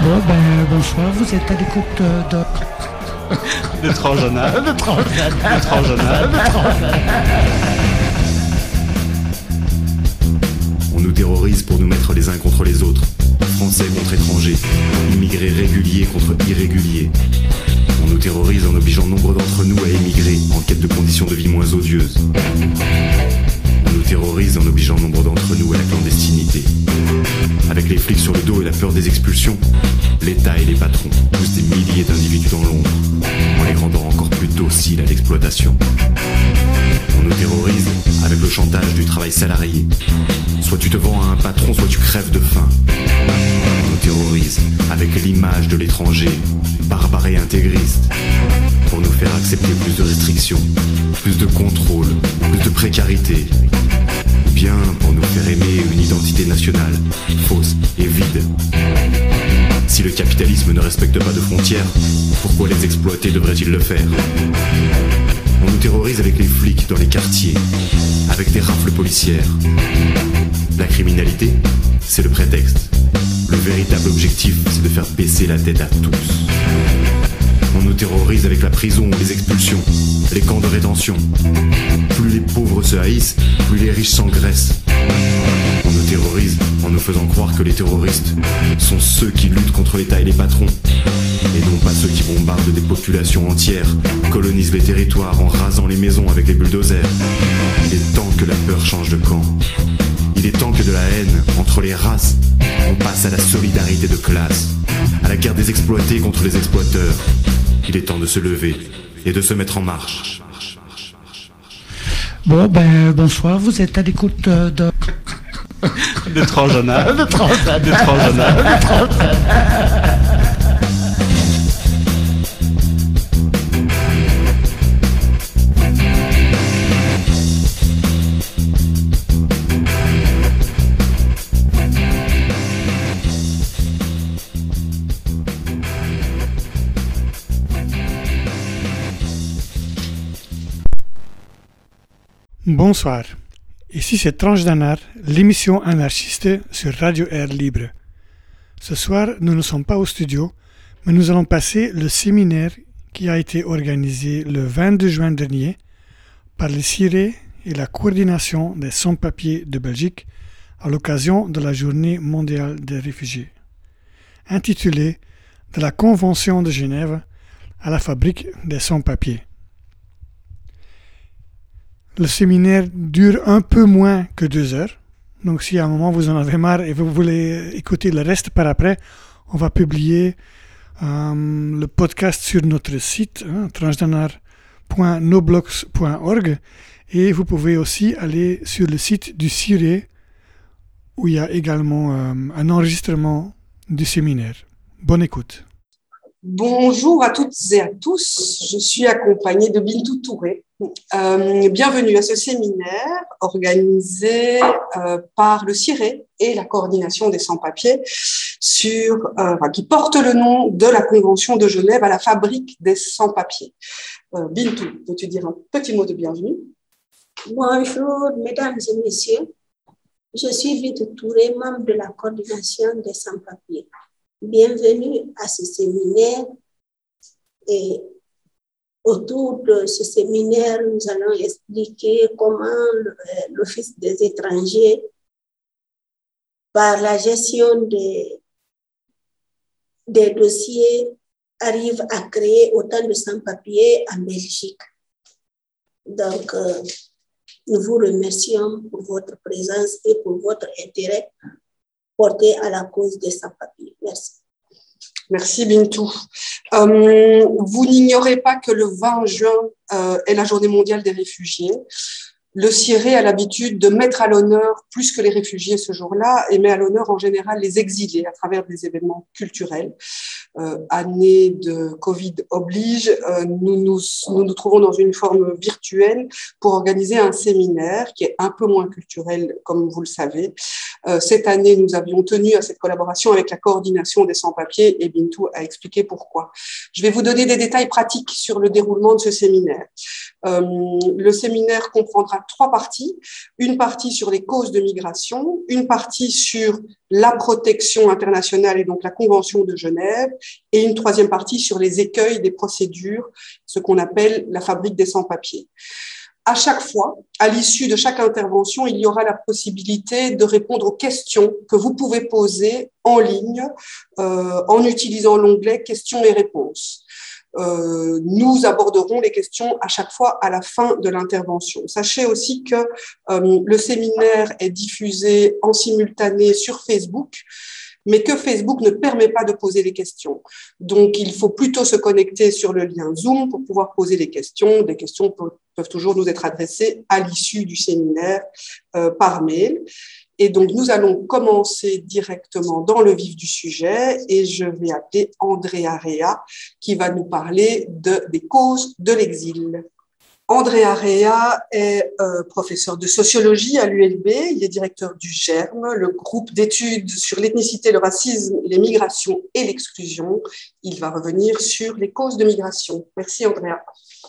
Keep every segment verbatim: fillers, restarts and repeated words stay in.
Bon, ben, bonsoir, vous êtes à l'écoute de... de... de Transjonal. de Transjonal. De Transjonal. de Transjonal. On nous terrorise pour nous mettre les uns contre les autres. Français contre étrangers, immigrés réguliers contre irréguliers. On nous terrorise en obligeant nombre d'entre nous à émigrer en quête de conditions de vie moins odieuses. On nous terrorise en obligeant nombre d'entre nous à la clandestinité. Avec les flics sur le dos et la peur des expulsions, l'État et les patrons poussent des milliers d'individus dans l'ombre, en les rendant encore plus dociles à l'exploitation. On nous terrorise avec le chantage du travail salarié. Soit tu te vends à un patron, soit tu crèves de faim. On nous terrorise avec l'image de l'étranger, barbare et intégriste, pour nous faire accepter plus de restrictions, plus de contrôle, plus de précarité. Ou bien pour nous faire aimer une identité nationale, fausse et vide. Si le capitalisme ne respecte pas de frontières, pourquoi les exploités devraient-ils le faire ? On nous terrorise avec les flics dans les quartiers, avec des rafles policières. La criminalité, c'est le prétexte. Le véritable objectif, c'est de faire baisser la tête à tous. On nous terrorise avec la prison, les expulsions, les camps de rétention. Plus les pauvres se haïssent, plus les riches s'engraissent. On nous terrorise en nous faisant croire que les terroristes sont ceux qui luttent contre l'État et les patrons, et non pas ceux qui bombardent des populations entières, colonisent les territoires en rasant les maisons avec les bulldozers. Il est temps que la peur change de camp. Il est temps que de la haine entre les races, on passe à la solidarité de classe, à la guerre des exploités contre les exploiteurs. Il est temps de se lever et de se mettre en marche. Bon, ben, bonsoir, vous êtes à l'écoute de... de... de Transjonal. de Transjonal. De Transjonal. de Transjonal. Bonsoir, ici c'est Tranche d'Anar, l'émission anarchiste sur Radio Air Libre. Ce soir, nous ne sommes pas au studio, mais nous allons passer le séminaire qui a été organisé le vingt-deux juin dernier par le C I R E et la coordination des sans-papiers de Belgique à l'occasion de la Journée mondiale des réfugiés, intitulé « De la Convention de Genève à la fabrique des sans-papiers ». Le séminaire dure un peu moins que deux heures. Donc si à un moment vous en avez marre et vous voulez écouter le reste par après, on va publier euh, le podcast sur notre site, hein, transdanar point noblogs point org, et vous pouvez aussi aller sur le site du C I R E où il y a également euh, un enregistrement du séminaire. Bonne écoute. Bonjour à toutes et à tous, je suis accompagnée de Bintou Touré. Euh, bienvenue à ce séminaire organisé euh, par le C I R E et la coordination des sans-papiers sur, euh, enfin, qui porte le nom de la Convention de Genève à la fabrique des sans-papiers. Euh, Bintou, peux-tu dire un petit mot de bienvenue? Bonjour mesdames et messieurs, je suis Bintou Touré, membre de la coordination des sans-papiers. Bienvenue à ce séminaire et autour de ce séminaire, nous allons expliquer comment l'Office des étrangers, par la gestion des, des dossiers, arrive à créer autant de sans-papiers en Belgique. Donc, euh, nous vous remercions pour votre présence et pour votre intérêt porté à la cause des sans-papiers. Merci. Merci Bintou. Euh, vous n'ignorez pas que le vingt juin euh, est la Journée mondiale des réfugiés. Le C I R E a l'habitude de mettre à l'honneur plus que les réfugiés ce jour-là et met à l'honneur en général les exilés à travers des événements culturels. Euh, année de Covid oblige, euh, nous, nous nous nous trouvons dans une forme virtuelle pour organiser un séminaire qui est un peu moins culturel, comme vous le savez. Euh, cette année, nous avions tenu à cette collaboration avec la coordination des sans-papiers et Bintou a expliqué pourquoi. Je vais vous donner des détails pratiques sur le déroulement de ce séminaire. Euh, le séminaire comprendra trois parties. Une partie sur les causes de migration, une partie sur la protection internationale et donc la Convention de Genève, et une troisième partie sur les écueils des procédures, ce qu'on appelle la fabrique des sans-papiers. À chaque fois, à l'issue de chaque intervention, il y aura la possibilité de répondre aux questions que vous pouvez poser en ligne euh, en utilisant l'onglet « Questions et réponses ». Euh, nous aborderons les questions à chaque fois à la fin de l'intervention. Sachez aussi que euh, le séminaire est diffusé en simultané sur Facebook, mais que Facebook ne permet pas de poser les questions. Donc, il faut plutôt se connecter sur le lien Zoom pour pouvoir poser les questions. Des questions peuvent toujours nous être adressées à l'issue du séminaire euh, par mail. Et donc, nous allons commencer directement dans le vif du sujet et je vais appeler Andrea Rea qui va nous parler de, des causes de l'exil. Andrea Rea est euh, professeur de sociologie à l'U L B. Il est directeur du GERM, le groupe d'études sur l'ethnicité, le racisme, les migrations et l'exclusion. Il va revenir sur les causes de migration. Merci, Andrea.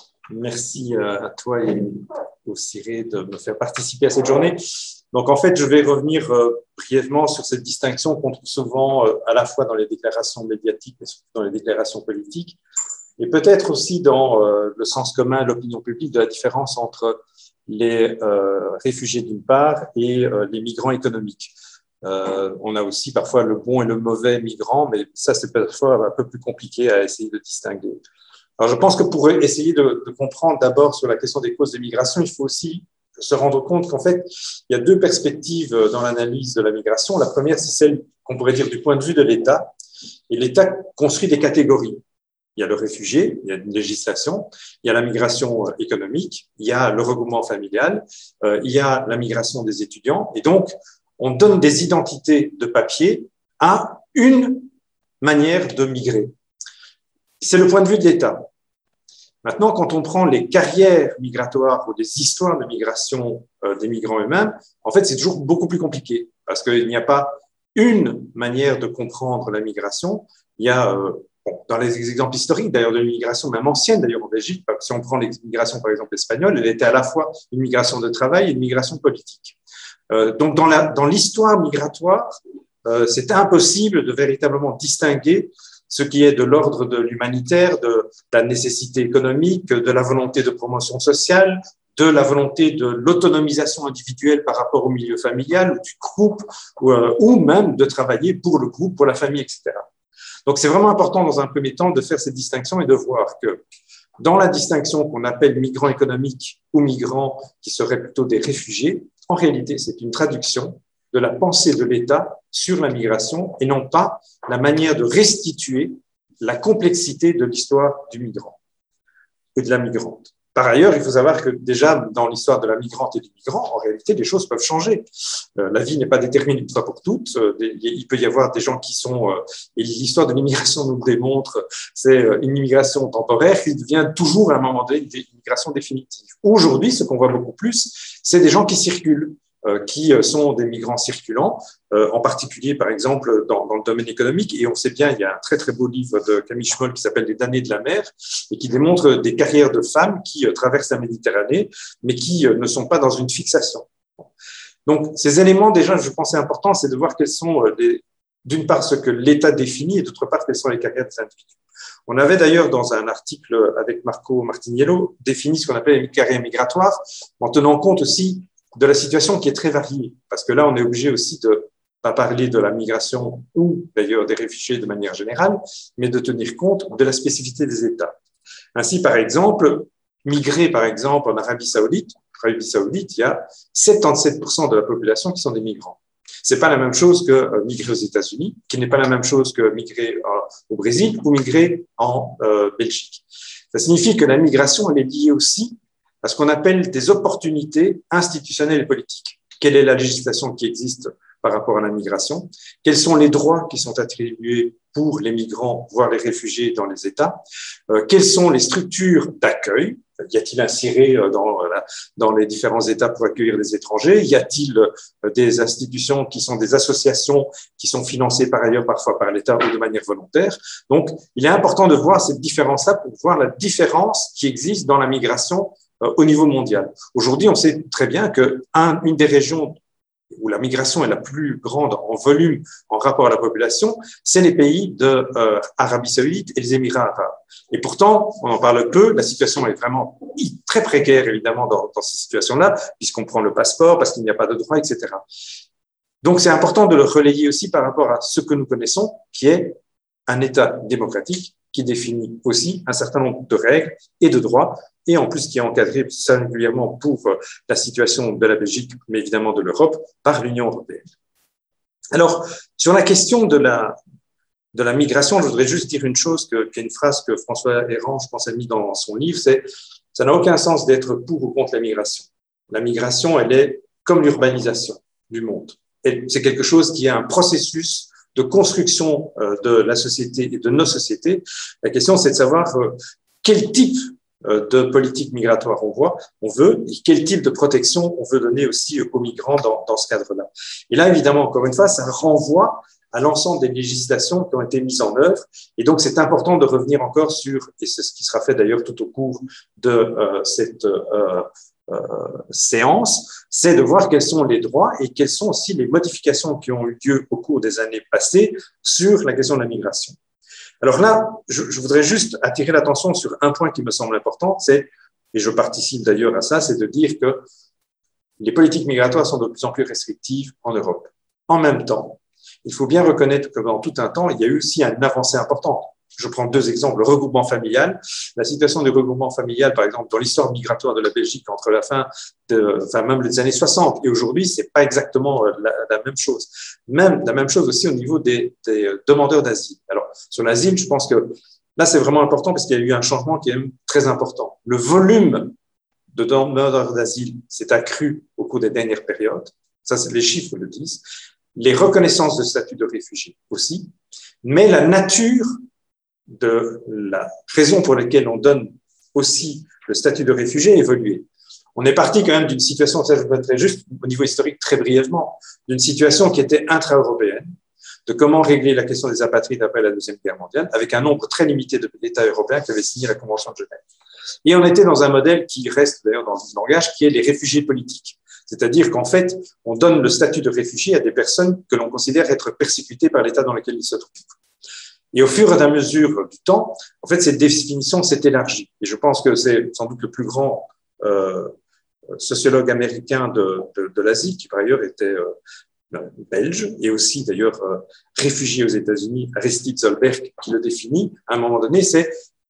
Merci à toi et au CIRE de me faire participer à cette journée. Donc, en fait, je vais revenir euh, brièvement sur cette distinction qu'on trouve souvent euh, à la fois dans les déclarations médiatiques et surtout dans les déclarations politiques, et peut-être aussi dans euh, le sens commun, l'opinion publique, de la différence entre les euh, réfugiés d'une part et euh, les migrants économiques. Euh, on a aussi parfois le bon et le mauvais migrant, mais ça, c'est parfois un peu plus compliqué à essayer de distinguer. Alors, je pense que pour essayer de, de comprendre d'abord sur la question des causes de migration, il faut aussi se rendre compte qu'en fait, il y a deux perspectives dans l'analyse de la migration. La première, c'est celle qu'on pourrait dire du point de vue de l'État. Et l'État construit des catégories. Il y a le réfugié, il y a une législation, il y a la migration économique, il y a le regroupement familial, euh, il y a la migration des étudiants. Et donc, on donne des identités de papier à une manière de migrer. C'est le point de vue de l'État. Maintenant, quand on prend les carrières migratoires ou les histoires de migration euh, des migrants eux-mêmes, en fait, c'est toujours beaucoup plus compliqué parce qu'il n'y a pas une manière de comprendre la migration. Il y a, euh, bon, dans les exemples historiques d'ailleurs de l'immigration, même ancienne d'ailleurs en Belgique, si on prend l'immigration par exemple espagnole, elle était à la fois une migration de travail et une migration politique. Euh, donc, dans la, dans l'histoire migratoire, euh, c'est impossible de véritablement distinguer ce qui est de l'ordre de l'humanitaire, de la nécessité économique, de la volonté de promotion sociale, de la volonté de l'autonomisation individuelle par rapport au milieu familial ou du groupe, ou, euh, ou même de travailler pour le groupe, pour la famille, et cetera. Donc, c'est vraiment important dans un premier temps de faire cette distinction et de voir que dans la distinction qu'on appelle migrants économiques ou migrants qui seraient plutôt des réfugiés, en réalité, c'est une traduction de la pensée de l'État sur la migration et non pas la manière de restituer la complexité de l'histoire du migrant et de la migrante. Par ailleurs, il faut savoir que déjà dans l'histoire de la migrante et du migrant, en réalité, les choses peuvent changer. Euh, la vie n'est pas déterminée une fois pour toutes. Euh, il peut y avoir des gens qui sont, euh, et l'histoire de l'immigration nous le démontre, c'est une immigration temporaire qui devient toujours à un moment donné une immigration définitive. Aujourd'hui, ce qu'on voit beaucoup plus, c'est des gens qui circulent. Euh, qui sont des migrants circulants, euh, en particulier, par exemple, dans, dans le domaine économique. Et on sait bien, il y a un très, très beau livre de Camille Schmoll qui s'appelle « Les damnés de la mer » et qui démontre des carrières de femmes qui euh, traversent la Méditerranée, mais qui euh, ne sont pas dans une fixation. Donc, ces éléments, déjà, je pense, c'est important, c'est de voir quels sont, euh, les, d'une part, ce que l'État définit et d'autre part, quelles sont les carrières des individus. On avait d'ailleurs, dans un article avec Marco Martiniello, défini ce qu'on appelle les carrières migratoires, en tenant compte aussi de la situation qui est très variée, parce que là, on est obligé aussi de pas parler de la migration ou d'ailleurs des réfugiés de manière générale, mais de tenir compte de la spécificité des États. Ainsi, par exemple, migrer, par exemple, en Arabie Saoudite, en Arabie Saoudite, il y a soixante-dix-sept pour cent de la population qui sont des migrants. C'est pas la même chose que euh, migrer aux États-Unis, qui n'est pas la même chose que migrer euh, au Brésil ou migrer en euh, Belgique. Ça signifie que la migration, elle est liée aussi à ce qu'on appelle des opportunités institutionnelles et politiques. Quelle est la législation qui existe par rapport à la migration? Quels sont les droits qui sont attribués pour les migrants, voire les réfugiés dans les États? euh, Quelles sont les structures d'accueil? Y a-t-il un CIRE dans, dans les différents États pour accueillir les étrangers? Y a-t-il des institutions qui sont des associations qui sont financées par ailleurs parfois par l'État ou de manière volontaire? Donc, il est important de voir cette différence-là pour voir la différence qui existe dans la migration euh, au niveau mondial. Aujourd'hui, on sait très bien que un, une des régions où la migration est la plus grande en volume en rapport à la population, c'est les pays de euh, Arabie Saoudite et les Émirats arabes. Et pourtant, on en parle peu, la situation est vraiment très précaire, évidemment, dans, dans ces situations-là, puisqu'on prend le passeport, parce qu'il n'y a pas de droit, et cetera. Donc, c'est important de le relayer aussi par rapport à ce que nous connaissons, qui est un État démocratique qui définit aussi un certain nombre de règles et de droits, et en plus qui est encadré singulièrement pour la situation de la Belgique, mais évidemment de l'Europe, par l'Union européenne. Alors, sur la question de la, de la migration, je voudrais juste dire une chose, que, qui est une phrase que François Héran, je pense, a mis dans son livre, c'est « ça n'a aucun sens d'être pour ou contre la migration. La migration, elle est comme l'urbanisation du monde. Et c'est quelque chose qui est un processus de construction euh, de la société et de nos sociétés. La question, c'est de savoir euh, quel type euh, de politique migratoire on voit, on veut, et quel type de protection on veut donner aussi aux migrants dans, dans ce cadre-là. Et là, évidemment, encore une fois, ça renvoie à l'ensemble des législations qui ont été mises en œuvre. Et donc, c'est important de revenir encore sur, et c'est ce qui sera fait d'ailleurs tout au cours de euh, cette euh, euh, séance, c'est de voir quels sont les droits et quelles sont aussi les modifications qui ont eu lieu au cours des années passées sur la question de la migration. Alors là, je, je voudrais juste attirer l'attention sur un point qui me semble important, c'est, et je participe d'ailleurs à ça, c'est de dire que les politiques migratoires sont de plus en plus restrictives en Europe. En même temps, il faut bien reconnaître que dans tout un temps, il y a eu aussi une avancée importante. Je prends deux exemples. Le regroupement familial. La situation du regroupement familial, par exemple, dans l'histoire migratoire de la Belgique entre la fin de, enfin, même les années soixante et aujourd'hui, c'est pas exactement la, la même chose. Même, la même chose aussi au niveau des, des demandeurs d'asile. Alors, sur l'asile, je pense que là, c'est vraiment important parce qu'il y a eu un changement qui est même très important. Le volume de demandeurs d'asile s'est accru au cours des dernières périodes. Ça, c'est les chiffres le disent. Les reconnaissances de statut de réfugié aussi. Mais la nature de la raison pour laquelle on donne aussi le statut de réfugié a évolué. On est parti quand même d'une situation, ça je voudrais juste au niveau historique très brièvement, d'une situation qui était intra-européenne, de comment régler la question des apatrides après la Deuxième Guerre mondiale, avec un nombre très limité d'États européens qui avaient signé la Convention de Genève. Et on était dans un modèle qui reste d'ailleurs dans le langage, qui est les réfugiés politiques. C'est-à-dire qu'en fait, on donne le statut de réfugié à des personnes que l'on considère être persécutées par l'État dans lequel ils se trouvent. Et au fur et à mesure du temps, en fait, cette définition s'est élargie. Et je pense que c'est sans doute le plus grand euh, sociologue américain de, de, de l'Asie, qui par ailleurs était euh, belge, et aussi d'ailleurs euh, réfugié aux États-Unis, Aristide Zolberg, qui le définit à un moment donné, c'est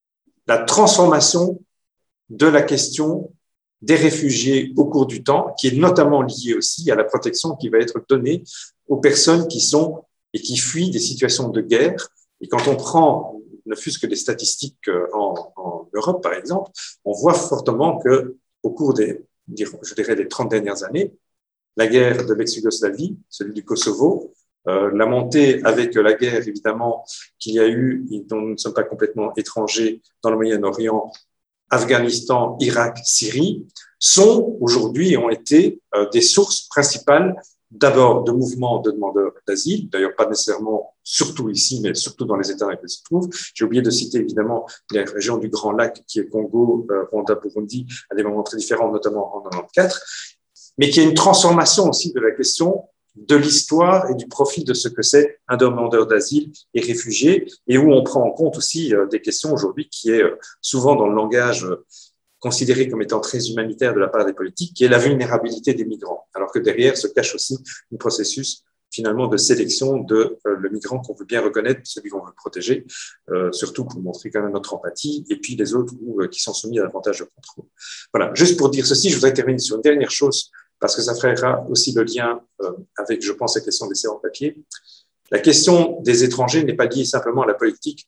la transformation de la question des réfugiés au cours du temps, qui est notamment liée aussi à la protection qui va être donnée aux personnes qui sont et qui fuient des situations de guerre. Et quand on prend, ne fût-ce que des statistiques en, en Europe, par exemple, on voit fortement que au cours des, je dirais, des trente dernières années, la guerre de l'ex-Yougoslavie, celui du Kosovo, euh, la montée avec la guerre, évidemment, qu'il y a eu, et dont nous ne sommes pas complètement étrangers, dans le Moyen-Orient, Afghanistan, Irak, Syrie, sont aujourd'hui et ont été euh, des sources principales d'abord de mouvements de demandeurs d'asile, d'ailleurs pas nécessairement surtout ici, mais surtout dans les États dans lesquels ils se trouvent. J'ai oublié de citer évidemment les régions du Grand Lac, qui est Congo, euh, Rwanda, Burundi, à des moments très différents, notamment en quatre-vingt-quatorze, mais qui est une transformation aussi de la question de l'histoire et du profil de ce que c'est un demandeur d'asile et réfugié, et où on prend en compte aussi euh, des questions aujourd'hui qui est euh, souvent dans le langage euh, considéré comme étant très humanitaire de la part des politiques, qui est la vulnérabilité des migrants, alors que derrière se cache aussi un processus finalement de sélection de euh, le migrant qu'on veut bien reconnaître, celui qu'on veut protéger, euh, surtout pour montrer quand même notre empathie, et puis les autres où, euh, qui sont soumis à davantage de contrôle. Voilà, juste pour dire ceci, je voudrais terminer sur une dernière chose, parce que ça fera aussi le lien euh, avec, je pense, la question des sans-papiers. La question des étrangers n'est pas liée simplement à la politique,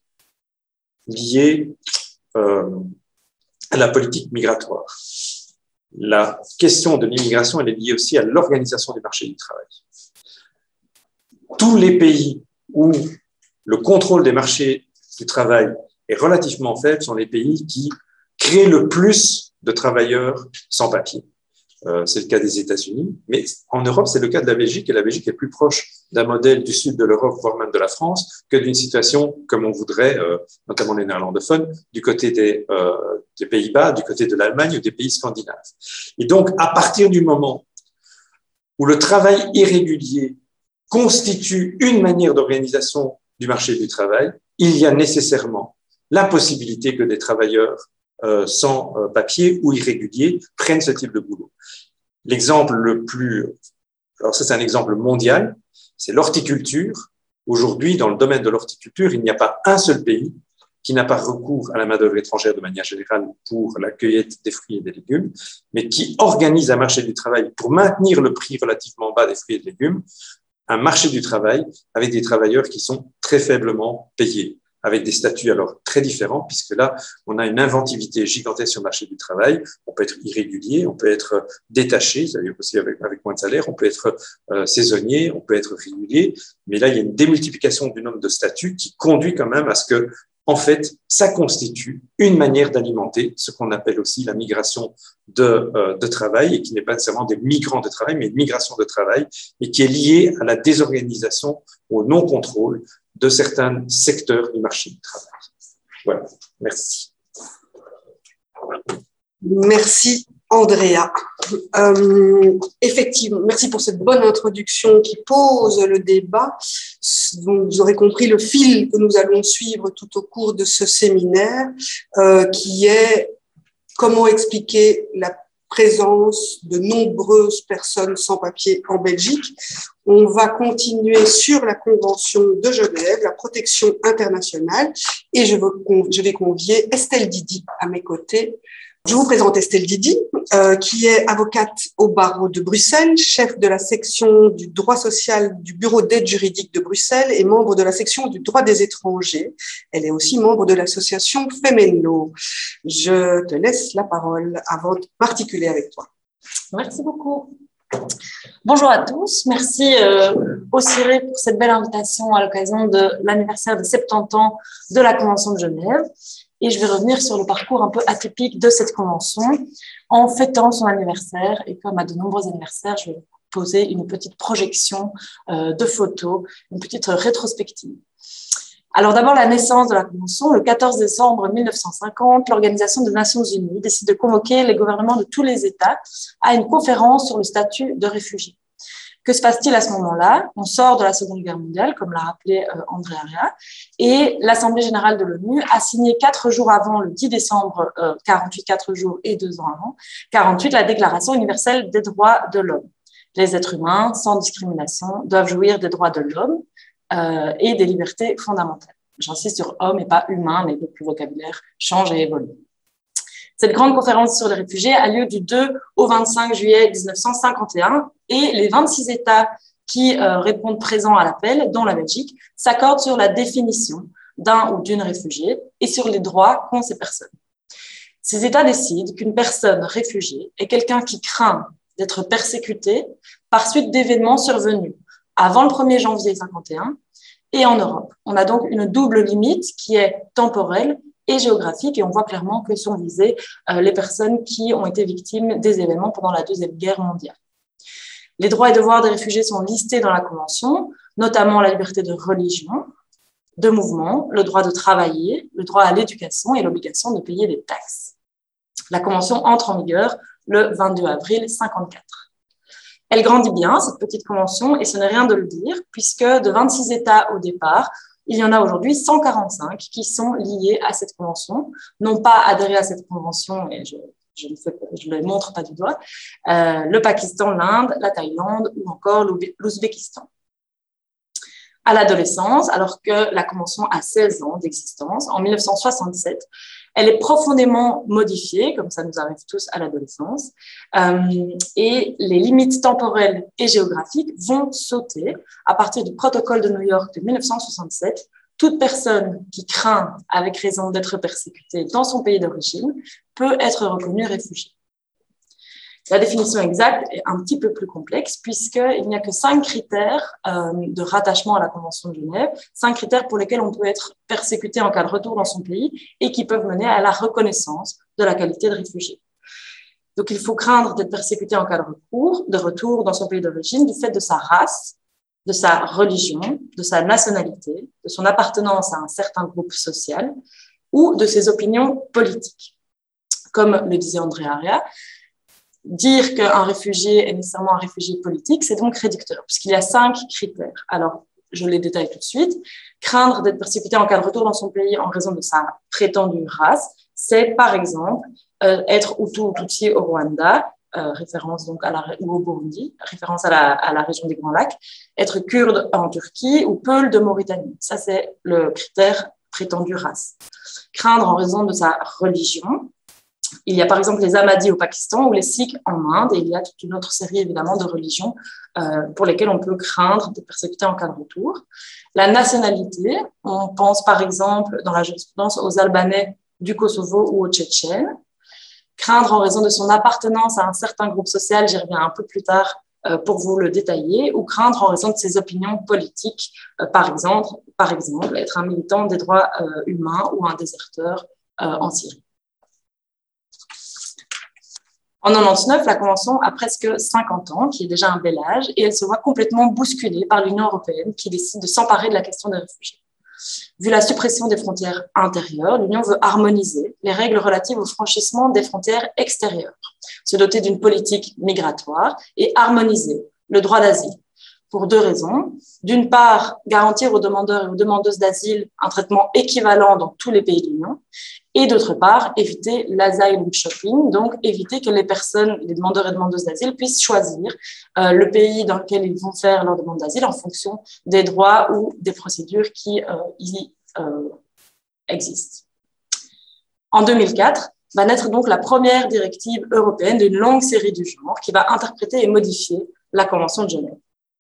liée euh, à la politique migratoire. La question de l'immigration, elle est liée aussi à l'organisation du marché du travail. Tous les pays où le contrôle des marchés du travail est relativement faible sont les pays qui créent le plus de travailleurs sans papier. Euh, c'est le cas des États-Unis, mais en Europe, c'est le cas de la Belgique, et la Belgique est plus proche d'un modèle du sud de l'Europe, voire même de la France, que d'une situation comme on voudrait, euh, notamment les néerlandophones, du côté des, euh, des Pays-Bas, du côté de l'Allemagne ou des pays scandinaves. Et donc, à partir du moment où le travail irrégulier constitue une manière d'organisation du marché du travail, il y a nécessairement la possibilité que des travailleurs euh, sans euh, papier ou irréguliers prennent ce type de boulot. L'exemple le plus, alors ça c'est un exemple mondial, c'est l'horticulture. Aujourd'hui, dans le domaine de l'horticulture, il n'y a pas un seul pays qui n'a pas recours à la main-d'œuvre étrangère de manière générale pour la cueillette des fruits et des légumes, mais qui organise un marché du travail pour maintenir le prix relativement bas des fruits et des légumes, un marché du travail avec des travailleurs qui sont très faiblement payés, avec des statuts alors très différents, puisque là, on a une inventivité gigantesque sur le marché du travail. On peut être irrégulier, on peut être détaché, c'est-à-dire aussi avec, avec moins de salaire, on peut être euh, saisonnier, on peut être régulier, mais là, il y a une démultiplication du nombre de statuts qui conduit quand même à ce que, en fait, ça constitue une manière d'alimenter ce qu'on appelle aussi la migration de, euh, de travail, et qui n'est pas nécessairement des migrants de travail, mais une migration de travail, et qui est liée à la désorganisation, au non-contrôle de certains secteurs du marché du travail. Voilà, merci. Merci, Andrea. Euh, effectivement, merci pour cette bonne introduction qui pose le débat. Donc, vous aurez compris le fil que nous allons suivre tout au cours de ce séminaire, euh, qui est comment expliquer la présence de nombreuses personnes sans papier en Belgique. On va continuer sur la Convention de Genève, la protection internationale, et je vais convier Estelle Didi à mes côtés. Je vous présente Estelle Didi, euh, qui est avocate au barreau de Bruxelles, chef de la section du droit social du bureau d'aide juridique de Bruxelles et membre de la section du droit des étrangers. Elle est aussi membre de l'association Femeno. Je te laisse la parole avant de m'articuler avec toi. Merci beaucoup. Bonjour à tous. Merci euh, au CIRE pour cette belle invitation à l'occasion de l'anniversaire de soixante-dix ans de la Convention de Genève. Et je vais revenir sur le parcours un peu atypique de cette convention en fêtant son anniversaire. Et comme à de nombreux anniversaires, je vais vous poser une petite projection euh, de photos, une petite rétrospective. Alors d'abord, la naissance de la convention. Le quatorze décembre mille neuf cent cinquante, l'Organisation des Nations Unies décide de convoquer les gouvernements de tous les États à une conférence sur le statut de réfugié. Que se passe-t-il à ce moment-là? On sort de la Seconde Guerre mondiale, comme l'a rappelé euh, André Aria, et l'Assemblée générale de l'ONU a signé quatre jours avant, le dix décembre euh, quarante-huit, quatre jours et deux ans avant, quarante-huit, la Déclaration universelle des droits de l'homme. Les êtres humains, sans discrimination, doivent jouir des droits de l'homme euh, et des libertés fondamentales. J'insiste sur homme et pas humain, mais le vocabulaire change et évolue. Cette grande conférence sur les réfugiés a lieu du deux au vingt-cinq juillet mille neuf cent cinquante et un et les vingt-six États qui euh, répondent présents à l'appel, dont la Belgique, s'accordent sur la définition d'un ou d'une réfugiée et sur les droits qu'ont ces personnes. Ces États décident qu'une personne réfugiée est quelqu'un qui craint d'être persécuté par suite d'événements survenus avant le premier janvier cinquante et un et en Europe. On a donc une double limite qui est temporelle et géographique, et on voit clairement que sont visées euh, les personnes qui ont été victimes des événements pendant la Deuxième Guerre mondiale. Les droits et devoirs des réfugiés sont listés dans la Convention, notamment la liberté de religion, de mouvement, le droit de travailler, le droit à l'éducation et l'obligation de payer des taxes. La Convention entre en vigueur le vingt-deux avril mille neuf cent cinquante-quatre. Elle grandit bien, cette petite convention, et ce n'est rien de le dire, puisque de vingt-six États au départ, il y en a aujourd'hui cent quarante-cinq qui sont liés à cette convention, n'ont pas adhéré à cette convention, et je, je ne fais, je ne les montre pas du doigt, euh, le Pakistan, l'Inde, la Thaïlande ou encore l'Ouzbékistan. À l'adolescence, alors que la convention a seize ans d'existence, en mille neuf cent soixante-sept, elle est profondément modifiée, comme ça nous arrive tous à l'adolescence, euh, et les limites temporelles et géographiques vont sauter. À partir du protocole de New York de mille neuf cent soixante-sept, toute personne qui craint, avec raison, d'être persécutée dans son pays d'origine peut être reconnue réfugiée. La définition exacte est un petit peu plus complexe puisqu'il n'y a que cinq critères euh, de rattachement à la Convention de Genève, cinq critères pour lesquels on peut être persécuté en cas de retour dans son pays et qui peuvent mener à la reconnaissance de la qualité de réfugié. Donc, il faut craindre d'être persécuté en cas de retour, de retour dans son pays d'origine du fait de sa race, de sa religion, de sa nationalité, de son appartenance à un certain groupe social ou de ses opinions politiques. Comme le disait André Aria, dire qu'un réfugié est nécessairement un réfugié politique, c'est donc réducteur, puisqu'il y a cinq critères. Alors, je les détaille tout de suite. Craindre d'être persécuté en cas de retour dans son pays en raison de sa prétendue race, c'est par exemple euh, être Hutu ou Tutsi au Rwanda, euh, référence donc à la, ou au Burundi, référence à la, à la région des Grands Lacs, être kurde en Turquie ou peul de Mauritanie. Ça, c'est le critère prétendue race. Craindre en raison de sa religion. Il y a par exemple les Ahmadis au Pakistan ou les Sikhs en Inde, et il y a toute une autre série évidemment de religions euh, pour lesquelles on peut craindre de persécuter en cas de retour. La nationalité, on pense par exemple dans la jurisprudence aux Albanais du Kosovo ou aux Tchétchènes. Craindre en raison de son appartenance à un certain groupe social, j'y reviens un peu plus tard euh, pour vous le détailler, ou craindre en raison de ses opinions politiques, euh, par exemple, par exemple être un militant des droits euh, humains ou un déserteur euh, en Syrie. En mille neuf cent quatre-vingt-dix-neuf, la Convention a presque cinquante ans, qui est déjà un bel âge, et elle se voit complètement bousculée par l'Union européenne qui décide de s'emparer de la question des réfugiés. Vu la suppression des frontières intérieures, l'Union veut harmoniser les règles relatives au franchissement des frontières extérieures, se doter d'une politique migratoire et harmoniser le droit d'asile. Pour deux raisons. D'une part, garantir aux demandeurs et aux demandeuses d'asile un traitement équivalent dans tous les pays de l'Union. Et d'autre part, éviter l'asylum shopping, donc éviter que les personnes, les demandeurs et demandeuses d'asile puissent choisir euh, le pays dans lequel ils vont faire leur demande d'asile en fonction des droits ou des procédures qui euh, y euh, existent. En deux mille quatre, va naître donc la première directive européenne d'une longue série du genre qui va interpréter et modifier la Convention de Genève.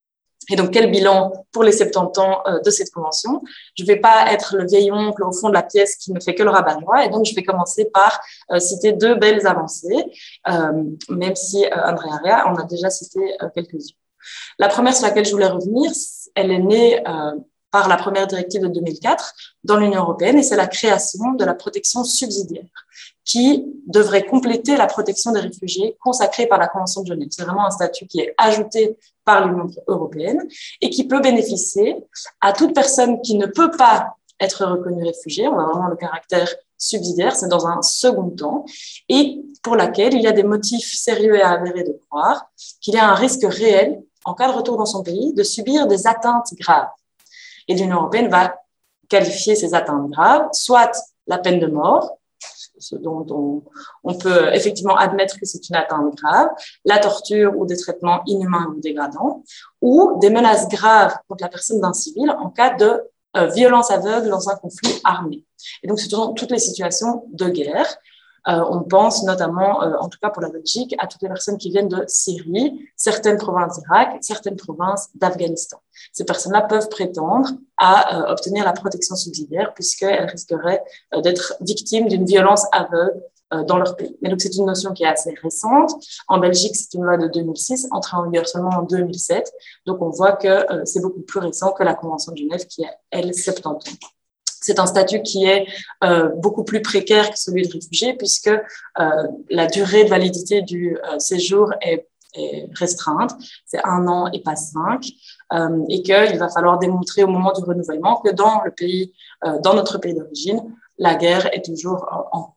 Et donc, quel bilan pour les soixante-dix ans euh, de cette convention? Je ne vais pas être le vieil oncle au fond de la pièce qui ne fait que le rabat-joie, et donc je vais commencer par euh, citer deux belles avancées, euh, même si euh, André Aria en a déjà cité euh, quelques-unes. La première sur laquelle je voulais revenir, elle est née euh, par la première directive de deux mille quatre dans l'Union européenne, et c'est la création de la protection subsidiaire, qui devrait compléter la protection des réfugiés consacrée par la Convention de Genève. C'est vraiment un statut qui est ajouté par l'Union européenne et qui peut bénéficier à toute personne qui ne peut pas être reconnue réfugiée. On a vraiment le caractère subsidiaire, c'est dans un second temps, et pour laquelle il y a des motifs sérieux et avérés de croire qu'il y a un risque réel, en cas de retour dans son pays, de subir des atteintes graves. Et l'Union européenne va qualifier ces atteintes graves, soit la peine de mort, ce dont on, on peut effectivement admettre que c'est une atteinte grave, la torture ou des traitements inhumains ou dégradants, ou des menaces graves contre la personne d'un civil en cas de euh, violence aveugle dans un conflit armé. Et donc, ce sont toutes les situations de guerre. Euh, on pense notamment, euh, en tout cas pour la Belgique, à toutes les personnes qui viennent de Syrie, certaines provinces d'Irak, certaines provinces d'Afghanistan. Ces personnes-là peuvent prétendre à euh, obtenir la protection subsidiaire puisqu'elles risqueraient euh, d'être victimes d'une violence aveugle euh, dans leur pays. Mais donc, c'est une notion qui est assez récente. En Belgique, c'est une loi de deux mille six, entrée en vigueur seulement en deux mille sept. Donc, on voit que euh, c'est beaucoup plus récent que la Convention de Genève qui a, elle, soixante-dix ans. C'est un statut qui est euh, beaucoup plus précaire que celui de réfugié puisque euh, la durée de validité du euh, séjour est, est restreinte, c'est un an et pas cinq, euh, et qu'il va falloir démontrer au moment du renouvellement que dans le pays, euh, dans notre pays d'origine, la guerre est toujours en cours.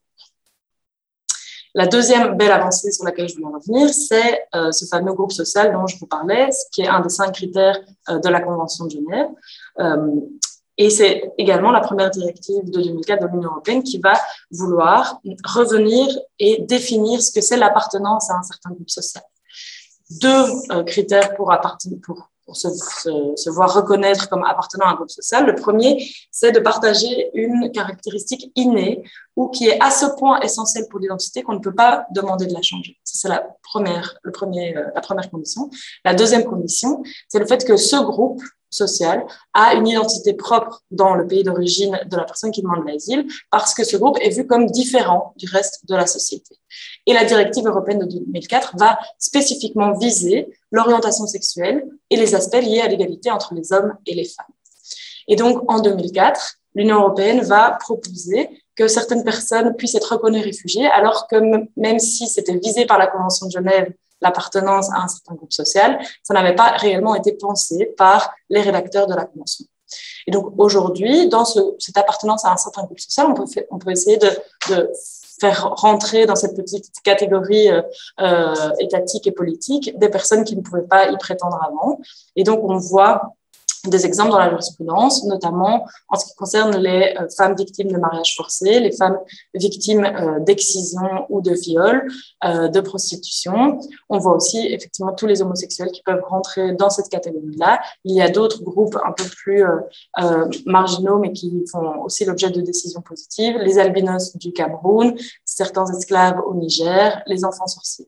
La deuxième belle avancée sur laquelle je voulais revenir, c'est euh, ce fameux groupe social dont je vous parlais, qui est un des cinq critères euh, de la Convention de Genève. Euh, Et c'est également la première directive de deux mille quatre de l'Union européenne qui va vouloir revenir et définir ce que c'est l'appartenance à un certain groupe social. Deux euh, critères pour, appartenir, pour, pour se, se, se voir reconnaître comme appartenant à un groupe social. Le premier, c'est de partager une caractéristique innée ou qui est à ce point essentielle pour l'identité qu'on ne peut pas demander de la changer. Ça, c'est la première, le premier, euh, la première condition. La deuxième condition, c'est le fait que ce groupe social a une identité propre dans le pays d'origine de la personne qui demande l'asile parce que ce groupe est vu comme différent du reste de la société. Et la directive européenne de deux mille quatre va spécifiquement viser l'orientation sexuelle et les aspects liés à l'égalité entre les hommes et les femmes. Et donc, en deux mille quatre, l'Union européenne va proposer que certaines personnes puissent être reconnues réfugiées, alors que même si c'était visé par la Convention de Genève, l'appartenance à un certain groupe social, ça n'avait pas réellement été pensé par les rédacteurs de la Convention. Et donc aujourd'hui, dans ce, cette appartenance à un certain groupe social, on peut, fait, on peut essayer de, de faire rentrer dans cette petite catégorie euh, étatique et politique des personnes qui ne pouvaient pas y prétendre avant. Et donc on voit des exemples dans la jurisprudence, notamment en ce qui concerne les euh, femmes victimes de mariage forcé, les femmes victimes euh, d'excision ou de viol, euh, de prostitution. On voit aussi effectivement tous les homosexuels qui peuvent rentrer dans cette catégorie-là. Il y a d'autres groupes un peu plus euh, euh, marginaux, mais qui font aussi l'objet de décisions positives. Les albinos du Cameroun, certains esclaves au Niger, les enfants sorciers.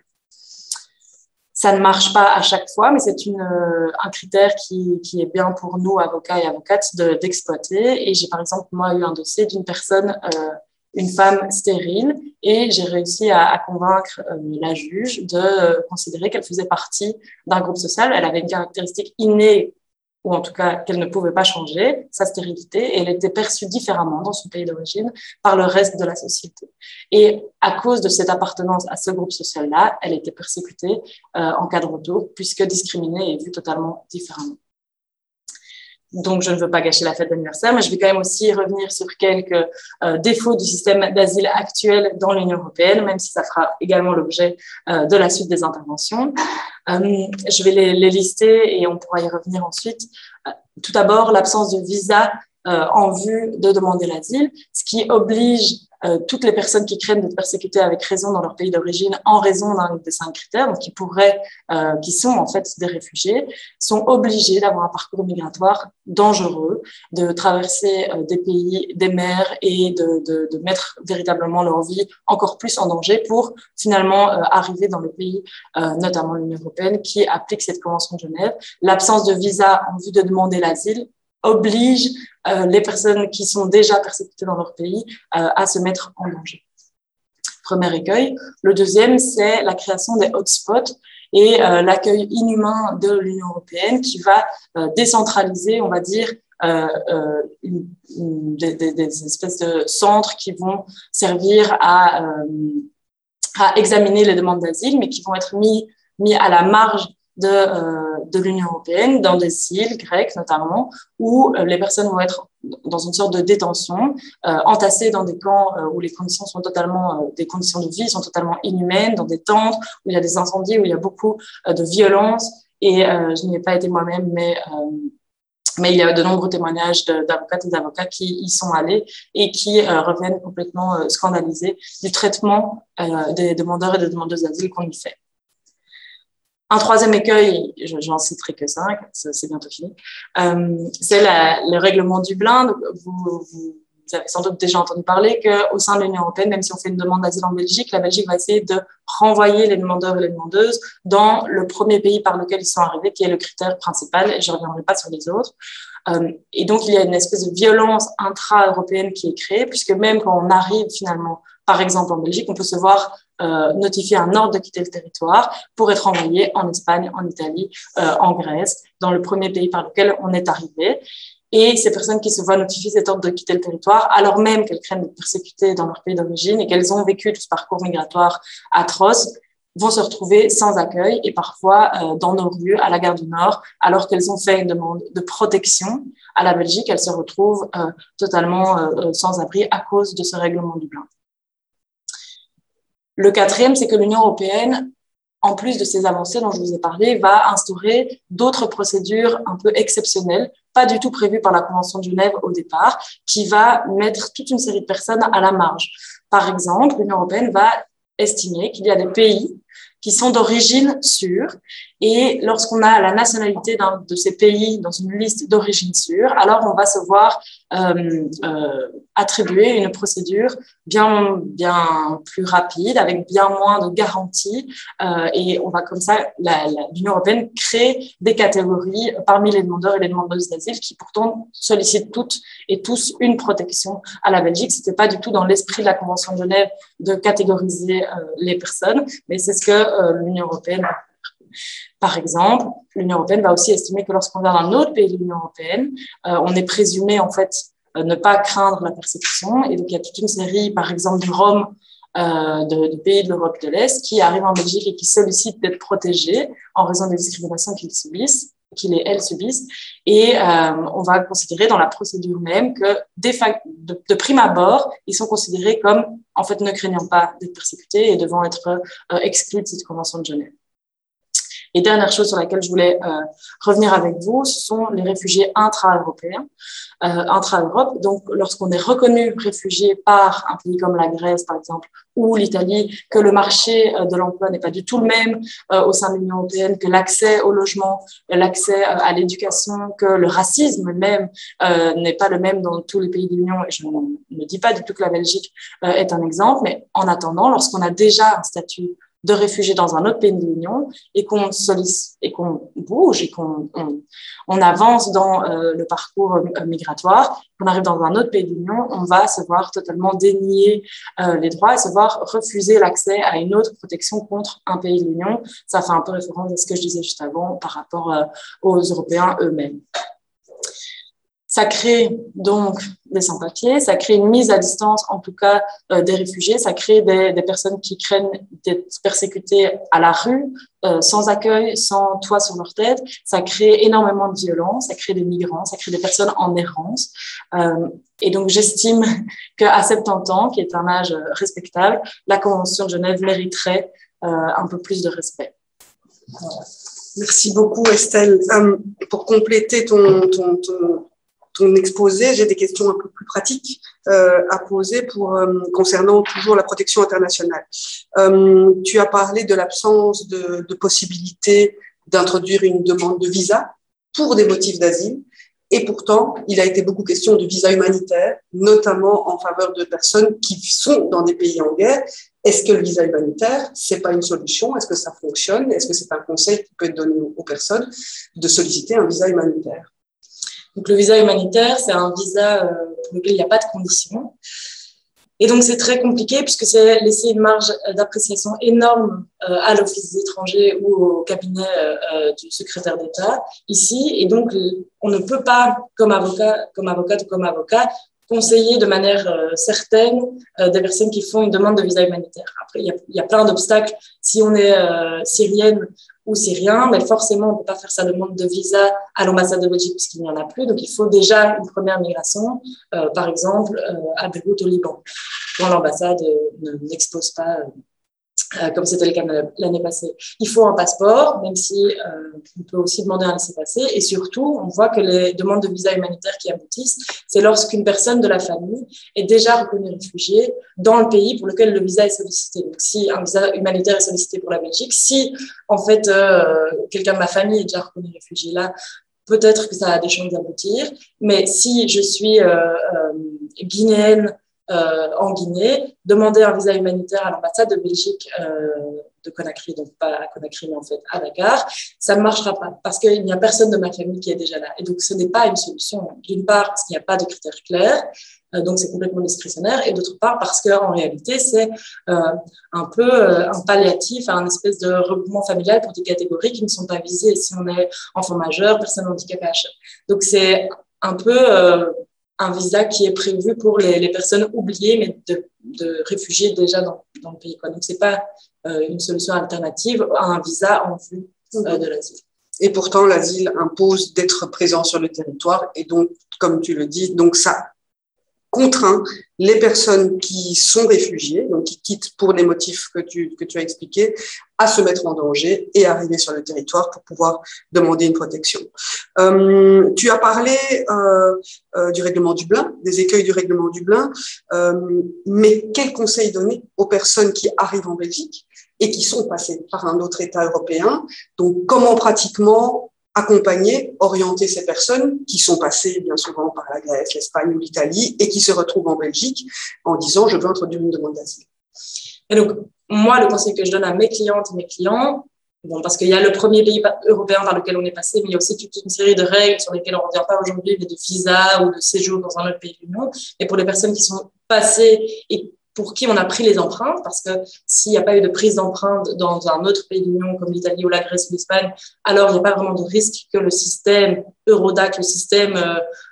Ça ne marche pas à chaque fois, mais c'est une, euh, un critère qui, qui est bien pour nous, avocats et avocates, de, d'exploiter. Et j'ai par exemple, moi, eu un dossier d'une personne, euh, une femme stérile, et j'ai réussi à, à convaincre euh, la juge de euh, considérer qu'elle faisait partie d'un groupe social. Elle avait une caractéristique innée, ou en tout cas qu'elle ne pouvait pas changer, sa stérilité, et elle était perçue différemment dans son pays d'origine par le reste de la société. Et à cause de cette appartenance à ce groupe social-là, elle était persécutée euh, en cas de retour, puisque discriminée et vue totalement différemment. Donc, je ne veux pas gâcher la fête d'anniversaire, mais je vais quand même aussi revenir sur quelques euh, défauts du système d'asile actuel dans l'Union européenne, même si ça fera également l'objet euh, de la suite des interventions. Euh, je vais les, les lister et on pourra y revenir ensuite. Euh, tout d'abord, l'absence de visa euh, en vue de demander l'asile, ce qui oblige Euh, toutes les personnes qui craignent d'être persécutées avec raison dans leur pays d'origine en raison d'un des cinq critères, donc qui pourraient, euh, qui sont en fait des réfugiés, sont obligés d'avoir un parcours migratoire dangereux, de traverser euh, des pays, des mers et de, de, de mettre véritablement leur vie encore plus en danger pour finalement euh, arriver dans les pays, euh, notamment l'Union européenne, qui applique cette convention de Genève. L'absence de visa en vue de demander l'asile oblige euh, les personnes qui sont déjà persécutées dans leur pays euh, à se mettre en danger. Premier écueil. Le deuxième, c'est la création des hotspots et euh, l'accueil inhumain de l'Union européenne qui va euh, décentraliser, on va dire, euh, euh, une, une, des, des, des espèces de centres qui vont servir à, euh, à examiner les demandes d'asile, mais qui vont être mis, mis à la marge de, euh, de l'Union européenne, dans des îles grecques notamment, où euh, les personnes vont être dans une sorte de détention, euh, entassées dans des camps euh, où les conditions sont totalement, euh, des conditions de vie sont totalement inhumaines, dans des tentes, où il y a des incendies, où il y a beaucoup euh, de violence. Et euh, je n'y ai pas été moi-même, mais, euh, mais il y a de nombreux témoignages de, d'avocates et d'avocats qui y sont allés et qui euh, reviennent complètement euh, scandalisés du traitement euh, des demandeurs et des demandeuses d'asile qu'on y fait. Un troisième écueil, j'en citerai que cinq, c'est bientôt fini, euh, c'est la, le règlement Dublin. Donc vous, vous, vous avez sans doute déjà entendu parler qu'au sein de l'Union européenne, même si on fait une demande d'asile en Belgique, la Belgique va essayer de renvoyer les demandeurs et les demandeuses dans le premier pays par lequel ils sont arrivés, qui est le critère principal, et je ne reviendrai pas sur les autres. Euh, et donc, il y a une espèce de violence intra-européenne qui est créée, puisque même quand on arrive finalement, par exemple en Belgique, on peut se voir euh, notifier un ordre de quitter le territoire pour être envoyé en Espagne, en Italie, euh, en Grèce, dans le premier pays par lequel on est arrivé. Et ces personnes qui se voient notifier cet ordre de quitter le territoire, alors même qu'elles craignent d'être persécutées dans leur pays d'origine et qu'elles ont vécu tout ce parcours migratoire atroce, vont se retrouver sans accueil et parfois euh, dans nos rues, à la gare du Nord, alors qu'elles ont fait une demande de protection à la Belgique, elles se retrouvent euh, totalement euh, sans abri à cause de ce règlement Dublin. Le quatrième, c'est que l'Union européenne, en plus de ces avancées dont je vous ai parlé, va instaurer d'autres procédures un peu exceptionnelles, pas du tout prévues par la Convention de Genève au départ, qui va mettre toute une série de personnes à la marge. Par exemple, l'Union européenne va estimer qu'il y a des pays qui sont d'origine sûre, et lorsqu'on a la nationalité d'un de ces pays dans une liste d'origine sûre, alors on va se voir euh, euh, attribuer une procédure bien, bien plus rapide, avec bien moins de garanties, euh, et on va comme ça, la, la, l'Union européenne crée des catégories parmi les demandeurs et les demandeuses d'asile qui pourtant sollicitent toutes et tous une protection à la Belgique. C'était pas du tout dans l'esprit de la Convention de Genève de catégoriser euh, les personnes, mais c'est ce que euh, l'Union européenne va faire. Par exemple, l'Union européenne va aussi estimer que lorsqu'on vient d'un autre pays de l'Union européenne, euh, on est présumé en fait euh, ne pas craindre la persécution. Et donc, il y a toute une série, par exemple, de Roms, euh, de, de pays de l'Europe de l'Est qui arrivent en Belgique et qui sollicitent d'être protégés en raison des discriminations qu'ils subissent, qu'ils et elles subissent. Et euh, on va considérer dans la procédure même que de, de, de prime abord, ils sont considérés comme, en fait, ne craignant pas d'être persécutés et devant être euh, exclus de cette Convention de Genève. Et dernière chose sur laquelle je voulais euh, revenir avec vous, ce sont les réfugiés intra-européens, euh, intra-Europe. Donc, lorsqu'on est reconnu réfugié par un pays comme la Grèce, par exemple, ou l'Italie, que le marché euh, de l'emploi n'est pas du tout le même euh, au sein de l'Union européenne, que l'accès au logement, l'accès euh, à l'éducation, que le racisme même euh, n'est pas le même dans tous les pays de l'Union. Et je ne dis pas du tout que la Belgique euh, est un exemple, mais en attendant, lorsqu'on a déjà un statut de réfugiés dans un autre pays de l'Union et qu'on sollicite et qu'on bouge et qu'on on, on avance dans euh, le parcours euh, migratoire, qu'on arrive dans un autre pays de l'Union, on va se voir totalement dénier euh, les droits et se voir refuser l'accès à une autre protection contre un pays de l'Union. Ça fait un peu référence à ce que je disais juste avant par rapport euh, aux Européens eux-mêmes. Ça crée donc des sans-papiers, ça crée une mise à distance, en tout cas, euh, des réfugiés, ça crée des, des personnes qui craignent d'être persécutées à la rue, euh, sans accueil, sans toit sur leur tête, ça crée énormément de violence, ça crée des migrants, ça crée des personnes en errance. Euh, et donc, j'estime qu'à soixante-dix ans, qui est un âge respectable, la Convention de Genève mériterait euh, un peu plus de respect. Voilà. Merci beaucoup, Estelle. Euh, pour compléter ton... ton, ton... ton exposé, j'ai des questions un peu plus pratiques euh, à poser pour, euh, concernant toujours la protection internationale. Euh, tu as parlé de l'absence de, de possibilité d'introduire une demande de visa pour des motifs d'asile, et pourtant, il a été beaucoup question de visa humanitaire, notamment en faveur de personnes qui sont dans des pays en guerre. Est-ce que le visa humanitaire, c'est pas une solution? Est-ce que ça fonctionne? Est-ce que c'est un conseil qui peut être donné aux personnes de solliciter un visa humanitaire? Donc, le visa humanitaire, c'est un visa euh, pour lequel il n'y a pas de conditions. Et donc, c'est très compliqué puisque c'est laisser une marge d'appréciation énorme euh, à l'Office des étrangers ou au cabinet euh, du secrétaire d'État ici. Et donc, on ne peut pas, comme avocat, comme avocate ou comme avocat, conseiller de manière euh, certaine euh, des personnes qui font une demande de visa humanitaire. Après, il y a, il y a plein d'obstacles. Si on est euh, syrienne ou syrien, mais forcément, on ne peut pas faire sa demande de visa à l'ambassade de Belgique puisqu'il n'y en a plus. Donc, il faut déjà une première migration, euh, par exemple, euh, à Beyrouth au Liban, quand l'ambassade euh, n'expose pas, euh, comme c'était le cas l'année passée. Il faut un passeport, même si euh, on peut aussi demander un laissez-passer. Et surtout, on voit que les demandes de visa humanitaire qui aboutissent, c'est lorsqu'une personne de la famille est déjà reconnue réfugiée dans le pays pour lequel le visa est sollicité. Donc, si un visa humanitaire est sollicité pour la Belgique, si en fait euh, quelqu'un de ma famille est déjà reconnu réfugié là, peut-être que ça a des chances d'aboutir. Mais si je suis euh, euh, guinéenne, Euh, en Guinée, demander un visa humanitaire à l'ambassade de Belgique euh, de Conakry, donc pas à Conakry, mais en fait à Dakar, ça ne marchera pas parce qu'il n'y a personne de ma famille qui est déjà là. Et donc, ce n'est pas une solution, d'une part, parce qu'il n'y a pas de critères clairs, euh, donc c'est complètement discrétionnaire, et d'autre part, parce qu'en réalité, c'est euh, un peu euh, un palliatif à un espèce de regroupement familial pour des catégories qui ne sont pas visées. Si on est enfant majeur, personne handicapée, H. Donc, c'est un peu... Euh, un visa qui est prévu pour les, les personnes oubliées, mais de, de réfugiés déjà dans, dans le pays, quoi. Donc, c'est pas euh, une solution alternative à un visa en vue euh, de l'asile. Et pourtant, l'asile impose d'être présent sur le territoire. Et donc, comme tu le dis, donc ça contraint les personnes qui sont réfugiées, donc qui quittent pour les motifs que tu, que tu as expliqués, à se mettre en danger et arriver sur le territoire pour pouvoir demander une protection. Euh, tu as parlé euh, euh, du règlement Dublin, des écueils du règlement Dublin, euh, mais quel conseil donner aux personnes qui arrivent en Belgique et qui sont passées par un autre État européen? Donc, comment pratiquement accompagner, orienter ces personnes qui sont passées bien souvent par la Grèce, l'Espagne ou l'Italie et qui se retrouvent en Belgique en disant « je veux introduire une demande d'asile ». Et donc, moi, le conseil que je donne à mes clientes et mes clients, bon, parce qu'il y a le premier pays européen par lequel on est passé, mais il y a aussi toute une série de règles sur lesquelles on ne revient pas aujourd'hui, mais de visa ou de séjour dans un autre pays de l'Union. Et pour les personnes qui sont passées et pour qui on a pris les empreintes, parce que s'il n'y a pas eu de prise d'empreinte dans un autre pays de l'Union comme l'Italie ou la Grèce ou l'Espagne, alors il n'y a pas vraiment de risque que le système Eurodac, le système euh,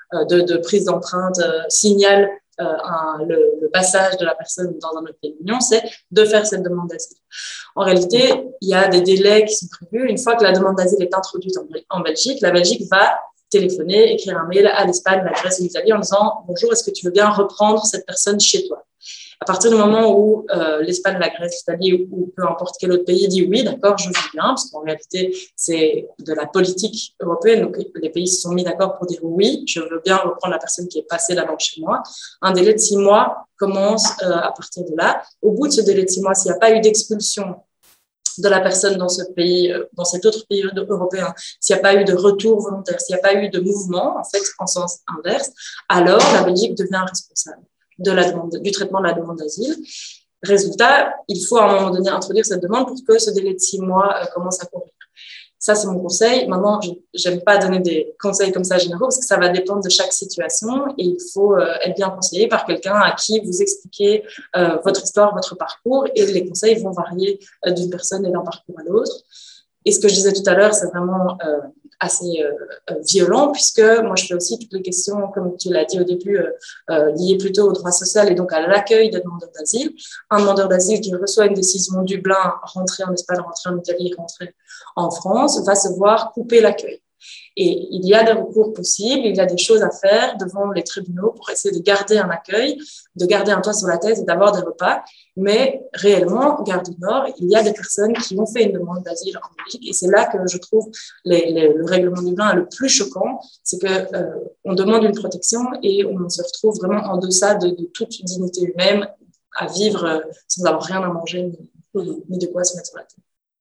euh, de, de prise d'empreinte euh, signale euh, un, le, le passage de la personne dans un autre pays de l'Union, c'est de faire cette demande d'asile. En réalité, il y a des délais qui sont prévus. Une fois que la demande d'asile est introduite en, en Belgique, la Belgique va téléphoner, écrire un mail à l'Espagne, la Grèce et l'Italie en disant « Bonjour, est-ce que tu veux bien reprendre cette personne chez toi ?» À partir du moment où euh, l'Espagne, la Grèce, l'Italie ou, ou peu importe quel autre pays dit oui, d'accord, je veux bien, parce qu'en réalité, c'est de la politique européenne, donc les pays se sont mis d'accord pour dire oui, je veux bien reprendre la personne qui est passée d'abord chez moi. Un délai de six mois commence euh, à partir de là. Au bout de ce délai de six mois, s'il n'y a pas eu d'expulsion de la personne dans ce pays, dans cet autre pays européen, s'il n'y a pas eu de retour volontaire, s'il n'y a pas eu de mouvement, en fait, en sens inverse, alors la Belgique devient responsable de la demande, du traitement de la demande d'asile. Résultat, il faut à un moment donné introduire cette demande pour que ce délai de six mois euh, commence à courir. Ça, c'est mon conseil. Maintenant, je n'aime pas donner des conseils comme ça généraux parce que ça va dépendre de chaque situation et il faut euh, être bien conseillé par quelqu'un à qui vous expliquez euh, votre histoire, votre parcours et les conseils vont varier euh, d'une personne et d'un parcours à l'autre. Et ce que je disais tout à l'heure, c'est vraiment euh, assez euh, violent puisque moi, je fais aussi toutes les questions, comme tu l'as dit au début, euh, euh, liées plutôt au droit social et donc à l'accueil des demandeurs d'asile. Un demandeur d'asile qui reçoit une décision Dublin, rentrer en Espagne, rentrer en Italie, rentrer en France, va se voir couper l'accueil. Et il y a des recours possibles, il y a des choses à faire devant les tribunaux pour essayer de garder un accueil, de garder un toit sur la tête et d'avoir des repas. Mais réellement, Gare du Nord, il y a des personnes qui ont fait une demande d'asile en Belgique et c'est là que je trouve les, les, le règlement Dublin le plus choquant, c'est que euh, on demande une protection et on se retrouve vraiment en deçà de, de toute dignité humaine à vivre euh, sans avoir rien à manger ni, ni de quoi se mettre sur la tête.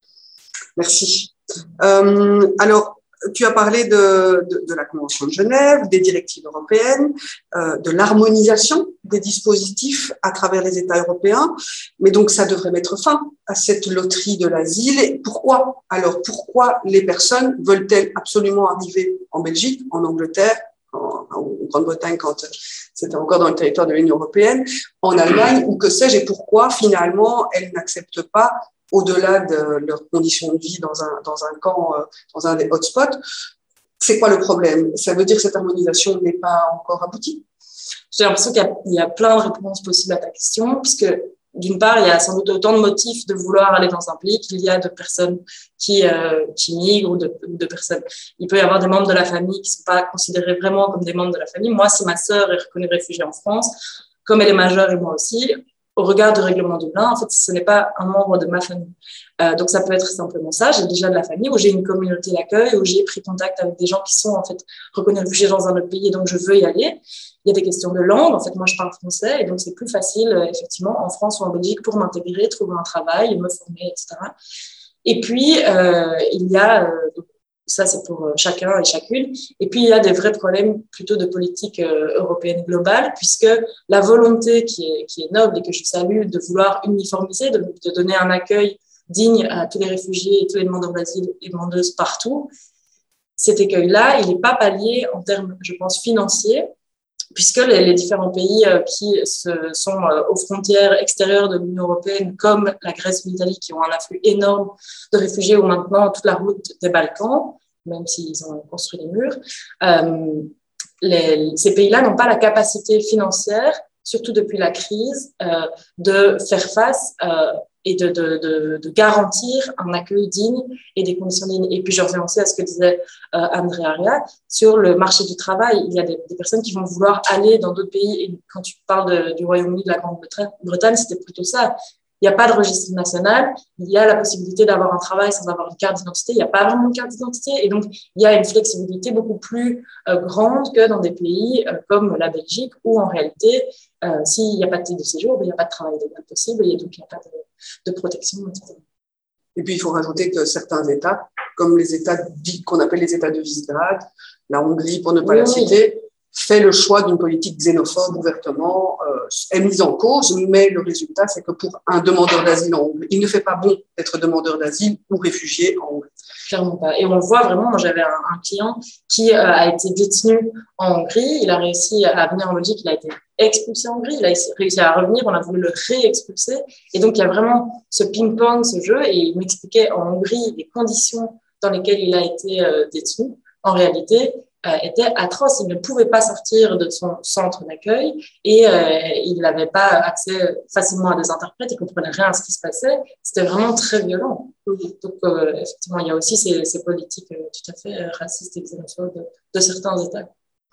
Merci. Euh, alors, tu as parlé de, de, de la Convention de Genève, des directives européennes, euh, de l'harmonisation des dispositifs à travers les États européens, mais donc ça devrait mettre fin à cette loterie de l'asile. Pourquoi? Alors, pourquoi les personnes veulent-elles absolument arriver en Belgique, en Angleterre, en, en Grande-Bretagne quand c'était encore dans le territoire de l'Union européenne, en Allemagne ou que sais-je, et pourquoi finalement elles n'acceptent pas au-delà de leurs conditions de vie dans un, dans un camp, dans un des hotspots? C'est quoi le problème? Ça veut dire que cette harmonisation n'est pas encore aboutie? J'ai l'impression qu'il y a, il y a plein de réponses possibles à ta question, puisque d'une part, il y a sans doute autant de motifs de vouloir aller dans un pays qu'il y a de personnes qui, euh, qui migrent ou de, de personnes. Il peut y avoir des membres de la famille qui ne sont pas considérés vraiment comme des membres de la famille. Moi, si ma sœur est reconnue réfugiée en France, comme elle est majeure et moi aussi, au regard du règlement Dublin, en fait, ce n'est pas un membre de ma famille. Euh, donc, ça peut être simplement ça. J'ai déjà de la famille où j'ai une communauté d'accueil, où j'ai pris contact avec des gens qui sont, en fait, reconnus réfugiés dans un autre pays et donc je veux y aller. Il y a des questions de langue. En fait, moi, je parle français et donc c'est plus facile, euh, effectivement, en France ou en Belgique pour m'intégrer, trouver un travail, me former, et cetera. Et puis, euh, il y a, euh, ça, c'est pour chacun et chacune. Et puis, il y a des vrais problèmes plutôt de politique euh, européenne globale, puisque la volonté qui est, qui est noble et que je salue de vouloir uniformiser, de, de donner un accueil digne à tous les réfugiés et tous les demandeurs d'asile et demandeuses partout, cet écueil-là, il n'est pas pallié en termes, je pense, financiers, puisque les, les différents pays euh, qui se, sont euh, aux frontières extérieures de l'Union européenne, comme la Grèce ou l'Italie, qui ont un afflux énorme de réfugiés, ou maintenant toute la route des Balkans, même s'ils ont construit des murs, euh, les, ces pays-là n'ont pas la capacité financière, surtout depuis la crise, euh, de faire face euh, et de, de, de, de garantir un accueil digne et des conditions dignes. Et puis, je reviens aussi à ce que disait euh, André Aria, sur le marché du travail. Il y a des, des personnes qui vont vouloir aller dans d'autres pays. Et quand tu parles de, du Royaume-Uni, de la Grande-Bretagne, c'était plutôt ça. Il n'y a pas de registre national. Il y a la possibilité d'avoir un travail sans avoir une carte d'identité. Il n'y a pas vraiment de carte d'identité. Et donc, il y a une flexibilité beaucoup plus euh, grande que dans des pays euh, comme la Belgique, où en réalité, euh, s'il n'y a pas de titre de séjour, il n'y a pas de travail légal possible et donc il n'y a pas de, de protection, et cetera. Et puis, il faut rajouter que certains États, comme les États qu'on appelle les États de Visegrad, la Hongrie, pour ne pas oui, la citer, fait le choix d'une politique xénophobe ouvertement, euh, est mise en cause, mais le résultat, c'est que pour un demandeur d'asile en Hongrie, il ne fait pas bon d'être demandeur d'asile ou réfugié en Hongrie. Clairement pas. Et on le voit vraiment, moi j'avais un, un client qui euh, a été détenu en Hongrie, il a réussi à venir en Belgique, il a été expulsé en Hongrie, il a réussi à revenir, on a voulu le réexpulser. Et donc il y a vraiment ce ping-pong, ce jeu, et il m'expliquait en Hongrie les conditions dans lesquelles il a été euh, détenu. En réalité, euh, était atroce. Il ne pouvait pas sortir de son centre d'accueil et euh, il n'avait pas accès facilement à des interprètes, il ne comprenait rien à ce qui se passait. C'était vraiment très violent. Donc, euh, effectivement, il y a aussi ces, ces politiques euh, tout à fait racistes et xénophobes de, de certains États.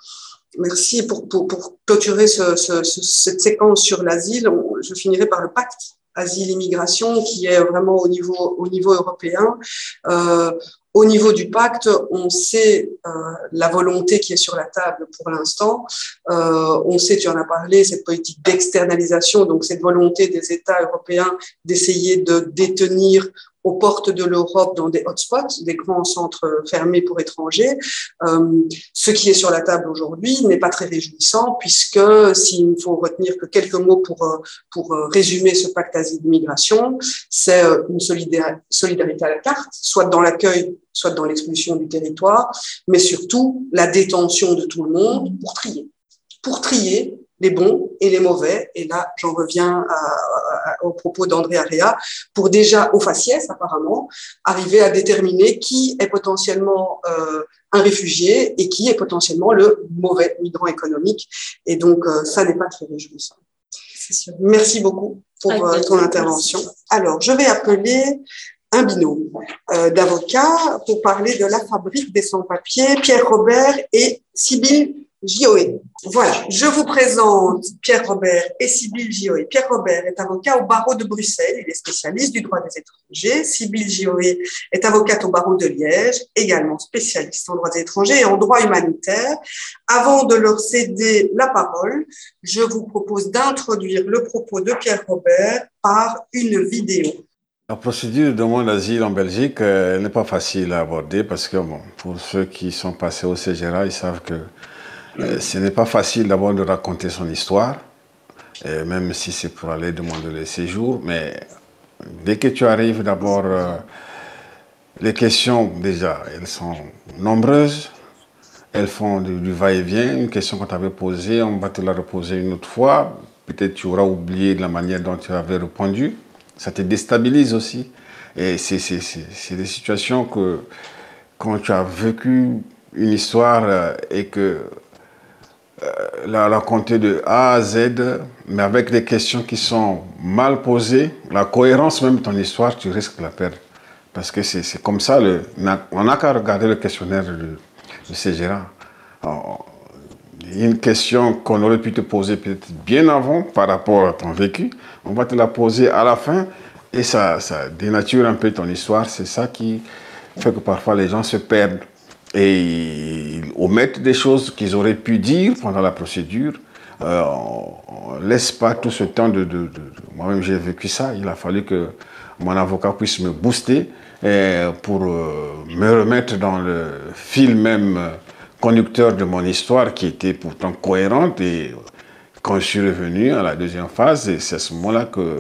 Merci. Pour, pour, pour clôturer ce, ce, ce, cette séquence sur l'asile, on, je finirai par le pacte asile-immigration qui est vraiment au niveau, au niveau européen. Euh, au niveau du pacte, on sait euh, la volonté qui est sur la table pour l'instant. Euh, on sait, tu en as parlé, cette politique d'externalisation, donc cette volonté des États européens d'essayer de détenir aux portes de l'Europe dans des hotspots, des grands centres fermés pour étrangers. Euh, ce qui est sur la table aujourd'hui n'est pas très réjouissant puisque s'il faut retenir que quelques mots pour, pour résumer ce pacte asile-immigration, c'est une solidarité à la carte, soit dans l'accueil, soit dans l'expulsion du territoire, mais surtout la détention de tout le monde pour trier. Pour trier les bons et les mauvais. Et là, j'en reviens à, à, au propos d'André Area, pour déjà, au faciès apparemment, arriver à déterminer qui est potentiellement euh, un réfugié et qui est potentiellement le mauvais migrant économique. Et donc, euh, ça n'est pas très réjouissant. Merci beaucoup pour euh, ton intervention. Alors, je vais appeler un binôme euh, d'avocats pour parler de la fabrique des sans-papiers, Pierre Robert et Sybille Gioé. Voilà, je vous présente Pierre Robert et Sybille Gioé. Pierre Robert est avocat au barreau de Bruxelles, il est spécialiste du droit des étrangers. Sybille Gioé est avocate au barreau de Liège, également spécialiste en droit des étrangers et en droit humanitaire. Avant de leur céder la parole, je vous propose d'introduire le propos de Pierre Robert par une vidéo. La procédure de demande d'asile en Belgique euh, n'est pas facile à aborder parce que bon, pour ceux qui sont passés au C G R A, ils savent que euh, ce n'est pas facile d'abord de raconter son histoire, et même si c'est pour aller demander le séjour. Mais dès que tu arrives, d'abord, euh, les questions, déjà, elles sont nombreuses. Elles font du, du va-et-vient. Une question qu'on t'avait posée, on va te la reposer une autre fois. Peut-être tu auras oublié de la manière dont tu avais répondu. Ça te déstabilise aussi. Et c'est des situations que, quand tu as vécu une histoire euh, et que euh, la raconter de A à Z, mais avec des questions qui sont mal posées, la cohérence même de ton histoire, tu risques de la perdre. Parce que c'est comme ça, le, on n'a qu'à regarder le questionnaire du, du C G R A. Alors, une question qu'on aurait pu te poser peut-être bien avant par rapport à ton vécu, on va te la poser à la fin et ça, ça dénature un peu ton histoire. C'est ça qui fait que parfois les gens se perdent et ils omettent des choses qu'ils auraient pu dire pendant la procédure. Euh, on ne laisse pas tout ce temps de... de, de, de... Moi-même j'ai vécu ça, il a fallu que mon avocat puisse me booster et pour euh, me remettre dans le fil même conducteur de mon histoire qui était pourtant cohérente. Et quand je suis revenu à la deuxième phase, c'est à ce moment-là que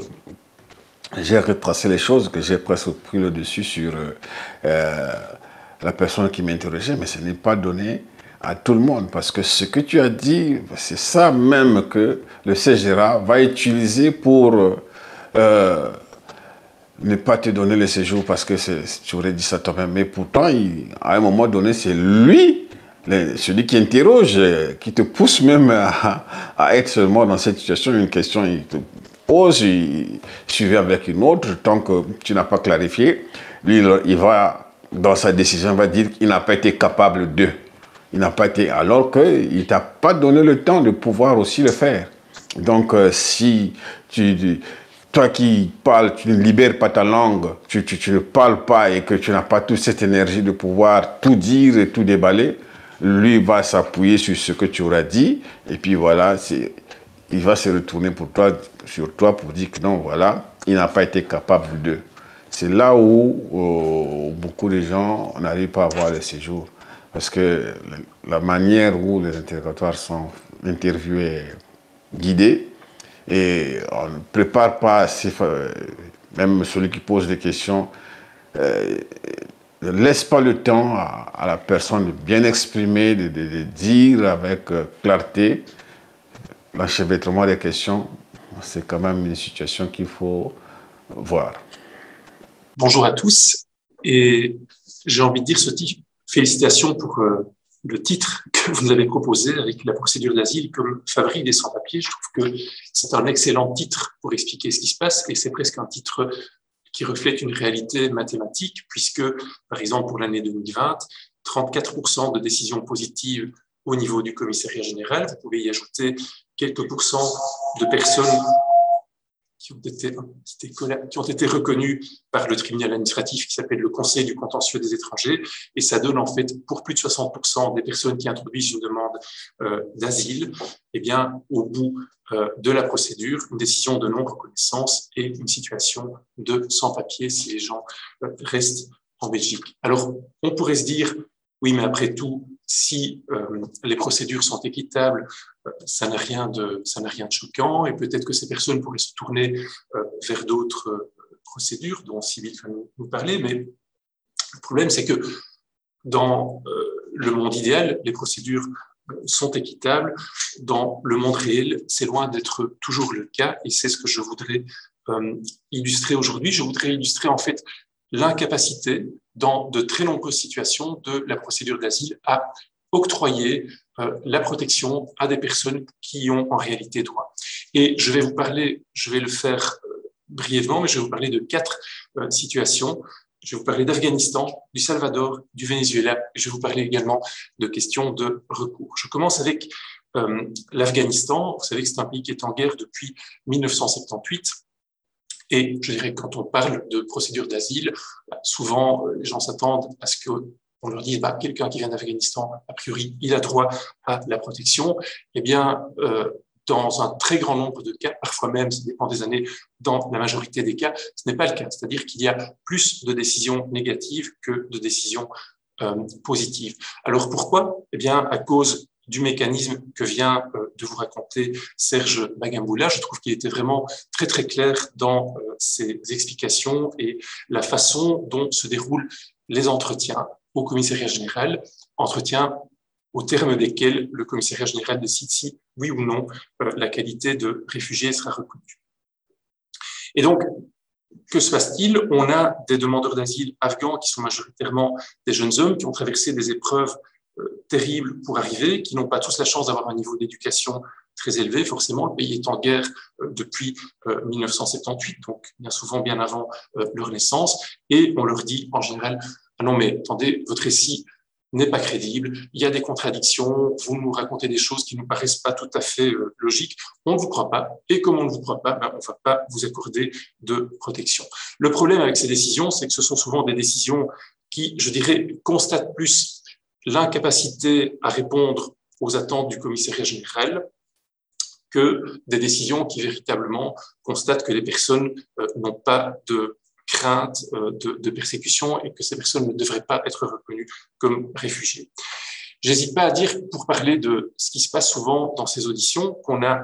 j'ai retracé les choses, que j'ai presque pris le dessus sur euh, la personne qui m'interrogeait, mais ce n'est pas donné à tout le monde, parce que ce que tu as dit, c'est ça même que le C G R A va utiliser pour euh, ne pas te donner le séjour, parce que tu aurais dit ça toi-même, mais pourtant, il, à un moment donné, c'est lui, le, celui qui interroge, qui te pousse même à, à être seulement dans cette situation. Une question, il te pose, il suivait avec une autre, tant que tu n'as pas clarifié, lui, il va, dans sa décision, il va dire qu'il n'a pas été capable de. Il n'a pas été, alors qu'il ne t'a pas donné le temps de pouvoir aussi le faire. Donc, euh, si tu, toi qui parles, tu ne libères pas ta langue, tu, tu, tu ne parles pas et que tu n'as pas toute cette énergie de pouvoir tout dire et tout déballer, lui va s'appuyer sur ce que tu auras dit, et puis voilà, il va se retourner pour toi, sur toi pour dire que non, voilà, il n'a pas été capable de. C'est là où, où beaucoup de gens n'arrivent pas à avoir le séjour. Parce que la manière où les interrogatoires sont interviewés, guidés, et on ne prépare pas, même celui qui pose des questions, euh, ne laisse pas le temps à, à la personne de bien exprimer, de, de, de dire avec euh, clarté. L'enchevêtrement des questions, c'est quand même une situation qu'il faut voir. Bonjour à tous, et j'ai envie de dire ce type. Félicitations pour euh, le titre que vous nous avez proposé avec la procédure d'asile comme favori des sans-papiers. Je trouve que c'est un excellent titre pour expliquer ce qui se passe et c'est presque un titre qui reflète une réalité mathématique puisque, par exemple, pour l'année deux mille vingt, trente-quatre pour cent de décisions positives au niveau du commissariat général. Vous pouvez y ajouter quelques pourcents de personnes qui ont été, qui ont été reconnues par le tribunal administratif qui s'appelle le Conseil du contentieux des étrangers. Et ça donne en fait, pour plus de soixante pour cent des personnes qui introduisent une demande euh, d'asile, eh bien, au bout euh, de la procédure, une décision de non-reconnaissance et une situation de sans-papiers si les gens euh, restent en Belgique. Alors, on pourrait se dire, oui, mais après tout, si euh, les procédures sont équitables, euh, ça n'a rien de, ça n'a rien de choquant, et peut-être que ces personnes pourraient se tourner euh, vers d'autres euh, procédures dont Sybille va nous, nous parler. Mais le problème, c'est que dans euh, le monde idéal, les procédures sont équitables. Dans le monde réel, c'est loin d'être toujours le cas, et c'est ce que je voudrais euh, illustrer aujourd'hui. Je voudrais illustrer en fait l'incapacité dans de très nombreuses situations de la procédure d'asile à octroyer euh, la protection à des personnes qui ont en réalité droit. Et je vais vous parler, je vais le faire euh, brièvement, mais je vais vous parler de quatre euh, situations. Je vais vous parler d'Afghanistan, du Salvador, du Venezuela, et je vais vous parler également de questions de recours. Je commence avec euh, l'Afghanistan. Vous savez que c'est un pays qui est en guerre depuis mille neuf cent soixante-dix-huit. Et je dirais que quand on parle de procédure d'asile, souvent les gens s'attendent à ce qu'on leur dise bah, quelqu'un qui vient d'Afghanistan, a priori, il a droit à la protection. Eh bien, euh, dans un très grand nombre de cas, parfois même, ça dépend des années, dans la majorité des cas, ce n'est pas le cas. C'est-à-dire qu'il y a plus de décisions négatives que de décisions euh, positives. Alors pourquoi ? Eh bien, à cause du mécanisme que vient euh, de vous raconter Serge Bagamboula. Je trouve qu'il était vraiment très très clair dans euh, ses explications et la façon dont se déroulent les entretiens au commissariat général, entretiens au terme desquels le commissariat général décide si, oui ou non, euh, la qualité de réfugié sera reconnue. Et donc, que se passe-t-il ? On a des demandeurs d'asile afghans qui sont majoritairement des jeunes hommes qui ont traversé des épreuves Euh, terribles pour arriver, qui n'ont pas tous la chance d'avoir un niveau d'éducation très élevé. Forcément, le pays est en guerre euh, depuis euh, mille neuf cent soixante-dix-huit, donc bien souvent bien avant euh, leur naissance, et on leur dit en général « Ah non, mais attendez, votre récit n'est pas crédible, il y a des contradictions, vous nous racontez des choses qui ne nous paraissent pas tout à fait euh, logiques, on ne vous croit pas, et comme on ne vous croit pas, ben, on ne va pas vous accorder de protection. » Le problème avec ces décisions, c'est que ce sont souvent des décisions qui, je dirais, constatent plus l'incapacité à répondre aux attentes du commissariat général que des décisions qui véritablement constatent que les personnes euh, n'ont pas de crainte euh, de, de persécution et que ces personnes ne devraient pas être reconnues comme réfugiés. J'hésite pas à dire, pour parler de ce qui se passe souvent dans ces auditions, qu'on a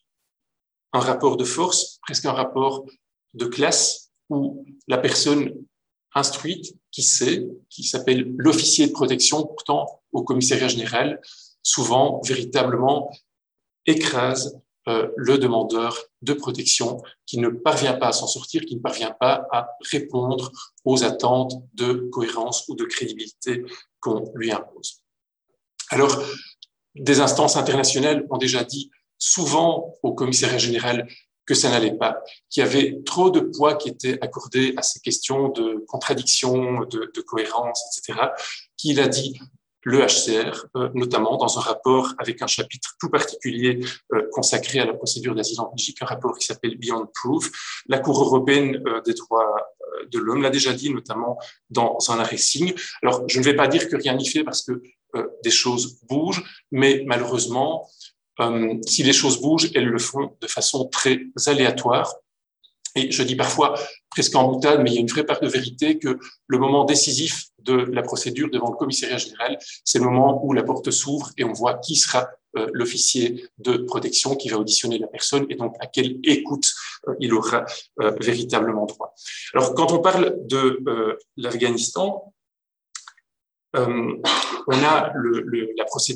un rapport de force, presque un rapport de classe, où la personne instruite, qui sait, qui s'appelle l'officier de protection, pourtant au commissariat général, souvent, véritablement, écrase euh, le demandeur de protection qui ne parvient pas à s'en sortir, qui ne parvient pas à répondre aux attentes de cohérence ou de crédibilité qu'on lui impose. Alors, des instances internationales ont déjà dit souvent au commissariat général que ça n'allait pas, qu'il y avait trop de poids qui était accordé à ces questions de contradiction, de, de cohérence, et cetera, qu'il a dit le H C R, euh, notamment dans un rapport avec un chapitre tout particulier euh, consacré à la procédure d'asile en Belgique, un rapport qui s'appelle Beyond Proof. La Cour européenne euh, des droits euh, de l'homme l'a déjà dit, notamment dans un arrêt Signe. Alors, je ne vais pas dire que rien n'y fait parce que euh, des choses bougent, mais malheureusement, Euh, si les choses bougent, elles le font de façon très aléatoire. Et je dis parfois, presque en boutade, mais il y a une vraie part de vérité que le moment décisif de la procédure devant le commissariat général, c'est le moment où la porte s'ouvre et on voit qui sera euh, l'officier de protection qui va auditionner la personne et donc à quelle écoute euh, il aura euh, véritablement droit. Alors, quand on parle de euh, l'Afghanistan, Euh, on a le, le, la procédure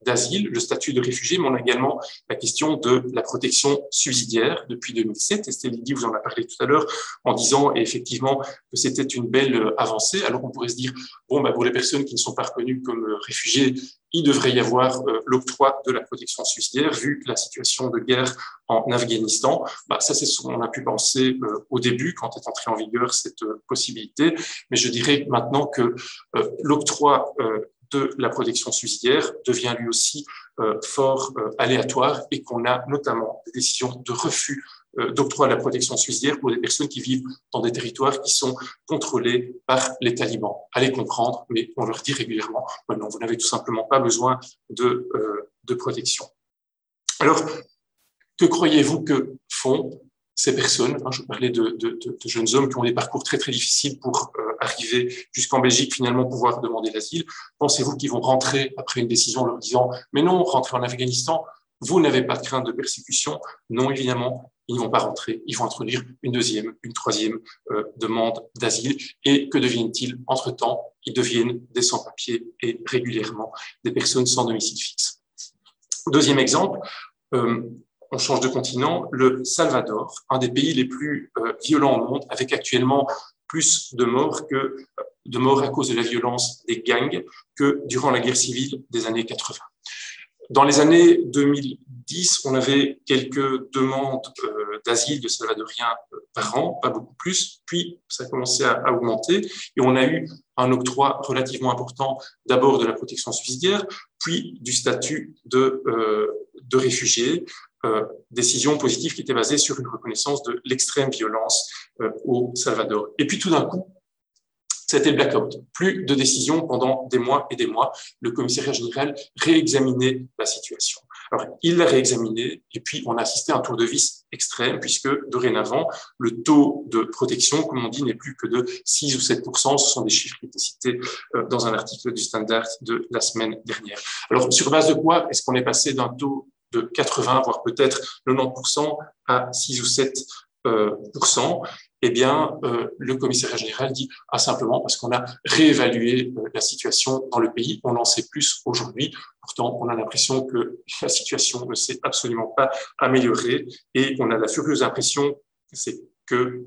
d'asile, le statut de réfugié, mais on a également la question de la protection subsidiaire depuis deux mille sept. Estelle Lydie vous en a parlé tout à l'heure en disant effectivement que c'était une belle avancée. Alors on pourrait se dire, bon, bah, pour les personnes qui ne sont pas reconnues comme réfugiés, il devrait y avoir euh, l'octroi de la protection subsidiaire, vu la situation de guerre en Afghanistan. Bah, ça, c'est ce qu'on a pu penser euh, au début, quand est entrée en vigueur cette euh, possibilité. Mais je dirais maintenant que euh, l'octroi euh, de la protection subsidiaire devient lui aussi euh, fort euh, aléatoire et qu'on a notamment des décisions de refus euh, d'octroi de la protection subsidiaire pour des personnes qui vivent dans des territoires qui sont contrôlés par les talibans. Allez comprendre, mais on leur dit régulièrement, oh non, vous n'avez tout simplement pas besoin de, euh, de protection. Alors, que croyez-vous que font ces personnes, hein, je parlais de, de, de, de jeunes hommes qui ont des parcours très très difficiles pour euh, arriver jusqu'en Belgique, finalement pouvoir demander l'asile. Pensez-vous qu'ils vont rentrer après une décision leur disant « mais non, rentrez en Afghanistan, vous n'avez pas de crainte de persécution ». Non, évidemment, ils ne vont pas rentrer, ils vont introduire une deuxième, une troisième euh, demande d'asile. Et que deviennent-ils entre-temps? Ils deviennent des sans-papiers et régulièrement des personnes sans domicile fixe. Deuxième exemple, euh, on change de continent, le Salvador, un des pays les plus euh, violents au monde, avec actuellement plus de morts, que, de morts à cause de la violence des gangs que durant la guerre civile des années quatre-vingts. Dans les années deux mille dix, on avait quelques demandes euh, d'asile de Salvadoriens euh, par an, pas beaucoup plus, puis ça a commencé à, à augmenter et on a eu un octroi relativement important, d'abord de la protection subsidiaire, puis du statut de, euh, de réfugié, euh, décision positive qui était basée sur une reconnaissance de l'extrême violence euh, au Salvador. Et puis tout d'un coup, c'était le blackout. Plus de décisions pendant des mois et des mois. Le commissariat général réexaminait la situation. Alors, il l'a réexaminé et puis on a assisté à un tour de vis extrême puisque dorénavant, le taux de protection, comme on dit, n'est plus que de six ou sept pour cent. Ce sont des chiffres qui étaient cités dans un article du Standard de la semaine dernière. Alors, sur base de quoi est-ce qu'on est passé d'un taux de quatre-vingts, voire peut-être quatre-vingt-dix pour cent à six ou sept pour cent? Eh bien, euh, le commissariat général dit ah, simplement parce qu'on a réévalué euh, la situation dans le pays, on en sait plus aujourd'hui. Pourtant, on a l'impression que la situation ne s'est absolument pas améliorée et on a la furieuse impression c'est que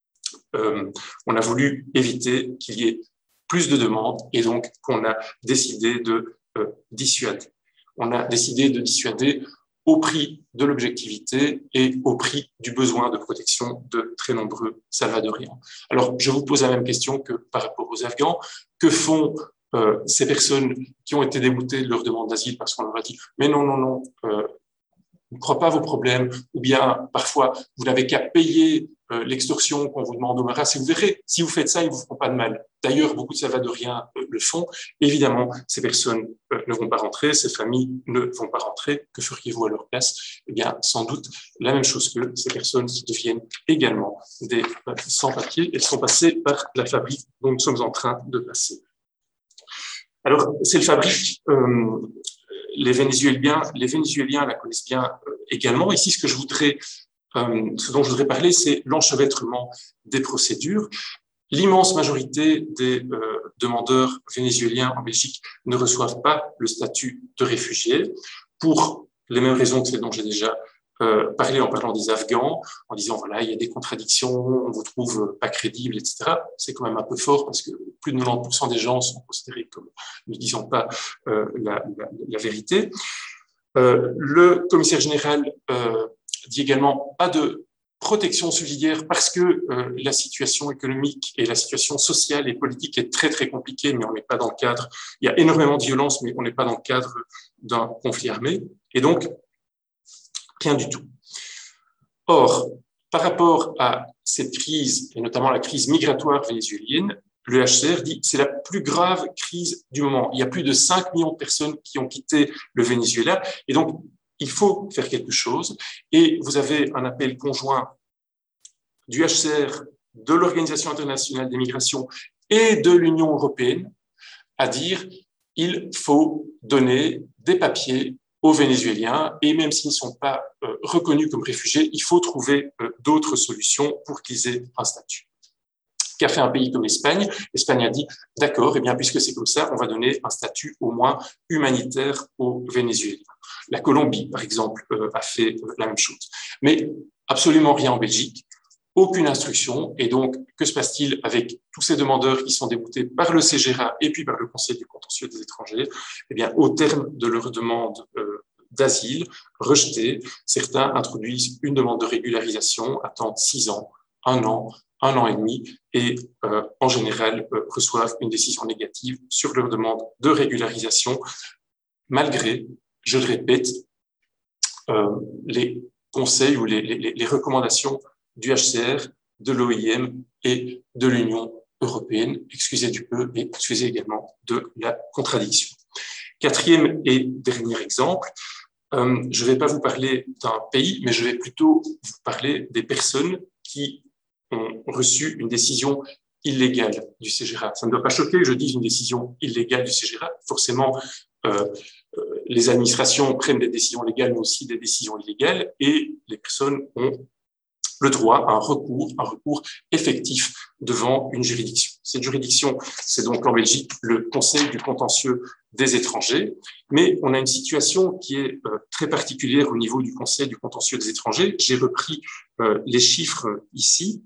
euh, on a voulu éviter qu'il y ait plus de demandes et donc qu'on a décidé de euh, dissuader. On a décidé de dissuader au prix de l'objectivité et au prix du besoin de protection de très nombreux Salvadoriens. Alors, je vous pose la même question que par rapport aux Afghans. Que font euh, ces personnes qui ont été déboutées de leur demande d'asile parce qu'on leur a dit « mais non, non, non, euh, on ne croit pas à vos problèmes » ou bien parfois « vous n'avez qu'à payer euh, l'extorsion qu'on vous demande au Maras et vous verrez, si vous faites ça, ils ne vous feront pas de mal ». D'ailleurs, beaucoup de Salvadoriens euh, le font. Évidemment, ces personnes euh, ne vont pas rentrer, ces familles ne vont pas rentrer. Que feriez-vous à leur place? Eh bien, sans doute la même chose que ces personnes qui deviennent également des euh, sans-papiers. Elles sont passées par la fabrique dont nous sommes en train de passer. Alors, c'est le fabrique. Euh, les Vénézuéliens, les Vénézuéliens la connaissent bien euh, également. Ici, ce que je voudrais, euh, ce dont je voudrais parler, c'est l'enchevêtrement des procédures. L'immense majorité des euh, demandeurs vénézuéliens en Belgique ne reçoivent pas le statut de réfugié pour les mêmes raisons que celles dont j'ai déjà euh, parlé en parlant des Afghans, en disant voilà, il y a des contradictions, on vous trouve pas crédible, et cetera. C'est quand même un peu fort parce que plus de quatre-vingt-dix pour cent des gens sont considérés comme ne disant pas euh, la, la, la vérité. Euh, le commissaire général euh, dit également pas de protection subsidiaire parce que euh, la situation économique et la situation sociale et politique est très très compliquée, mais on n'est pas dans le cadre, il y a énormément de violence, mais on n'est pas dans le cadre d'un conflit armé, et donc rien du tout. Or, par rapport à cette crise, et notamment la crise migratoire vénézuélienne, le H C R dit que c'est la plus grave crise du moment. Il y a plus de cinq millions de personnes qui ont quitté le Venezuela, et donc il faut faire quelque chose. Et vous avez un appel conjoint du H C R, de l'Organisation internationale des migrations et de l'Union européenne à dire il faut donner des papiers aux Vénézuéliens et même s'ils ne sont pas euh, reconnus comme réfugiés, il faut trouver euh, d'autres solutions pour qu'ils aient un statut. Qu'a fait un pays comme l'Espagne? L'Espagne a dit, d'accord, et eh bien puisque c'est comme ça, on va donner un statut au moins humanitaire aux Vénézuéliens. La Colombie, par exemple, euh, a fait euh, la même chose. Mais absolument rien en Belgique, aucune instruction. Et donc, que se passe-t-il avec tous ces demandeurs qui sont déboutés par le C G R A et puis par le Conseil du contentieux des étrangers? Eh bien, au terme de leur demande euh, d'asile rejetée, certains introduisent une demande de régularisation, attendent six ans, un an, un an et demi, et euh, en général euh, reçoivent une décision négative sur leur demande de régularisation, malgré, je le répète, euh, les conseils ou les, les, les recommandations du H C R, de l'O I M et de l'Union européenne. Excusez du peu et excusez également de la contradiction. Quatrième et dernier exemple, euh, je ne vais pas vous parler d'un pays, mais je vais plutôt vous parler des personnes qui ont reçu une décision illégale du C G R A. Ça ne doit pas choquer que je dise une décision illégale du C G R A. Forcément, euh, euh, les administrations prennent des décisions légales, mais aussi des décisions illégales, et les personnes ont le droit à un recours, un recours effectif devant une juridiction. Cette juridiction, c'est donc en Belgique le Conseil du contentieux des étrangers, mais on a une situation qui est euh, très particulière au niveau du Conseil du contentieux des étrangers. J'ai repris euh, les chiffres ici.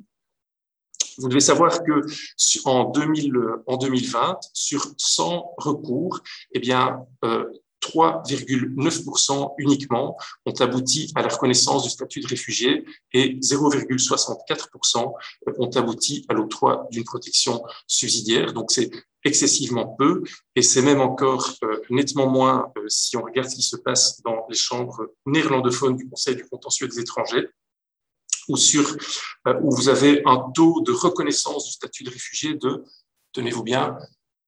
Vous devez savoir que en, deux mille, en deux mille vingt, sur cent recours, eh bien, euh, trois virgule neuf pour cent uniquement ont abouti à la reconnaissance du statut de réfugié et zéro virgule soixante-quatre pour cent ont abouti à l'octroi d'une protection subsidiaire. Donc, c'est excessivement peu, et c'est même encore euh, nettement moins euh, si on regarde ce qui se passe dans les chambres néerlandophones du Conseil du contentieux des étrangers, ou sur, euh, où vous avez un taux de reconnaissance du statut de réfugié de, tenez-vous bien,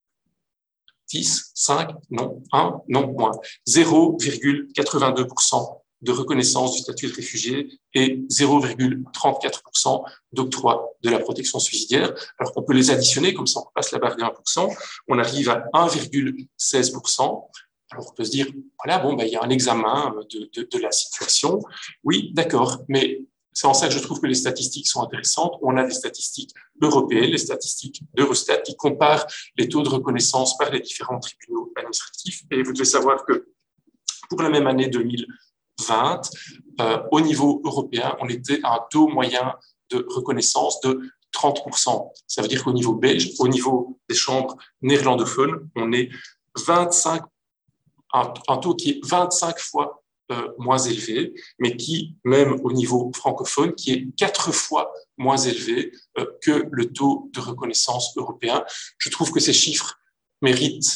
dix, cinq, non, un, non, moins, zéro virgule quatre-vingt-deux pour cent de reconnaissance du statut de réfugié et zéro virgule trente-quatre pour cent d'octroi de la protection subsidiaire. Alors qu'on peut les additionner, comme ça on passe la barre des un pour cent, on arrive à un virgule seize pour cent. Alors on peut se dire, voilà, bon, ben, il y a un examen de, de, de la situation. Oui, d'accord, mais c'est en ça que je trouve que les statistiques sont intéressantes. On a des statistiques européennes, les statistiques d'Eurostat qui comparent les taux de reconnaissance par les différents tribunaux administratifs. Et vous devez savoir que pour la même année deux mille vingt, euh, au niveau européen, on était à un taux moyen de reconnaissance de trente pour cent. Ça veut dire qu'au niveau belge, au niveau des chambres néerlandophones, on est vingt-cinq, un, un taux qui est vingt-cinq fois Euh, moins élevé, mais qui, même au niveau francophone, qui est quatre fois moins élevé euh, que le taux de reconnaissance européen. Je trouve que ces chiffres méritent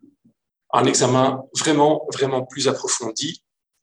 un examen vraiment, vraiment plus approfondi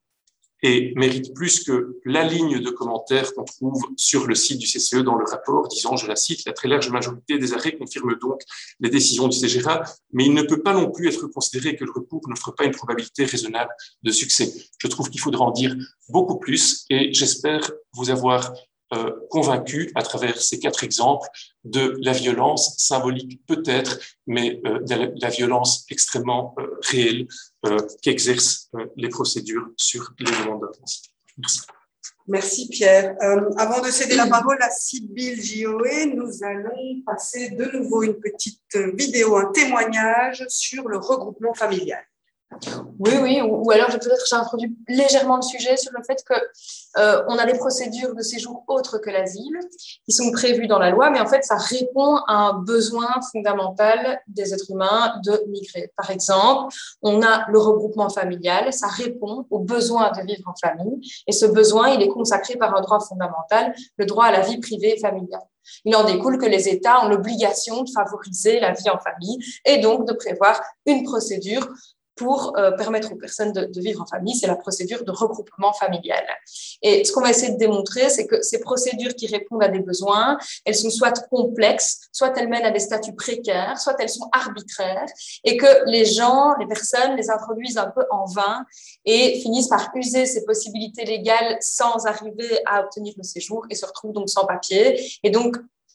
et méritent plus que la ligne de commentaires qu'on trouve sur le site du C C E dans le rapport, disant, je la cite, la très large majorité des arrêts confirme donc les décisions du C G R A, mais il ne peut pas non plus être considéré que le recours n'offre pas une probabilité raisonnable de succès. Je trouve qu'il faudra en dire beaucoup plus, et j'espère vous avoir euh, convaincu à travers ces quatre exemples de la violence symbolique peut-être, mais euh, de la, la violence extrêmement euh, réelle euh, qu'exercent euh, les procédures sur les demandeurs. Merci. Merci Pierre. Euh, avant de céder la parole à Sybille Gioé, nous allons passer de nouveau une petite vidéo, un témoignage sur le regroupement familial. Oui, oui, ou, ou alors peut-être j'ai introduit légèrement le sujet sur le fait que euh, on a des procédures de séjour autres que l'asile qui sont prévues dans la loi, mais en fait ça répond à un besoin fondamental des êtres humains de migrer. Par exemple, on a le regroupement familial, ça répond au besoin de vivre en famille, et ce besoin il est consacré par un droit fondamental, le droit à la vie privée et familiale. Il en découle que les États ont l'obligation de favoriser la vie en famille et donc de prévoir une procédure pour euh, permettre aux personnes de, de vivre en famille, c'est la procédure de regroupement familial. Et ce qu'on va essayer de démontrer, c'est que ces procédures qui répondent à des besoins, elles sont soit complexes, soit elles mènent à des statuts précaires, soit elles sont arbitraires, et que les gens, les personnes, les introduisent un peu en vain et finissent par user ces possibilités légales sans arriver à obtenir le séjour et se retrouvent donc sans papier. Et donc,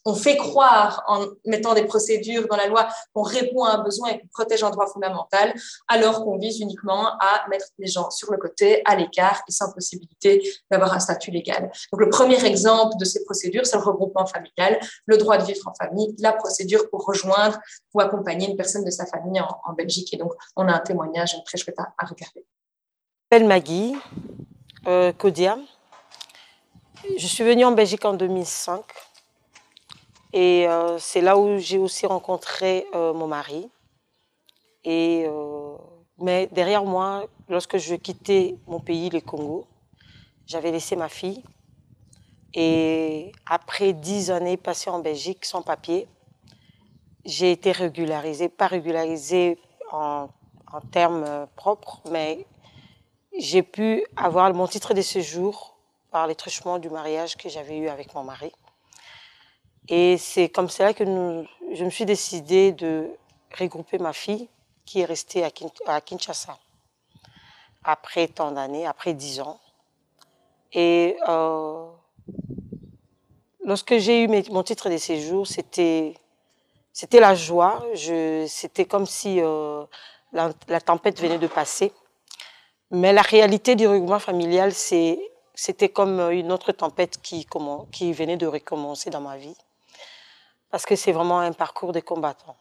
on fait croire, en mettant des procédures dans la loi, qu'on répond à un besoin et qu'on protège un droit fondamental, alors qu'on vise uniquement à mettre les gens sur le côté, à l'écart et sans possibilité d'avoir un statut légal. Donc, le premier exemple de ces procédures, c'est le regroupement familial, le droit de vivre en famille, la procédure pour rejoindre ou accompagner une personne de sa famille en, en Belgique. Et donc, on a un témoignage très chouette à, à regarder. Je m'appelle Maggie euh, Kodia. Je suis venue en Belgique en deux mille cinq. Et euh, c'est là où j'ai aussi rencontré euh, mon mari. Et, euh, mais derrière moi, lorsque je quittais mon pays, le Congo, j'avais laissé ma fille. Et après dix années passées en Belgique sans papier, j'ai été régularisée, pas régularisée en, en termes propres, mais j'ai pu avoir mon titre de séjour par les truchements du mariage que j'avais eu avec mon mari. Et c'est comme cela que nous, je me suis décidée de regrouper ma fille qui est restée à, Kin, à Kinshasa après tant d'années, après dix ans. Et euh, lorsque j'ai eu mes, mon titre de séjour, c'était c'était la joie. C'était comme si euh, la, la tempête venait de passer. Mais la réalité du regroupement familial, c'était comme une autre tempête qui, comment, qui venait de recommencer dans ma vie. Parce que c'est vraiment un parcours de combattants.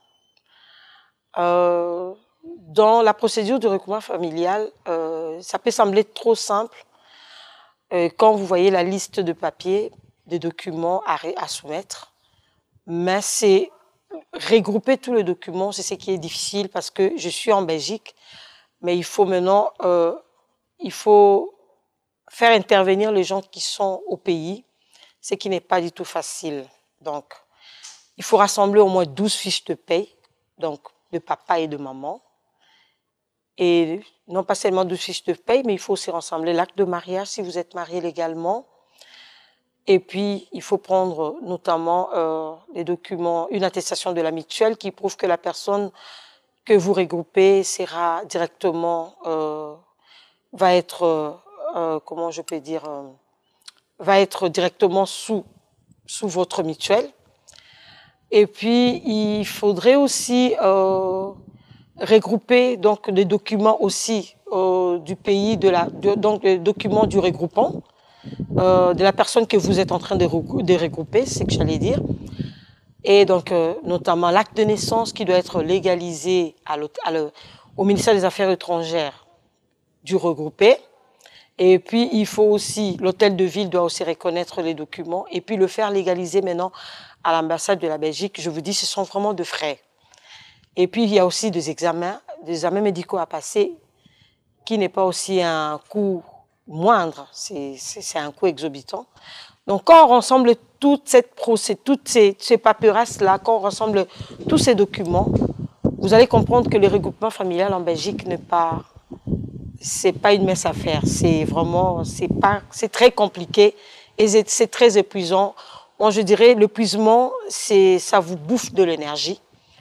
Euh, dans la procédure du regroupement familial, euh, ça peut sembler trop simple euh, quand vous voyez la liste de papiers, de documents à, à soumettre. Mais c'est regrouper tous les documents, c'est ce qui est difficile parce que je suis en Belgique, mais il faut maintenant euh, il faut faire intervenir les gens qui sont au pays, ce qui n'est pas du tout facile. Donc, il faut rassembler au moins douze fiches de paie, donc de papa et de maman. Et non pas seulement douze fiches de paie, mais il faut aussi rassembler l'acte de mariage si vous êtes marié légalement. Et puis, il faut prendre notamment euh, les documents, une attestation de la mutuelle qui prouve que la personne que vous regroupez sera directement, euh, va être, euh, euh, comment je peux dire, euh, va être directement sous, sous votre mutuelle. Et puis, il faudrait aussi euh, regrouper donc, des documents aussi euh, du pays, de la, de, donc les documents du regroupant, euh, de la personne que vous êtes en train de, de regrouper, c'est ce que j'allais dire. Et donc, euh, notamment l'acte de naissance qui doit être légalisé à à le, au ministère des Affaires étrangères du regroupé. Et puis, il faut aussi, l'hôtel de ville doit aussi reconnaître les documents et puis le faire légaliser maintenant à l'ambassade de la Belgique. Je vous dis, ce sont vraiment de frais. Et puis, il y a aussi des examens, des examens médicaux à passer qui n'est pas aussi un coût moindre, c'est un coût exorbitant. Donc, quand on rassemble toute cette procédure, toutes ces, ces paperasses-là, quand on rassemble tous ces documents, vous allez comprendre que le regroupement familial en Belgique n'est pas, c'est pas une mince affaire. C'est vraiment, c'est pas, c'est très compliqué et c'est très épuisant. Moi, je dirais, l'épuisement, c'est, ça vous bouffe de l'énergie.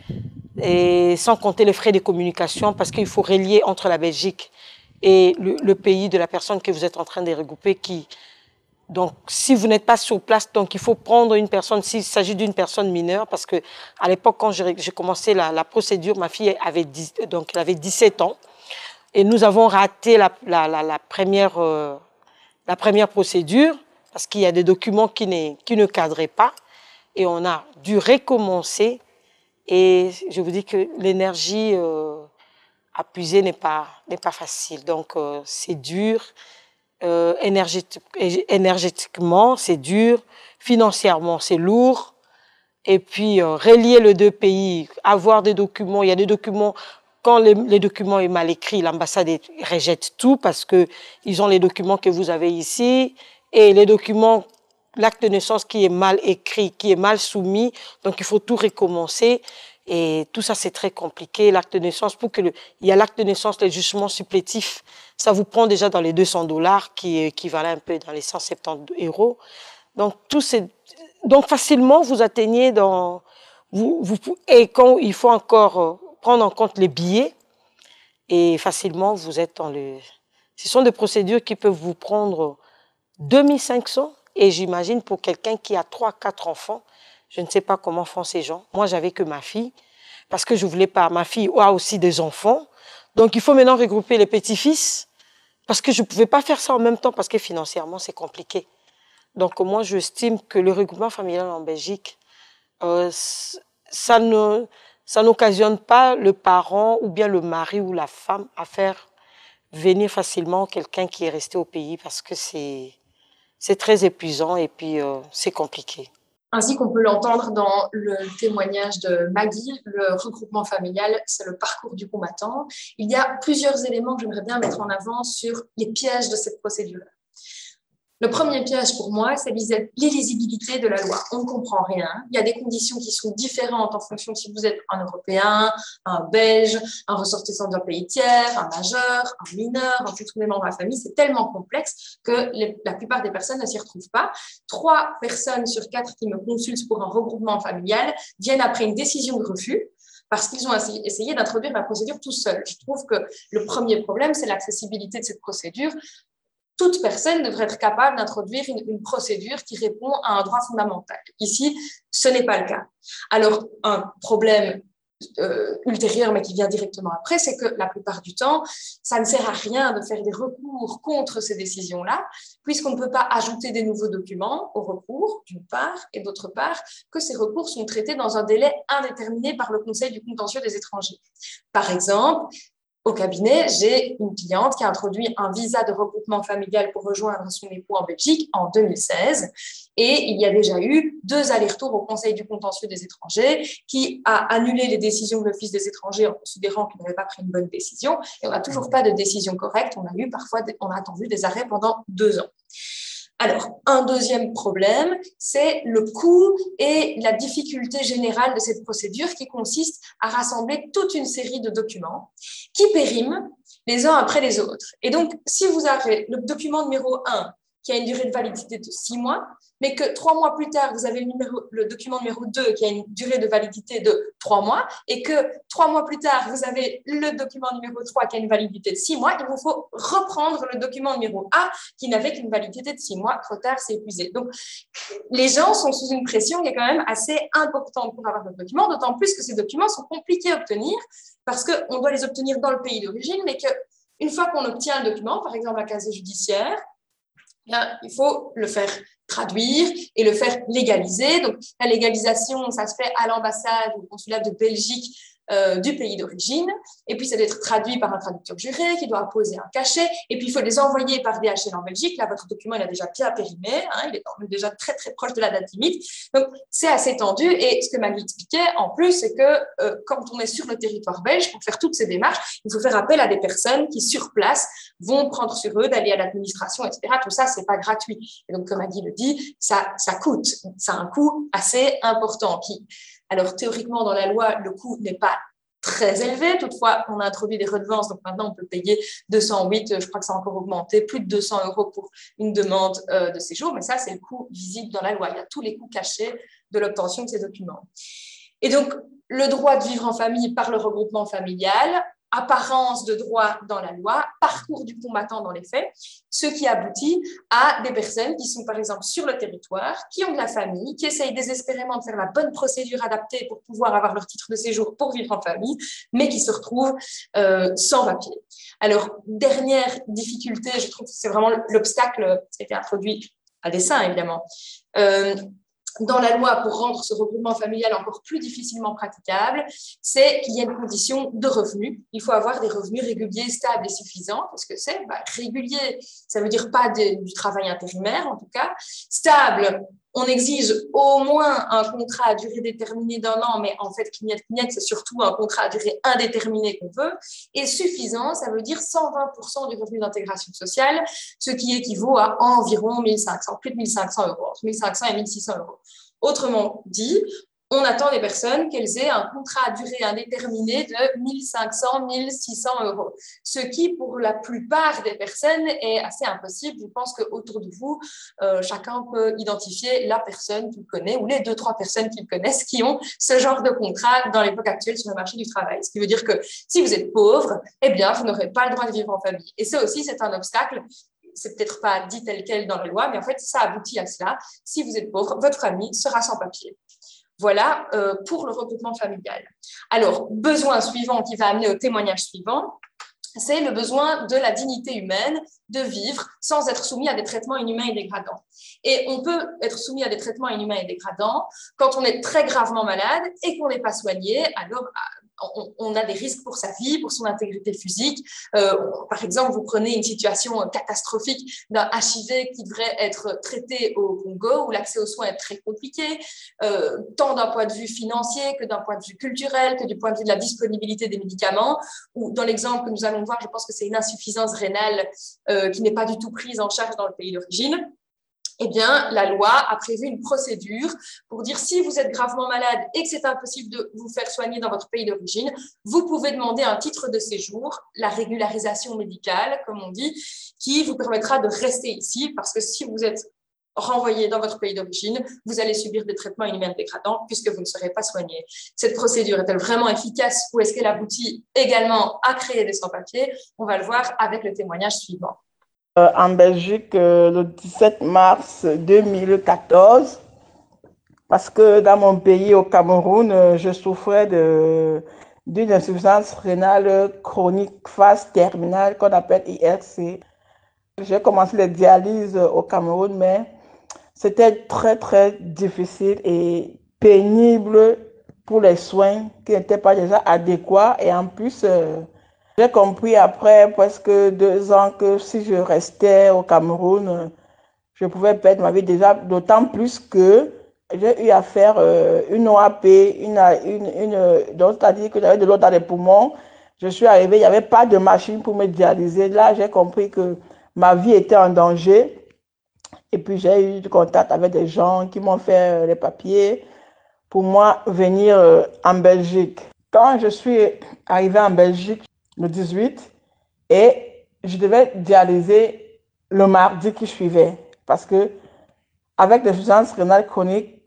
Et sans compter les frais de communication, parce qu'il faut relier entre la Belgique et le, le pays de la personne que vous êtes en train de regrouper. Qui, donc, si vous n'êtes pas sur place, donc il faut prendre une personne, s'il s'agit d'une personne mineure, parce que à l'époque, quand j'ai commencé la, la procédure, ma fille avait, dix, donc, elle avait dix-sept ans. Et nous avons raté la, la, la, la, première, euh, la première procédure, parce qu'il y a des documents qui ne, qui ne cadraient pas. Et on a dû recommencer. Et je vous dis que l'énergie euh, à puiser n'est pas, n'est pas facile. Donc, euh, c'est dur. Euh, énergétique, énergétiquement, c'est dur. Financièrement, c'est lourd. Et puis, euh, relier les deux pays, avoir des documents. Il y a des documents... Quand les, les documents sont mal écrits, l'ambassade rejette tout parce qu'ils ont les documents que vous avez ici et les documents, l'acte de naissance qui est mal écrit, qui est mal soumis, donc il faut tout recommencer et tout ça c'est très compliqué. L'acte de naissance, pour que le, il y a l'acte de naissance, les jugements supplétifs, ça vous prend déjà dans les deux cents dollars qui est équivalent un peu dans les cent soixante-dix euros. Donc tout c'est, donc facilement vous atteignez dans, vous, vous, et quand il faut encore prendre en compte les billets et facilement vous êtes dans le... Ce sont des procédures qui peuvent vous prendre deux mille cinq cents et j'imagine pour quelqu'un qui a trois, quatre enfants, Je ne sais pas comment font ces gens. Moi, j'avais que ma fille, parce que je ne voulais pas. Ma fille a aussi des enfants. Donc, il faut maintenant regrouper les petits-fils, parce que je ne pouvais pas faire ça en même temps, parce que financièrement, c'est compliqué. Donc, moi, j'estime que le regroupement familial en Belgique, euh, ça ne, ça n'occasionne pas le parent ou bien le mari ou la femme à faire venir facilement quelqu'un qui est resté au pays, parce que c'est, c'est très épuisant et puis euh, c'est compliqué. Ainsi qu'on peut l'entendre dans le témoignage de Maggie, le regroupement familial, c'est le parcours du combattant. Il y a plusieurs éléments que j'aimerais bien mettre en avant sur les pièges de cette procédure. Le premier piège pour moi, c'est l'illisibilité de la loi. On ne comprend rien. Il y a des conditions qui sont différentes en fonction de si vous êtes un Européen, un Belge, un ressortissant d'un pays tiers, un majeur, un mineur, un fonction des membres de la famille. C'est tellement complexe que les, la plupart des personnes ne s'y retrouvent pas. Trois personnes sur quatre qui me consultent pour un regroupement familial viennent après une décision de refus, parce qu'ils ont essayé d'introduire la procédure tout seuls. Je trouve que le premier problème, c'est l'accessibilité de cette procédure. Toute personne devrait être capable d'introduire une, une procédure qui répond à un droit fondamental. Ici, ce n'est pas le cas. Alors, un problème euh, ultérieur, mais qui vient directement après, c'est que la plupart du temps, ça ne sert à rien de faire des recours contre ces décisions-là, puisqu'on ne peut pas ajouter des nouveaux documents au recours, d'une part, et d'autre part, que ces recours sont traités dans un délai indéterminé par le Conseil du contentieux des étrangers. Par exemple, au cabinet, j'ai une cliente qui a introduit un visa de regroupement familial pour rejoindre son époux en Belgique en deux mille seize. Et il y a déjà eu deux allers-retours au Conseil du contentieux des étrangers qui a annulé les décisions de l'Office des étrangers en considérant qu'il n'avait pas pris une bonne décision. Et on n'a toujours pas de décision correcte. On a eu parfois, on a attendu des arrêts pendant deux ans. Alors, un deuxième problème, c'est le coût et la difficulté générale de cette procédure qui consiste à rassembler toute une série de documents qui périment les uns après les autres. Et donc, si vous avez le document numéro un qui a une durée de validité de six mois, mais que trois mois plus tard, vous avez le, numéro, le document numéro deux qui a une durée de validité de trois mois, et que trois mois plus tard, vous avez le document numéro trois qui a une validité de six mois, il vous faut reprendre le document numéro A qui n'avait qu'une validité de six mois. Trop tard, c'est épuisé. Donc, les gens sont sous une pression qui est quand même assez importante pour avoir le document, d'autant plus que ces documents sont compliqués à obtenir parce qu'on doit les obtenir dans le pays d'origine, mais qu'une fois qu'on obtient le document, par exemple un casier judiciaire, bien, il faut le faire traduire et le faire légaliser. Donc, la légalisation, ça se fait à l'ambassade ou au consulat de Belgique euh, du pays d'origine. Et puis, ça doit être traduit par un traducteur juré qui doit apposer un cachet. Et puis, il faut les envoyer par D H L en Belgique. Là, votre document, il a déjà bien périmé. Hein, il est déjà très, très proche de la date limite. Donc, c'est assez tendu. Et ce que Maggie expliquait, en plus, c'est que euh, quand on est sur le territoire belge, pour faire toutes ces démarches, il faut faire appel à des personnes qui, sur place, vont prendre sur eux d'aller à l'administration, et cetera. Tout ça, c'est pas gratuit. Et donc, comme Maggie le dit, ça, ça coûte. Ça a un coût assez important. Puis, alors, théoriquement, dans la loi, le coût n'est pas très élevé. Toutefois, on a introduit des redevances. Donc, maintenant, on peut payer deux cent huit, je crois que ça a encore augmenté, plus de deux cents euros pour une demande euh, de séjour. Mais ça, c'est le coût visible dans la loi. Il y a tous les coûts cachés de l'obtention de ces documents. Et donc, le droit de vivre en famille par le regroupement familial, apparence de droit dans la loi, parcours du combattant dans les faits, ce qui aboutit à des personnes qui sont par exemple sur le territoire, qui ont de la famille, qui essayent désespérément de faire la bonne procédure adaptée pour pouvoir avoir leur titre de séjour pour vivre en famille, mais qui se retrouvent euh, sans papier. Alors, dernière difficulté, je trouve que c'est vraiment l'obstacle qui a été introduit à dessein, évidemment, euh, dans la loi pour rendre ce regroupement familial encore plus difficilement praticable, c'est qu'il y a une condition de revenus. Il faut avoir des revenus réguliers, stables et suffisants. Qu'est-ce que c'est? Bah, régulier, ça veut dire pas de, du travail intérimaire en tout cas. Stable, on exige au moins un contrat à durée déterminée d'un an, mais en fait, clignote, clignote, c'est surtout un contrat à durée indéterminée qu'on veut. Et suffisant, ça veut dire cent vingt pour cent du revenu d'intégration sociale, ce qui équivaut à environ mille cinq cents, plus de mille cinq cents euros, entre mille cinq cents et mille six cents euros. Autrement dit, on attend des personnes qu'elles aient un contrat à durée indéterminée de mille cinq cents à mille six cents euros. Ce qui, pour la plupart des personnes, est assez impossible. Je pense qu'autour de vous, euh, chacun peut identifier la personne qu'il connaît ou les deux, trois personnes qu'il connaissent qui ont ce genre de contrat dans l'époque actuelle sur le marché du travail. Ce qui veut dire que si vous êtes pauvre, eh bien, vous n'aurez pas le droit de vivre en famille. Et ça aussi, c'est un obstacle. C'est peut-être pas dit tel quel dans la loi, mais en fait, ça aboutit à cela. Si vous êtes pauvre, votre famille sera sans papier. Voilà euh, pour le regroupement familial. Alors, besoin suivant qui va amener au témoignage suivant, c'est le besoin de la dignité humaine, de vivre sans être soumis à des traitements inhumains et dégradants. Et on peut être soumis à des traitements inhumains et dégradants quand on est très gravement malade et qu'on n'est pas soigné. Alors, on, on a des risques pour sa vie, pour son intégrité physique. Euh, par exemple, vous prenez une situation catastrophique d'un H I V qui devrait être traité au Congo, où l'accès aux soins est très compliqué, euh, tant d'un point de vue financier que d'un point de vue culturel, que du point de vue de la disponibilité des médicaments. Ou dans l'exemple que nous allons voir, je pense que c'est une insuffisance rénale euh, qui n'est pas du tout prise en charge dans le pays d'origine. Eh bien, la loi a prévu une procédure pour dire si vous êtes gravement malade et que c'est impossible de vous faire soigner dans votre pays d'origine, vous pouvez demander un titre de séjour, la régularisation médicale, comme on dit, qui vous permettra de rester ici, parce que si vous êtes renvoyé dans votre pays d'origine, vous allez subir des traitements inhumains dégradants puisque vous ne serez pas soigné. Cette procédure est-elle vraiment efficace ou est-ce qu'elle aboutit également à créer des sans-papiers? On va le voir avec le témoignage suivant. Euh, en Belgique, euh, le dix-sept mars deux mille quatorze, parce que dans mon pays, au Cameroun, euh, je souffrais de, d'une insuffisance rénale chronique phase terminale qu'on appelle I R C. J'ai commencé les dialyses au Cameroun, mais c'était très, très difficile et pénible pour les soins qui n'étaient pas déjà adéquats. Et en plus, euh, j'ai compris après presque deux ans que si je restais au Cameroun, je pouvais perdre ma vie déjà, d'autant plus que j'ai eu à faire euh, une O A P, une, une, une, donc c'est-à-dire que j'avais de l'eau dans les poumons. Je suis arrivée, il n'y avait pas de machine pour me dialyser. Là, j'ai compris que ma vie était en danger. Et puis, j'ai eu du contact avec des gens qui m'ont fait euh, les papiers pour moi venir euh, en Belgique. Quand je suis arrivée en Belgique, le dix-huit, et je devais dialyser le mardi qui suivait. Parce que avec l'insuffisance rénale chronique,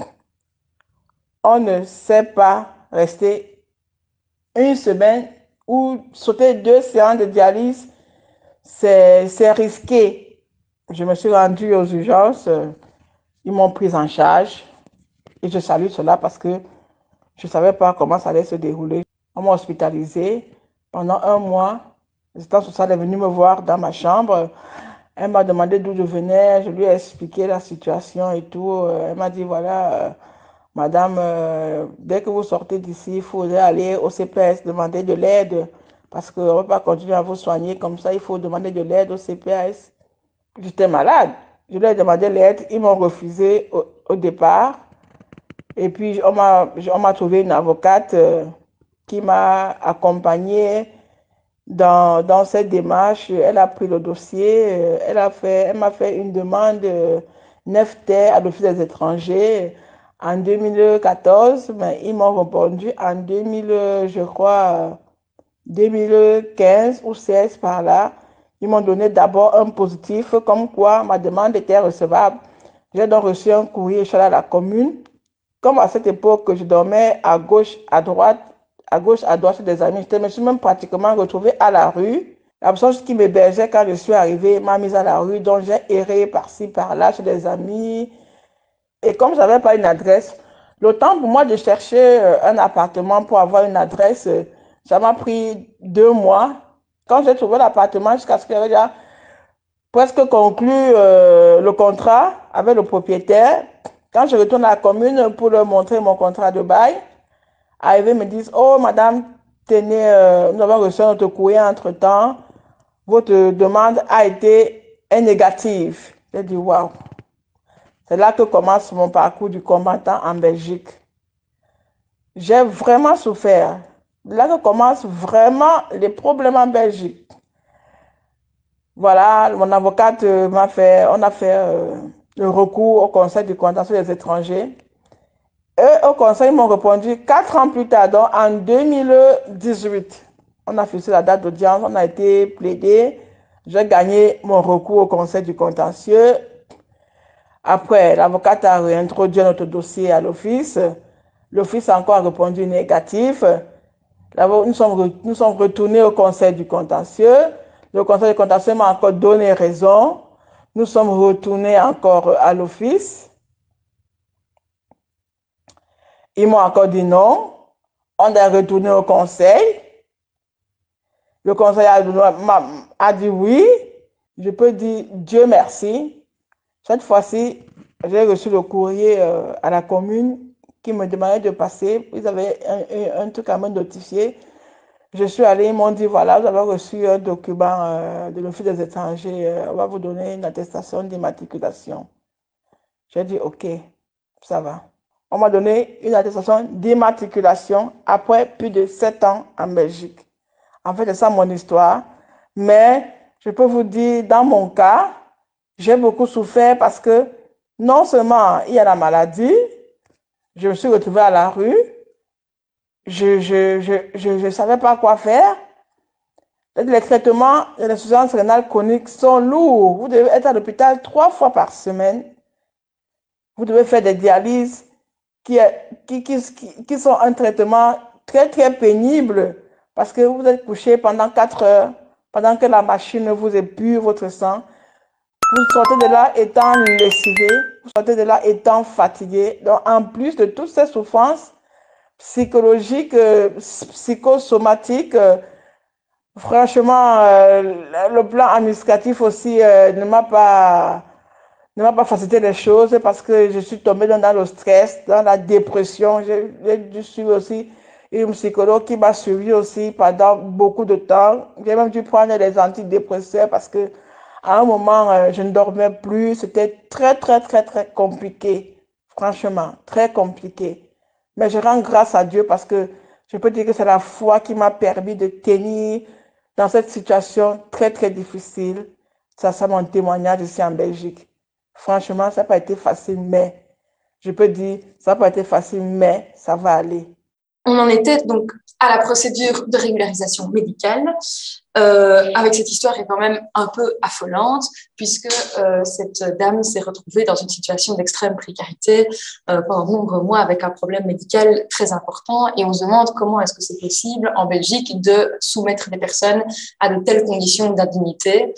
on ne sait pas rester une semaine ou sauter deux séances de dialyse, c'est risqué. Je me suis rendue aux urgences, ils m'ont prise en charge et je salue cela parce que je ne savais pas comment ça allait se dérouler. On m'a hospitalisée. Pendant un mois, l'assistante sociale est venue me voir dans ma chambre. Elle m'a demandé d'où je venais. Je lui ai expliqué la situation et tout. Elle m'a dit, voilà, euh, madame, euh, dès que vous sortez d'ici, il faudrait aller au C P S, demander de l'aide. Parce qu'on ne peut pas continuer à vous soigner comme ça. Il faut demander de l'aide au C P S. J'étais malade. Je leur ai demandé l'aide. Ils m'ont refusé au, au départ. Et puis, on m'a trouvé une avocate euh, qui m'a accompagnée dans, dans cette démarche. Elle a pris le dossier, elle a fait, elle m'a fait une demande neuf terres à l'Office des étrangers en deux mille quatorze, mais ils m'ont répondu en deux mille, je crois, deux mille quinze ou seize par là. Ils m'ont donné d'abord un positif, comme quoi ma demande était recevable. J'ai donc reçu un courrier chez la commune. Comme à cette époque, je dormais à gauche, à droite, à gauche, à droite chez des amis. Je me suis même pratiquement retrouvée à la rue. La personne qui m'hébergeait quand je suis arrivée m'a mise à la rue, donc j'ai erré par-ci, par-là chez des amis. Et comme je n'avais pas une adresse, le temps pour moi de chercher un appartement pour avoir une adresse, ça m'a pris deux mois. Quand j'ai trouvé l'appartement, jusqu'à ce que j'avais déjà presque conclu euh, le contrat avec le propriétaire, quand je retourne à la commune pour leur montrer mon contrat de bail, arrivés me disent, oh madame, tenez, euh, nous avons reçu notre courrier entre-temps, votre demande a été négative. J'ai dit, waouh. C'est là que commence mon parcours du combattant en Belgique. J'ai vraiment souffert. Là que commencent vraiment les problèmes en Belgique. Voilà, mon avocate m'a fait, on a fait euh, le recours au Conseil du contentieux des étrangers. Et au Conseil, ils m'ont répondu quatre ans plus tard, donc en deux mille dix-huit. On a fixé la date d'audience, on a été plaidé. J'ai gagné mon recours au Conseil du contentieux. Après, l'avocate a réintroduit notre dossier à l'office. L'office a encore répondu négatif. Nous sommes, nous sommes retournés au Conseil du contentieux. Le Conseil du contentieux m'a encore donné raison. Nous sommes retournés encore à l'office. Ils m'ont encore dit non. On est retourné au conseil. Le conseil a, a dit oui. Je peux dire Dieu merci. Cette fois-ci, j'ai reçu le courrier euh, à la commune qui me demandait de passer. Ils avaient un, un, un truc à me notifier. Je suis allée, ils m'ont dit, voilà, vous avez reçu un document euh, de l'Office des étrangers. Euh, on va vous donner une attestation d'immatriculation. J'ai dit, OK, ça va. On m'a donné une attestation d'immatriculation après plus de sept ans en Belgique. En fait, c'est ça mon histoire. Mais je peux vous dire, dans mon cas, j'ai beaucoup souffert parce que non seulement il y a la maladie, je me suis retrouvée à la rue, je ne je, je, je, je savais pas quoi faire. Les traitements de l'insuffisance rénale chronique sont lourds. Vous devez être à l'hôpital trois fois par semaine. Vous devez faire des dialyses qui, qui, qui, qui, qui sont un traitement très, très pénible parce que vous êtes couché pendant quatre heures, pendant que la machine vous épure votre sang. Vous sortez de là étant lessivé, vous sortez de là étant fatigué. Donc, en plus de toutes ces souffrances psychologiques, euh, psychosomatiques, euh, franchement, euh, le plan administratif aussi euh, ne m'a pas, ne m'a pas facilité les choses parce que je suis tombée dans, dans le stress, dans la dépression. J'ai, j'ai dû suivre aussi une psychologue qui m'a suivi aussi pendant beaucoup de temps. J'ai même dû prendre des antidépresseurs parce que à un moment, euh, je ne dormais plus. C'était très, très, très, très compliqué. Franchement, très compliqué. Mais je rends grâce à Dieu parce que je peux dire que c'est la foi qui m'a permis de tenir dans cette situation très, très difficile. Ça, c'est mon témoignage ici en Belgique. Franchement, ça n'a pas été facile, mais je peux dire, ça n'a pas été facile, mais ça va aller. On en était donc à la procédure de régularisation médicale, euh, avec cette histoire qui est quand même un peu affolante, puisque euh, cette dame s'est retrouvée dans une situation d'extrême précarité euh, pendant de nombreux mois avec un problème médical très important, et on se demande comment est-ce que c'est possible en Belgique de soumettre des personnes à de telles conditions d'indignité.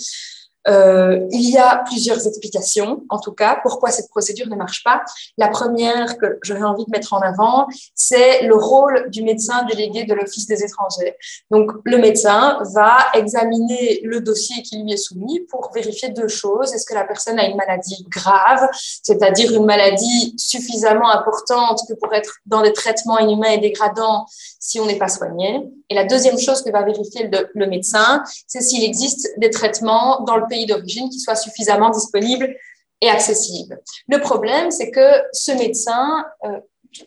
Euh, il y a plusieurs explications, en tout cas, pourquoi cette procédure ne marche pas. La première que j'aurais envie de mettre en avant, c'est le rôle du médecin délégué de l'Office des étrangers. Donc, le médecin va examiner le dossier qui lui est soumis pour vérifier deux choses. Est-ce que la personne a une maladie grave, c'est-à-dire une maladie suffisamment importante que pour être dans des traitements inhumains et dégradants si on n'est pas soigné. Et la deuxième chose que va vérifier le, le médecin, c'est s'il existe des traitements dans le pays d'origine qui soient suffisamment disponibles et accessibles. Le problème, c'est que ce médecin... Euh,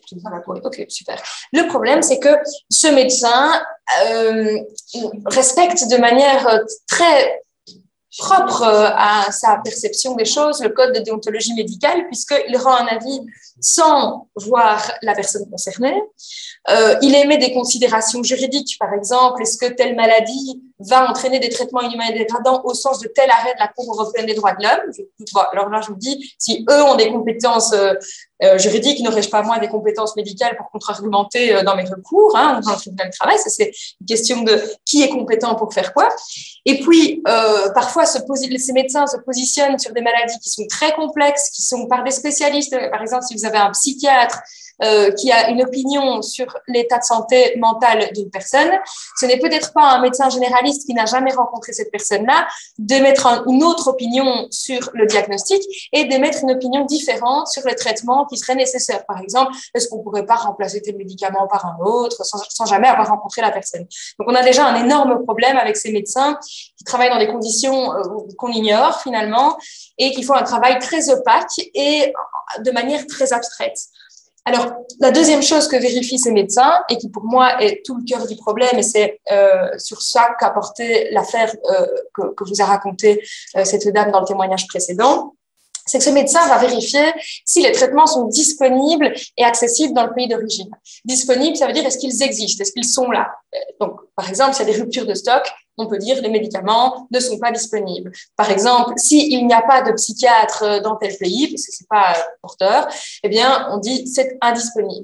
ok, super. Le problème, c'est que ce médecin euh, respecte de manière très propre à sa perception des choses le code de déontologie médicale, puisqu'il rend un avis sans voir la personne concernée. Euh, il émet des considérations juridiques, par exemple, est-ce que telle maladie va entraîner des traitements inhumains et dégradants au sens de tel arrêt de la Cour européenne des droits de l'homme. Je, bon, alors là, je vous dis, si eux ont des compétences euh, euh, juridiques, n'aurais-je pas moins des compétences médicales pour contre-argumenter euh, dans mes recours, hein, dans le tribunal du travail. Ça, c'est une question de qui est compétent pour faire quoi. Et puis, euh, parfois, se posi- ces médecins se positionnent sur des maladies qui sont très complexes, qui sont par des spécialistes. Par exemple, si vous avez un psychiatre euh, qui a une opinion sur l'état de santé mentale d'une personne, ce n'est peut-être pas un médecin généraliste qui n'a jamais rencontré cette personne-là d'émettre un, une autre opinion sur le diagnostic et d'émettre une opinion différente sur le traitement qui serait nécessaire. Par exemple, est-ce qu'on ne pourrait pas remplacer tel médicament par un autre sans, sans jamais avoir rencontré la personne. Donc, on a déjà un énorme problème avec ces médecins qui travaillent dans des conditions euh, qu'on ignore finalement et qui font un travail très opaque et de manière très abstraite. Alors, la deuxième chose que vérifient ces médecins, et qui pour moi est tout le cœur du problème, et c'est euh, sur ça qu'a porté l'affaire euh, que, que vous a raconté euh, cette dame dans le témoignage précédent, c'est que ce médecin va vérifier si les traitements sont disponibles et accessibles dans le pays d'origine. Disponibles, ça veut dire est-ce qu'ils existent, est-ce qu'ils sont là. Donc, par exemple, s'il y a des ruptures de stock, on peut dire que les médicaments ne sont pas disponibles. Par exemple, s'il n'y a pas de psychiatre dans tel pays, parce que c'est pas porteur, eh bien, on dit c'est indisponible.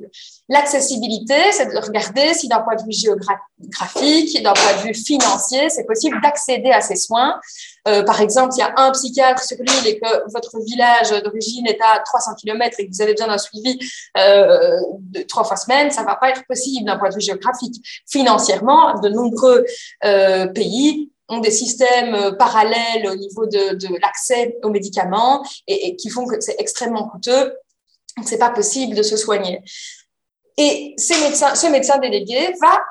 L'accessibilité, c'est de regarder si d'un point de vue géographique, d'un point de vue financier, c'est possible d'accéder à ces soins. Euh, par exemple, s'il y a un psychiatre sur l'île et que votre village d'origine est à trois cents kilomètres et que vous avez besoin d'un suivi euh, de trois fois semaine, ça ne va pas être possible d'un point de vue géographique. Financièrement, de nombreux euh, pays ont des systèmes parallèles au niveau de, de l'accès aux médicaments et, et qui font que c'est extrêmement coûteux. Donc, ce n'est pas possible de se soigner. Et ces médecins, ce médecin délégué va,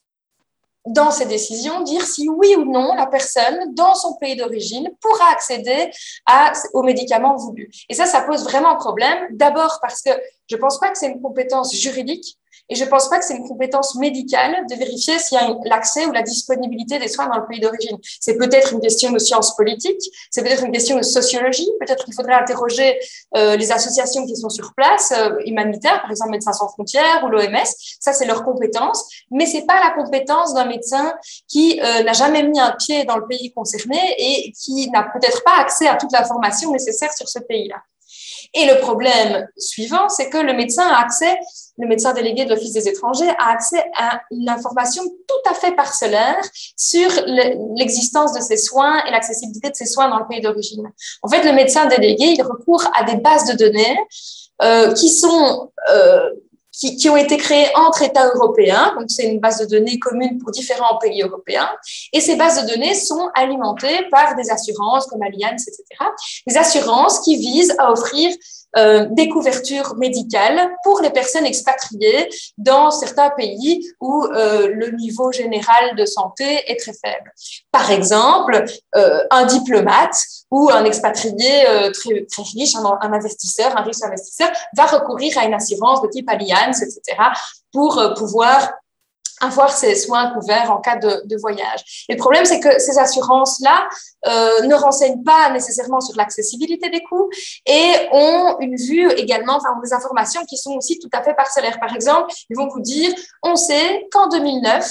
dans ses décisions, dire si oui ou non la personne, dans son pays d'origine, pourra accéder à, aux médicaments voulus. Et ça, ça pose vraiment problème. D'abord parce que je ne pense pas que c'est une compétence juridique et je ne pense pas que c'est une compétence médicale de vérifier s'il y a l'accès ou la disponibilité des soins dans le pays d'origine. C'est peut-être une question de sciences politiques, c'est peut-être une question de sociologie, peut-être qu'il faudrait interroger euh, les associations qui sont sur place, euh, humanitaires, par exemple Médecins sans frontières ou l'O M S, ça c'est leur compétence, mais c'est pas la compétence d'un médecin qui euh, n'a jamais mis un pied dans le pays concerné et qui n'a peut-être pas accès à toute l'information nécessaire sur ce pays-là. Et le problème suivant, c'est que le médecin a accès, le médecin délégué de l'Office des étrangers a accès à une information tout à fait parcellaire sur l'existence de ces soins et l'accessibilité de ces soins dans le pays d'origine. En fait, le médecin délégué, il recourt à des bases de données euh, qui sont... Euh, Qui, qui ont été créées entre États européens, donc c'est une base de données commune pour différents pays européens, et ces bases de données sont alimentées par des assurances comme Allianz, et cetera, des assurances qui visent à offrir euh, des couvertures médicales pour les personnes expatriées dans certains pays où euh, le niveau général de santé est très faible. Par exemple, euh, un diplomate ou un expatrié euh, très, très riche, un, un investisseur, un riche investisseur, va recourir à une assurance de type Allianz, et cetera, pour euh, pouvoir avoir ses soins couverts en cas de, de voyage. Et le problème, c'est que ces assurances-là euh, ne renseignent pas nécessairement sur l'accessibilité des coûts et ont une vue également, enfin, ont des informations qui sont aussi tout à fait parcellaires. Par exemple, ils vont vous dire, on sait qu'en deux mille neuf,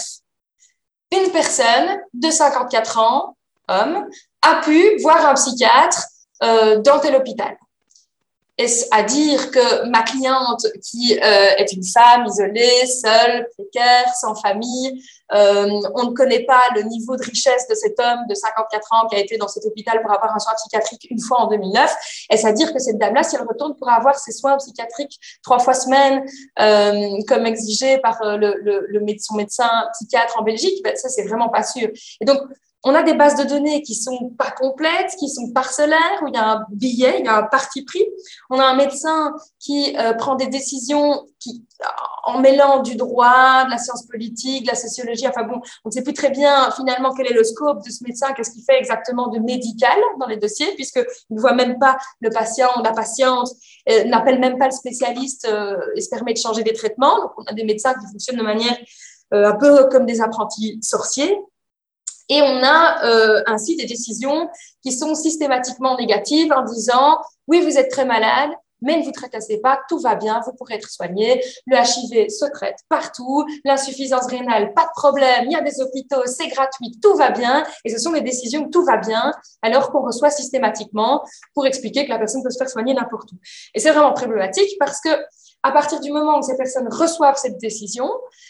une personne de cinquante-quatre ans, homme, a pu voir un psychiatre euh, dans tel hôpital. Est-ce à dire que ma cliente, qui euh, est une femme isolée, seule, précaire, sans famille, euh, on ne connaît pas le niveau de richesse de cet homme de cinquante-quatre ans qui a été dans cet hôpital pour avoir un soin psychiatrique une fois en deux mille neuf, est-ce à dire que cette dame-là, si elle retourne, pourra avoir ses soins psychiatriques trois fois semaine, euh, comme exigé par le, le, le, son médecin psychiatre en Belgique? Ben, ça, c'est vraiment pas sûr. Et donc, on a des bases de données qui sont pas complètes, qui sont parcellaires, où il y a un billet, il y a un parti pris. On a un médecin qui euh, prend des décisions qui, en mêlant du droit, de la science politique, de la sociologie. Enfin bon, on ne sait plus très bien finalement quel est le scope de ce médecin, qu'est-ce qu'il fait exactement de médical dans les dossiers, puisqu'il ne voit même pas le patient ou la patiente, euh, n'appelle même pas le spécialiste euh, et se permet de changer des traitements. Donc on a des médecins qui fonctionnent de manière euh, un peu comme des apprentis sorciers. Et on a euh, ainsi des décisions qui sont systématiquement négatives en disant « Oui, vous êtes très malade, mais ne vous tracassez pas, tout va bien, vous pourrez être soigné. Le H I V se traite partout, l'insuffisance rénale, pas de problème, il y a des hôpitaux, c'est gratuit, tout va bien. » Et ce sont des décisions « tout va bien » alors qu'on reçoit systématiquement pour expliquer que la personne peut se faire soigner n'importe où. Et c'est vraiment problématique parce que à partir du moment où ces personnes reçoivent cette décision,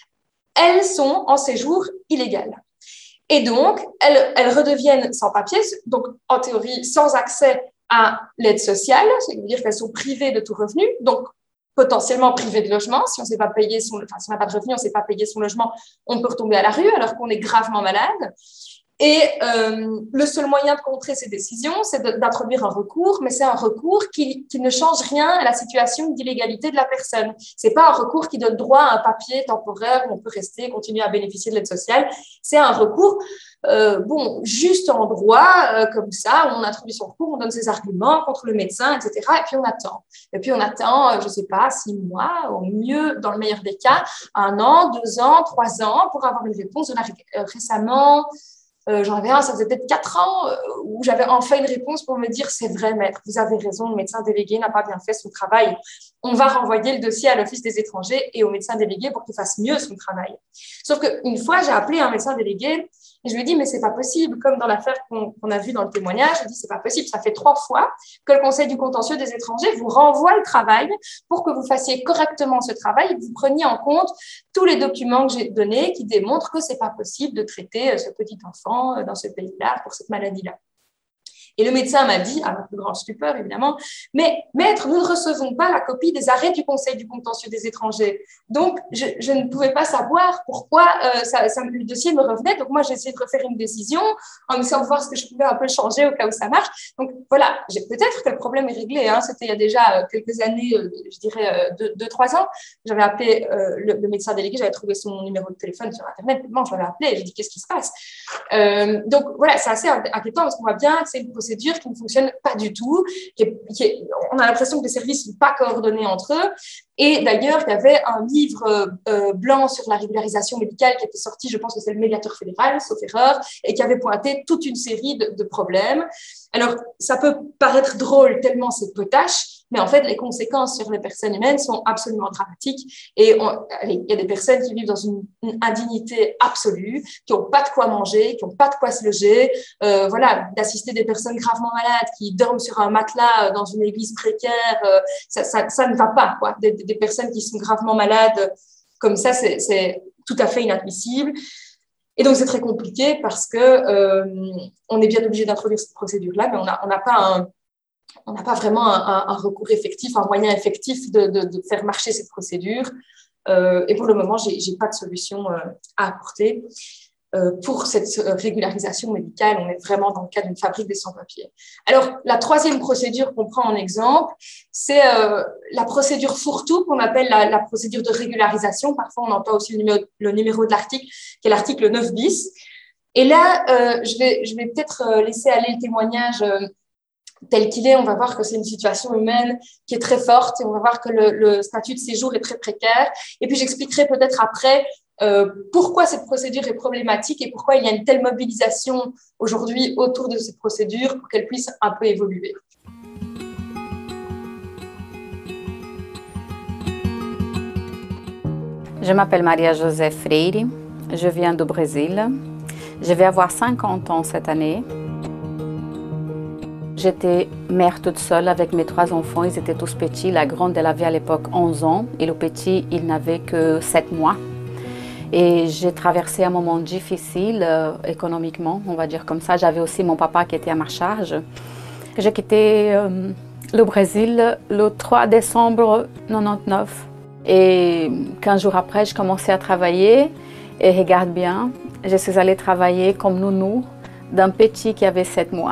elles sont en séjour illégal. Et donc, elles, elles redeviennent sans papier, donc en théorie sans accès à l'aide sociale, c'est-à-dire qu'elles sont privées de tout revenu, donc potentiellement privées de logement. Si on ne sait pas payer son, enfin, si on n'a pas de revenu, on ne sait pas payer son logement, on peut retomber à la rue alors qu'on est gravement malade. Et euh, le seul moyen de contrer ces décisions, c'est d'introduire un recours, mais c'est un recours qui, qui ne change rien à la situation d'illégalité de la personne. C'est pas un recours qui donne droit à un papier temporaire où on peut rester, continuer à bénéficier de l'aide sociale. C'est un recours, euh, bon, juste en droit, euh, comme ça, où on introduit son recours, on donne ses arguments contre le médecin, et cetera. Et puis on attend. Et puis on attend, euh, je sais pas, six mois, au mieux, dans le meilleur des cas, un an, deux ans, trois ans, pour avoir une réponse. On a ré- récemment... Euh, j'en avais un, ça faisait peut-être quatre ans, euh, où j'avais enfin une réponse pour me dire « c'est vrai, maître, vous avez raison, le médecin délégué n'a pas bien fait son travail. On va renvoyer le dossier à l'Office des étrangers et au médecin délégué pour qu'il fasse mieux son travail. » Sauf qu'une fois, j'ai appelé un médecin délégué Et je lui ai dit, mais c'est pas possible, comme dans l'affaire qu'on qu'on a vue dans le témoignage, je lui ai dit, c'est pas possible, ça fait trois fois que le Conseil du contentieux des étrangers vous renvoie le travail pour que vous fassiez correctement ce travail et que vous preniez en compte tous les documents que j'ai donnés qui démontrent que c'est pas possible de traiter ce petit enfant dans ce pays-là pour cette maladie-là. Et le médecin m'a dit, à ma plus grande stupeur évidemment, mais maître, nous ne recevons pas la copie des arrêts du Conseil du contentieux des étrangers. Donc, je, je ne pouvais pas savoir pourquoi euh, ça, ça, le dossier me revenait. Donc, moi, j'ai essayé de refaire une décision en essayant de voir ce que je pouvais un peu changer au cas où ça marche. Donc, voilà, peut-être que le problème est réglé. Hein. C'était il y a déjà quelques années, euh, je dirais euh, deux, deux, trois ans. J'avais appelé euh, le, le médecin délégué, j'avais trouvé son numéro de téléphone sur Internet. Bon, je l'avais appelé et j'ai dit, qu'est-ce qui se passe euh, Donc, voilà, c'est assez inquiétant parce qu'on voit bien que c'est une procédure qui ne fonctionne pas du tout. Qui est, qui est, on a l'impression que les services ne sont pas coordonnés entre eux. Et d'ailleurs, il y avait un livre euh, blanc sur la régularisation médicale qui était sorti, je pense que c'est le médiateur fédéral, sauf erreur, et qui avait pointé toute une série de, de problèmes. Alors, ça peut paraître drôle tellement c'est potache, mais en fait, les conséquences sur les personnes humaines sont absolument dramatiques. Et on, allez, il y a des personnes qui vivent dans une, une indignité absolue, qui n'ont pas de quoi manger, qui n'ont pas de quoi se loger. Euh, voilà, d'assister des personnes gravement malades qui dorment sur un matelas dans une église précaire, euh, ça, ça, ça ne va pas, quoi. Des, des personnes qui sont gravement malades comme ça, c'est, c'est tout à fait inadmissible. Et donc, c'est très compliqué parce que euh, on est bien obligé d'introduire cette procédure-là, mais on n'a on n'a pas un On n'a pas vraiment un, un, un recours effectif, un moyen effectif de, de, de faire marcher cette procédure. Euh, et pour le moment, je n'ai pas de solution euh, à apporter. Euh, pour cette régularisation médicale, on est vraiment dans le cas d'une fabrique des sans-papiers. Alors, la troisième procédure qu'on prend en exemple, c'est euh, la procédure fourre-tout qu'on appelle la, la procédure de régularisation. Parfois, on entend aussi le numéro, le numéro de l'article, qui est l'article neuf bis. Et là, euh, je vais, je vais peut-être laisser aller le témoignage euh, tel qu'il est. On va voir que c'est une situation humaine qui est très forte et on va voir que le, le statut de séjour est très précaire. Et puis, j'expliquerai peut-être après euh, pourquoi cette procédure est problématique et pourquoi il y a une telle mobilisation aujourd'hui autour de cette procédure pour qu'elle puisse un peu évoluer. Je m'appelle Maria José Freire, je viens du Brésil. Je vais avoir cinquante ans cette année. J'étais mère toute seule avec mes trois enfants, ils étaient tous petits. La grande, elle avait à l'époque onze ans et le petit, il n'avait que sept mois. Et j'ai traversé un moment difficile euh, économiquement, on va dire comme ça. J'avais aussi mon papa qui était à ma charge. J'ai quitté euh, le Brésil le trois décembre mille neuf cent quatre-vingt-dix-neuf. Et quinze jours après, je commençais à travailler. Et regarde bien, je suis allée travailler comme nounou d'un petit qui avait sept mois.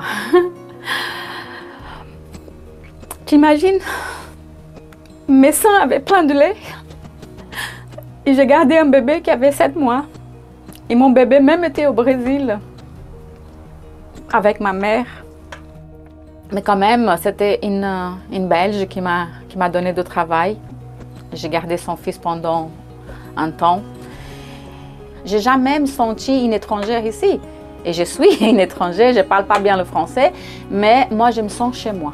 T'imagines? Mes seins avaient plein de lait. Et j'ai gardé un bébé qui avait sept mois. Et mon bébé même était au Brésil avec ma mère. Mais quand même, c'était une, une Belge qui m'a qui m'a donné du travail. J'ai gardé son fils pendant un temps. J'ai jamais me senti une étrangère ici. Et je suis une étrangère, je ne parle pas bien le français, mais moi je me sens chez moi.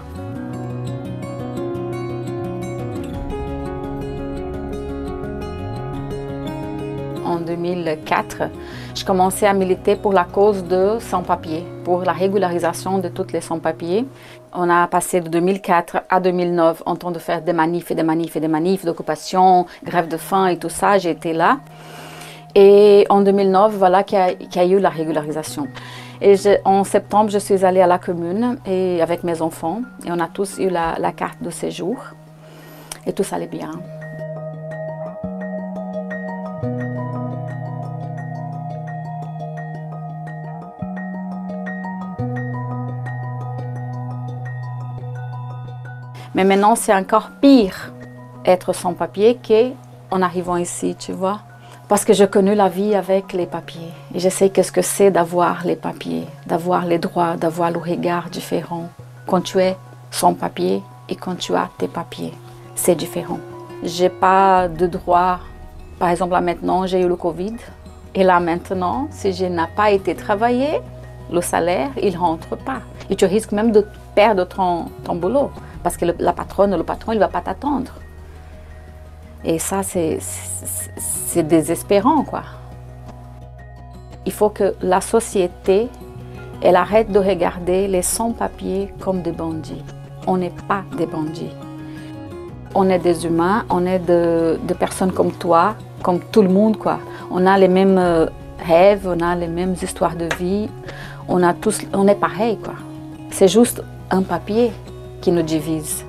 En deux mille quatre, je commençais à militer pour la cause de sans-papiers, pour la régularisation de tous les sans-papiers. On a passé de deux mille quatre à deux mille neuf en train de faire des manifs et des manifs et des manifs d'occupation, grève de faim et tout ça, j'ai été là. Et en deux mille neuf, voilà qu'il y a, qu'il y a eu la régularisation. Et je, en septembre, je suis allée à la commune et avec mes enfants et on a tous eu la, la carte de séjour et tout allait bien. Mais maintenant, c'est encore pire être sans papier qu'en arrivant ici, tu vois. Parce que j'ai connu la vie avec les papiers. Et je sais qu'est-ce que c'est d'avoir les papiers, d'avoir les droits, d'avoir le regard différent. Quand tu es sans papier et quand tu as tes papiers, c'est différent. Je n'ai pas de droit. Par exemple, là maintenant, j'ai eu le Covid. Et là maintenant, si je n'ai pas été travailler, le salaire, il ne rentre pas. Et tu risques même de perdre ton, ton boulot. Parce que le, la patronne ou le patron, il ne va pas t'attendre. Et ça, c'est désespérant, quoi. il faut que la société, elle arrête de regarder les sans-papiers comme des bandits. On n'est pas des bandits. On est des humains, on est de, de personnes comme toi, comme tout le monde, quoi. On a les mêmes euh, rêves, on a les mêmes histoires de vie, on, a tous, on est pareil, quoi. C'est juste un papier qui nous divise.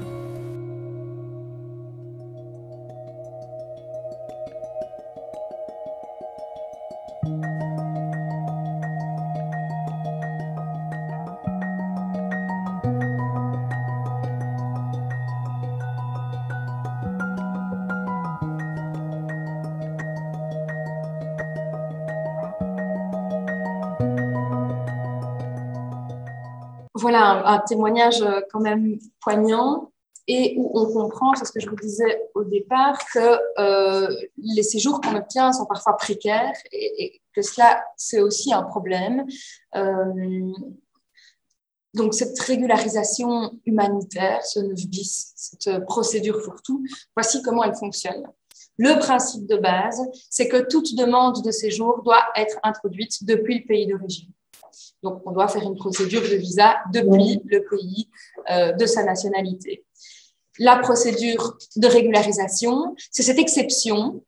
Voilà un, un témoignage quand même poignant et où on comprend, c'est ce que je vous disais au départ, que euh, les séjours qu'on obtient sont parfois précaires et, et que cela, c'est aussi un problème. Euh, donc, cette régularisation humanitaire, ce neuf bis, cette procédure fourre-tout, voici comment elle fonctionne. Le principe de base, c'est que toute demande de séjour doit être introduite depuis le pays d'origine. Donc, on doit faire une procédure de visa depuis le pays euh, de sa nationalité. La procédure de régularisation, c'est cette exception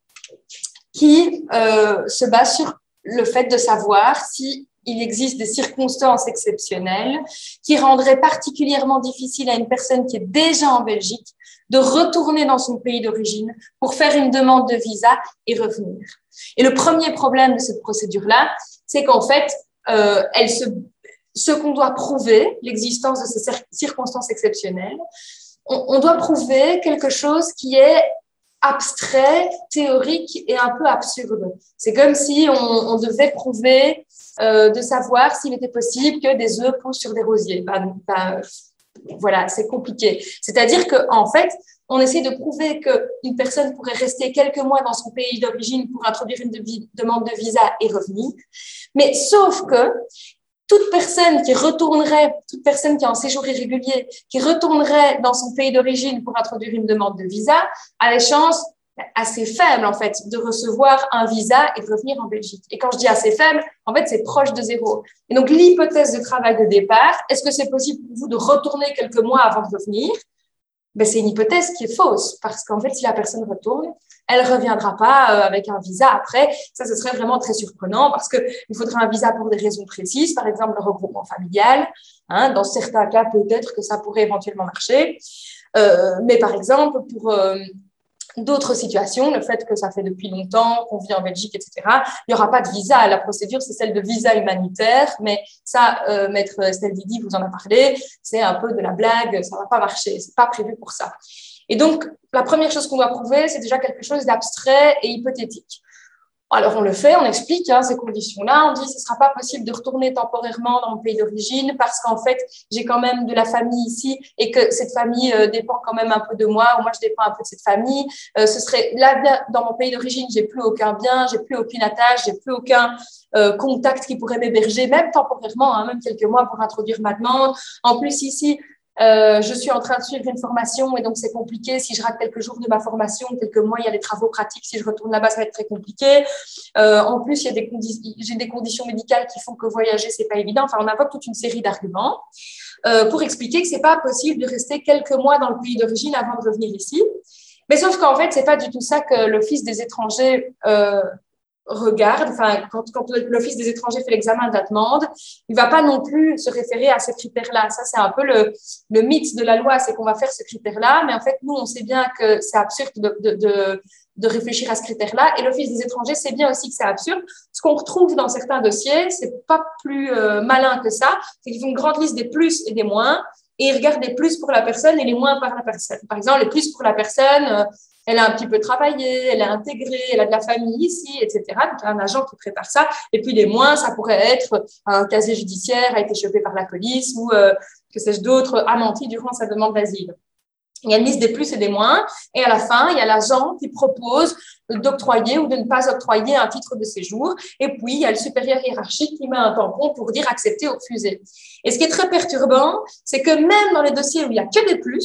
qui euh, se base sur le fait de savoir s'il existe des circonstances exceptionnelles qui rendraient particulièrement difficile à une personne qui est déjà en Belgique de retourner dans son pays d'origine pour faire une demande de visa et revenir. Et le premier problème de cette procédure-là, c'est qu'en fait, Euh, elle se, ce qu'on doit prouver, l'existence de ces circonstances exceptionnelles, on, on doit prouver quelque chose qui est abstrait, théorique et un peu absurde. C'est comme si on, on devait prouver euh, de savoir s'il était possible que des œufs poussent sur des rosiers. Ben, ben, voilà, c'est compliqué. C'est-à-dire qu'en fait, on essaie de prouver qu'une personne pourrait rester quelques mois dans son pays d'origine pour introduire une de demande de visa et revenir. Mais sauf que toute personne qui retournerait, toute personne qui est en séjour irrégulier, qui retournerait dans son pays d'origine pour introduire une demande de visa, a les chances assez faibles, en fait, de recevoir un visa et de revenir en Belgique. Et quand je dis assez faible, en fait, c'est proche de zéro. Et donc, l'hypothèse de travail de départ, est-ce que c'est possible pour vous de retourner quelques mois avant de revenir? Ben, c'est une hypothèse qui est fausse, parce qu'en fait, si la personne retourne, elle ne reviendra pas euh, avec un visa après. Ça, ce serait vraiment très surprenant, parce qu'il faudrait un visa pour des raisons précises, par exemple le regroupement familial. Hein, dans certains cas, peut-être que ça pourrait éventuellement marcher. Euh, mais par exemple, pour euh, d'autres situations, le fait que ça fait depuis longtemps qu'on vit en Belgique, et cetera, il n'y aura pas de visa. La procédure, c'est celle de visa humanitaire, mais ça, euh, Maître Estelle Didi vous en a parlé, c'est un peu de la blague, ça ne va pas marcher, ce n'est pas prévu pour ça. Et donc, la première chose qu'on doit prouver, c'est déjà quelque chose d'abstrait et hypothétique. Alors, on le fait, on explique hein, ces conditions-là, on dit que ce ne sera pas possible de retourner temporairement dans mon pays d'origine parce qu'en fait, j'ai quand même de la famille ici et que cette famille euh, dépend quand même un peu de moi, ou moi, je dépends un peu de cette famille. Euh, ce serait là, dans mon pays d'origine, j'ai plus aucun bien, j'ai plus aucune attache, j'ai plus aucun euh, contact qui pourrait m'héberger, même temporairement, hein, même quelques mois pour introduire ma demande. En plus, ici, Euh, je suis en train de suivre une formation et donc c'est compliqué. Si je rate quelques jours de ma formation, quelques mois, il y a des travaux pratiques. Si je retourne là-bas, ça va être très compliqué. Euh, en plus, il y a des condi- j'ai des conditions médicales qui font que voyager, c'est pas évident. Enfin, on invoque toute une série d'arguments euh, pour expliquer que c'est pas possible de rester quelques mois dans le pays d'origine avant de revenir ici. Mais sauf qu'en fait, c'est pas du tout ça que l'Office des étrangers euh, regarde, enfin, quand, quand l'Office des étrangers fait l'examen de la demande, il ne va pas non plus se référer à ces critères-là. Ça, c'est un peu le, le mythe de la loi, c'est qu'on va faire ce critère-là, mais en fait, nous, on sait bien que c'est absurde de, de, de, de réfléchir à ce critère-là, et l'Office des étrangers sait bien aussi que c'est absurde. Ce qu'on retrouve dans certains dossiers, c'est pas plus euh, malin que ça, c'est qu'ils font une grande liste des plus et des moins, et ils regardent les plus pour la personne et les moins par la personne. Par exemple, les plus pour la personne, euh, elle a un petit peu travaillé, elle est intégrée, elle a de la famille ici, et cetera. Donc, il y a un agent qui prépare ça. Et puis, les moins, ça pourrait être un casier judiciaire, a été chopé par la police ou, euh, que sais-je d'autre, a menti durant sa demande d'asile. Il y a une liste des plus et des moins. Et à la fin, il y a l'agent qui propose d'octroyer ou de ne pas octroyer un titre de séjour. Et puis, il y a le supérieur hiérarchique qui met un tampon pour dire accepter ou refuser. Et ce qui est très perturbant, c'est que même dans les dossiers où il n'y a que des plus,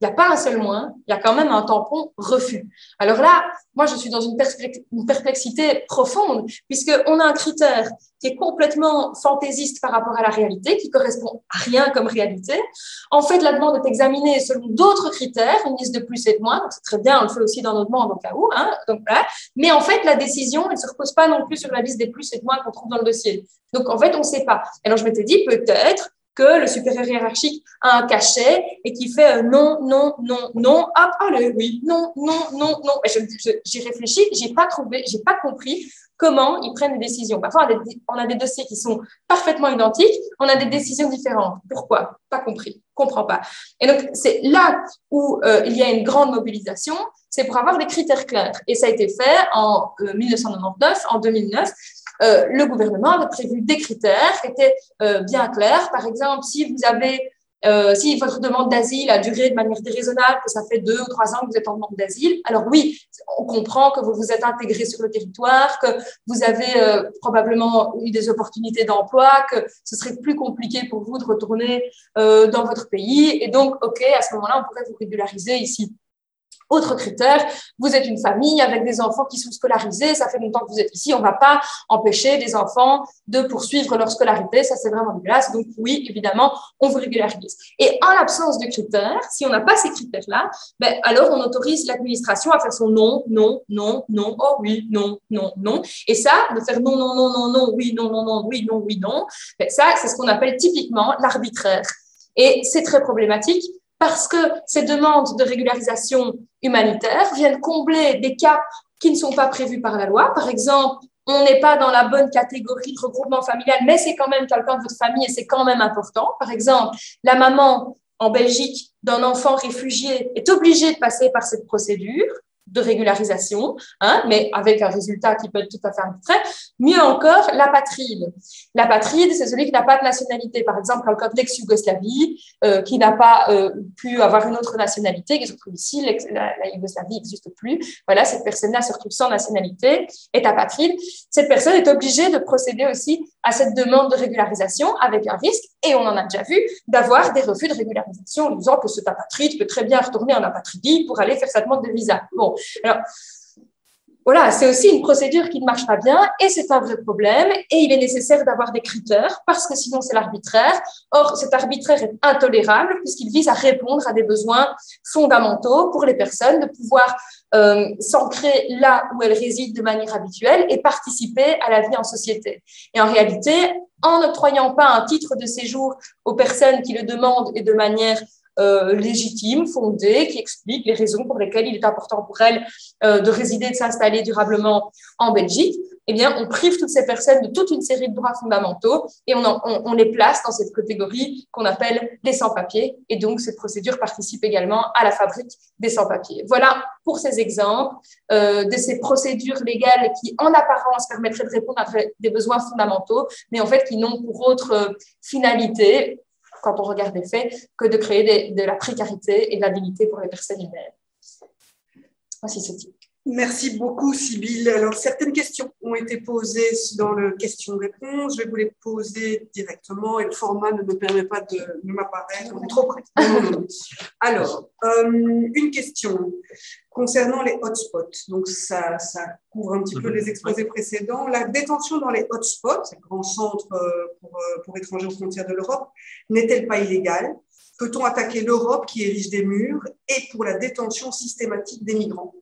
il n'y a pas un seul moins, il y a quand même un tampon refus. Alors là, moi, je suis dans une, une perplexité profonde, puisqu'on a un critère qui est complètement fantaisiste par rapport à la réalité, qui correspond à rien comme réalité. En fait, la demande est examinée selon d'autres critères, une liste de plus et de moins, donc c'est très bien, on le fait aussi dans nos demandes au cas où, hein, donc voilà. Mais en fait, la décision, elle ne se repose pas non plus sur la liste des plus et de moins qu'on trouve dans le dossier. Donc, en fait, on ne sait pas. Alors, je m'étais dit, peut-être que le supérieur hiérarchique a un cachet et qui fait euh, non, non, non, non, hop, allez, oui, non, non, non, non. Je, je, j'ai réfléchi, j'ai pas trouvé, j'ai pas compris comment ils prennent des décisions. Parfois, on a des, on a des dossiers qui sont parfaitement identiques, on a des décisions différentes. Pourquoi? Pas compris, comprends pas. Et donc, c'est là où euh, il y a une grande mobilisation, c'est pour avoir des critères clairs. Et ça a été fait en euh, mille neuf cent quatre-vingt-dix-neuf, en deux mille neuf. Euh, le gouvernement avait prévu des critères qui étaient euh, bien clairs. Par exemple, si vous avez, euh, si votre demande d'asile a duré de manière déraisonnable, que ça fait deux ou trois ans que vous êtes en demande d'asile, alors oui, on comprend que vous vous êtes intégré sur le territoire, que vous avez euh, probablement eu des opportunités d'emploi, que ce serait plus compliqué pour vous de retourner euh, dans votre pays. Et donc, OK, à ce moment-là, on pourrait vous régulariser ici. Autre critère, vous êtes une famille avec des enfants qui sont scolarisés, ça fait longtemps que vous êtes ici, on ne va pas empêcher les enfants de poursuivre leur scolarité, ça c'est vraiment dégueulasse, donc oui, évidemment, on vous régularise. Et en l'absence de critères, si on n'a pas ces critères-là, ben, alors on autorise l'administration à faire son non, non, non, non, oh oui, non, non, non, et ça, de faire non, non, non, non, non, oui, non, non, non, oui, non, oui, non, ben, ça c'est ce qu'on appelle typiquement l'arbitraire. Et c'est très problématique, parce que ces demandes de régularisation humanitaire viennent combler des cas qui ne sont pas prévus par la loi. Par exemple, on n'est pas dans la bonne catégorie de regroupement familial, mais c'est quand même quelqu'un de votre famille et c'est quand même important. Par exemple, la maman en Belgique d'un enfant réfugié est obligée de passer par cette procédure de régularisation, hein, mais avec un résultat qui peut être tout à fait arbitraire. Mieux encore, l'apatride. L'apatride, c'est celui qui n'a pas de nationalité. Par exemple, quelqu'un d'ex-Yougoslavie, euh, qui n'a pas euh, pu avoir une autre nationalité, qui se retrouve ici, la, la Yougoslavie n'existe plus. Voilà, cette personne-là se retrouve sans nationalité, est apatride. Cette personne est obligée de procéder aussi à cette demande de régularisation avec un risque, et on en a déjà vu, d'avoir des refus de régularisation en disant que cet apatride peut très bien retourner en apatridie pour aller faire sa demande de visa. Bon, alors, voilà, c'est aussi une procédure qui ne marche pas bien et c'est un vrai problème et il est nécessaire d'avoir des critères parce que sinon c'est l'arbitraire. Or, cet arbitraire est intolérable puisqu'il vise à répondre à des besoins fondamentaux pour les personnes de pouvoir euh, s'ancrer là où elles résident de manière habituelle et participer à la vie en société. Et en réalité, en n'octroyant pas un titre de séjour aux personnes qui le demandent et de manière Euh, légitime, fondée, qui explique les raisons pour lesquelles il est important pour elle euh, de résider, de s'installer durablement en Belgique, eh bien, on prive toutes ces personnes de toute une série de droits fondamentaux et on, en, on, on les place dans cette catégorie qu'on appelle les sans-papiers. Et donc, cette procédure participe également à la fabrique des sans-papiers. Voilà pour ces exemples euh, de ces procédures légales qui, en apparence, permettraient de répondre à des besoins fondamentaux, mais en fait, qui n'ont pour autre euh, finalité, quand on regarde les faits, que de créer des, de la précarité et de la dignité pour les personnes humaines. Voici ce type. Merci beaucoup, Sybille. Alors, certaines questions ont été posées dans le question-réponse. Je vais vous les poser directement et le format ne me permet pas de, de m'apparaître. On est trop près. Alors, euh, une question concernant les hotspots. Donc, ça, ça couvre un petit peu les exposés précédents. La détention dans les hotspots, ces grands centres pour, pour étrangers aux frontières de l'Europe, n'est-elle pas illégale? Peut-on attaquer l'Europe qui érige des murs et pour la détention systématique des migrants?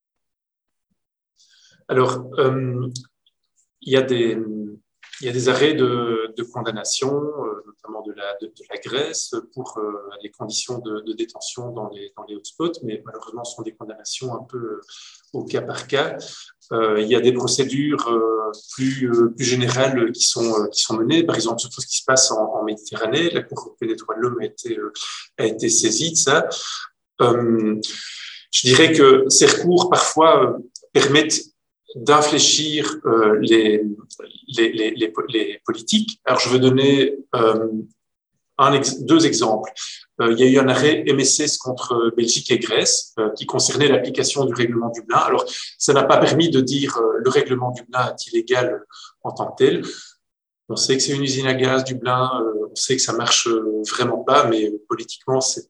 Alors, euh, il, y a des, il y a des arrêts de, de condamnation, euh, notamment de la, de, de la Grèce, pour euh, les conditions de, de détention dans les, dans les hotspots, mais malheureusement, ce sont des condamnations un peu au cas par cas. Euh, il y a des procédures euh, plus, euh, plus générales qui sont, euh, qui sont menées, par exemple, sur tout ce qui se passe en, en Méditerranée. La Cour européenne des droits de l'homme a été, euh, a été saisie de ça. Euh, je dirais que ces recours, parfois, euh, permettent d'infléchir euh, les, les, les, les, les politiques. Alors, je veux donner euh, un ex deux exemples. Euh, il y a eu un arrêt M S S contre Belgique et Grèce euh, qui concernait l'application du règlement Dublin. Alors, ça n'a pas permis de dire euh, le règlement Dublin est illégal en tant que tel. On sait que c'est une usine à gaz, Dublin, euh, on sait que ça marche euh, vraiment pas, mais euh, politiquement, c'est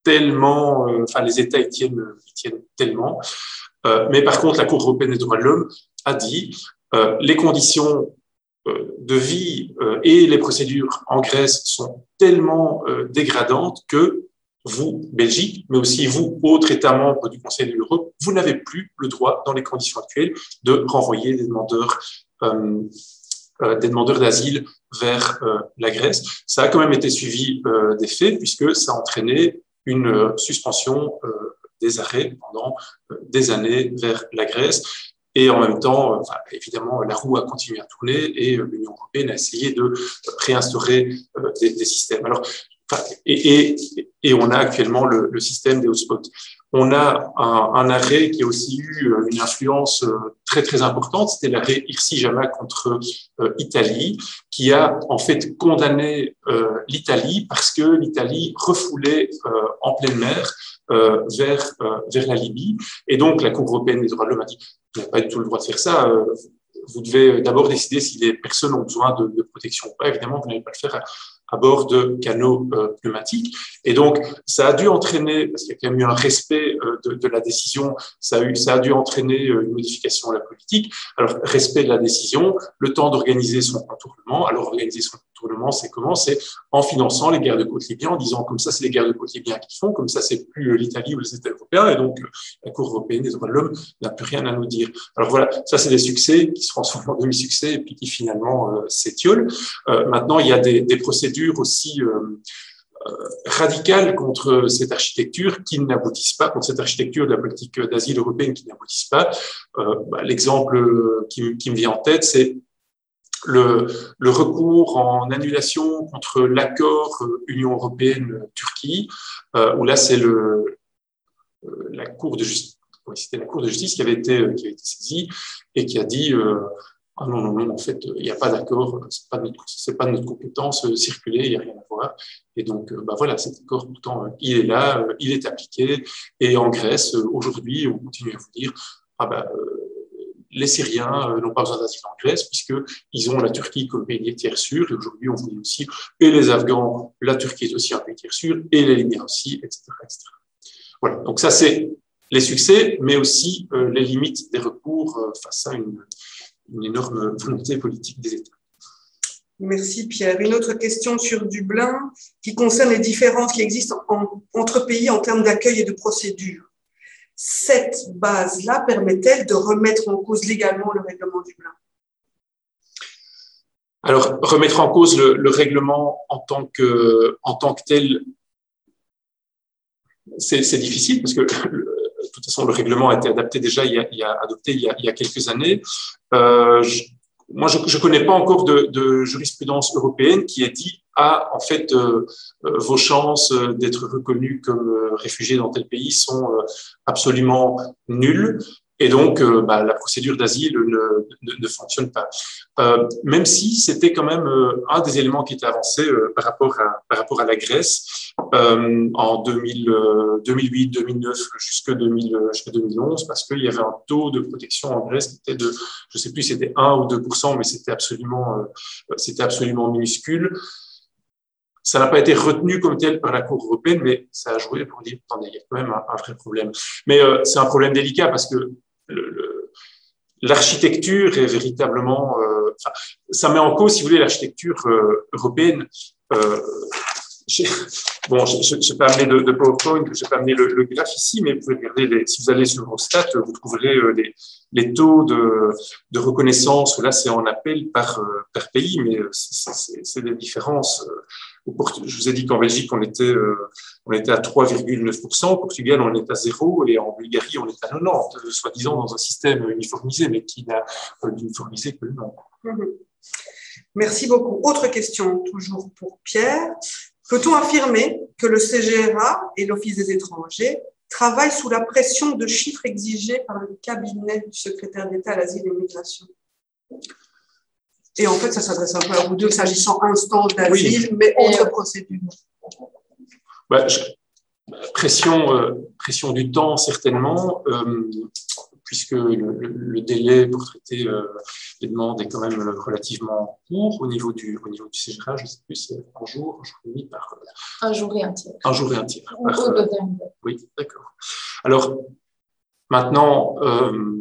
tellement, euh, enfin les États y tiennent, y tiennent tellement. Euh, mais par contre, la Cour européenne des droits de l'homme a dit euh, les conditions euh, de vie euh, et les procédures en Grèce sont tellement euh, dégradantes que vous, Belgique, mais aussi vous, autres États membres du Conseil de l'Europe, vous n'avez plus le droit, dans les conditions actuelles, de renvoyer des demandeurs, euh, euh, des demandeurs d'asile vers euh, la Grèce. Ça a quand même été suivi euh, des faits, puisque ça a entraîné une euh, suspension euh, des arrêts pendant euh, des années vers la Grèce. Et en même temps, euh, enfin, évidemment, la roue a continué à tourner et euh, l'Union européenne a essayé de réinstaurer euh, des, des systèmes. Alors, enfin, et, et, et on a actuellement le, le système des hotspots. On a un, un arrêt qui a aussi eu une influence très très importante, c'était l'arrêt Hirsi-Jama contre euh, Italie, qui a en fait condamné euh, l'Italie parce que l'Italie refoulait euh, en pleine mer euh, vers euh, vers la Libye. Et donc la Cour européenne des droits de l'homme a dit vous n'avez pas du tout le droit de faire ça. Euh, vous devez d'abord décider si les personnes ont besoin de, de protection ou pas. Évidemment, vous n'allez pas le faire à, à bord de canaux euh, pneumatiques. Et donc, ça a dû entraîner, parce qu'il y a quand même eu un respect euh, de, de la décision, ça a, eu, ça a dû entraîner euh, une modification de la politique. Alors, respect de la décision, le temps d'organiser son contournement. Alors, organiser son contournement, c'est comment? C'est en finançant les gardes-côtes libyens, en disant comme ça, c'est les gardes-côtes libyens qui font, comme ça, c'est plus l'Italie ou les États européens. Et donc, la Cour européenne des droits de l'homme n'a plus rien à nous dire. Alors voilà, ça, c'est des succès qui se transforment en demi-succès et puis qui finalement euh, s'étiolent. Euh, maintenant, il y a des, des procédures aussi euh, euh, radicales contre cette architecture qui n'aboutissent pas, contre cette architecture de la politique d'asile européenne qui n'aboutissent pas. Euh, bah, l'exemple qui, qui me vient en tête, c'est le, le recours en annulation contre l'accord Union européenne-Turquie, euh, où là, c'est le, la Cour de justice. Oui, c'était la Cour de justice qui avait été, qui avait été saisie et qui a dit euh, ah non, non, non, en fait, il n'y a pas d'accord, c'est pas, pas de notre compétence, euh, circuler, il n'y a rien à voir. Et donc, euh, bah voilà, cet accord, pourtant, euh, il est là, euh, il est appliqué. Et en Grèce, euh, aujourd'hui, on continue à vous dire ah bah, euh, les Syriens euh, n'ont pas besoin d'asile en Grèce puisqu'ils ont la Turquie comme pays tiers sûr. Et aujourd'hui, on vous dit aussi, et les Afghans, la Turquie est aussi un pays tiers sûr, et les Libyens aussi, et cetera, et cetera. Voilà, donc ça, c'est les succès, mais aussi euh, les limites des recours euh, face à une, une énorme volonté politique des États. Merci Pierre. Une autre question sur Dublin qui concerne les différences qui existent en, entre pays en termes d'accueil et de procédure. Cette base-là permet-elle de remettre en cause légalement le règlement Dublin? Alors, remettre en cause le, le règlement en tant que, en tant que tel, c'est, c'est difficile parce que de toute façon, le règlement a été adapté déjà, il y a, il y a adopté il y a, il y a quelques années. Euh, je, moi, je ne connais pas encore de, de jurisprudence européenne qui ait dit ah, en fait, euh, euh, vos chances d'être reconnus comme euh, réfugiés dans tel pays sont euh, absolument nulles. Et donc, euh, bah, la procédure d'asile ne, ne, ne fonctionne pas. Euh, même si c'était quand même euh, un des éléments qui était avancé euh, par rapport à par rapport à la Grèce euh, en deux mille, euh, deux mille huit, deux mille neuf jusqu'à deux mille, jusqu'à deux mille onze, parce qu'il y avait un taux de protection en Grèce qui était de, je sais plus, c'était un ou deux pour cent, mais c'était absolument, euh, c'était absolument minuscule. Ça n'a pas été retenu comme tel par la Cour européenne, mais ça a joué pour dire, attendez, il y a quand même un, un vrai problème. Mais euh, c'est un problème délicat parce que Le, le, l'architecture est véritablement, euh, enfin, ça met en cause, si vous voulez, l'architecture euh, européenne. Euh, bon, je n'ai pas amené de, de PowerPoint, je n'ai pas amené le, le graphe ici, mais vous pouvez regarder, les, si vous allez sur Eurostat, vous trouverez euh, les, les taux de, de reconnaissance. Là, c'est en appel par, euh, par pays, mais c'est, c'est, c'est des différences. Euh, Je vous ai dit qu'en Belgique, on était, euh, on était à trois virgule neuf pour cent, au Portugal, on est à zéro, et en Bulgarie, on est à quatre-vingt-dix, soi-disant dans un système uniformisé, mais qui n'a uniformisé que le nom. Merci beaucoup. Autre question, toujours pour Pierre. Peut-on affirmer que le C G R A et l'Office des étrangers travaillent sous la pression de chiffres exigés par le cabinet du secrétaire d'État à l'asile et l'immigration? Et en fait, ça s'adresse un peu à vous deux, s'agissant instance d'asile, oui, mais autre procédure. Bah, je, pression, euh, pression du temps, certainement. Euh, puisque le, le, le délai pour traiter euh, les demandes est quand même relativement court au niveau du, au niveau du C G R A. Je ne sais plus, c'est un jour, un jour et demi par... Un jour et un tiers. Un jour et un tiers. Ou Par, euh, oui, d'accord. Alors, maintenant, euh,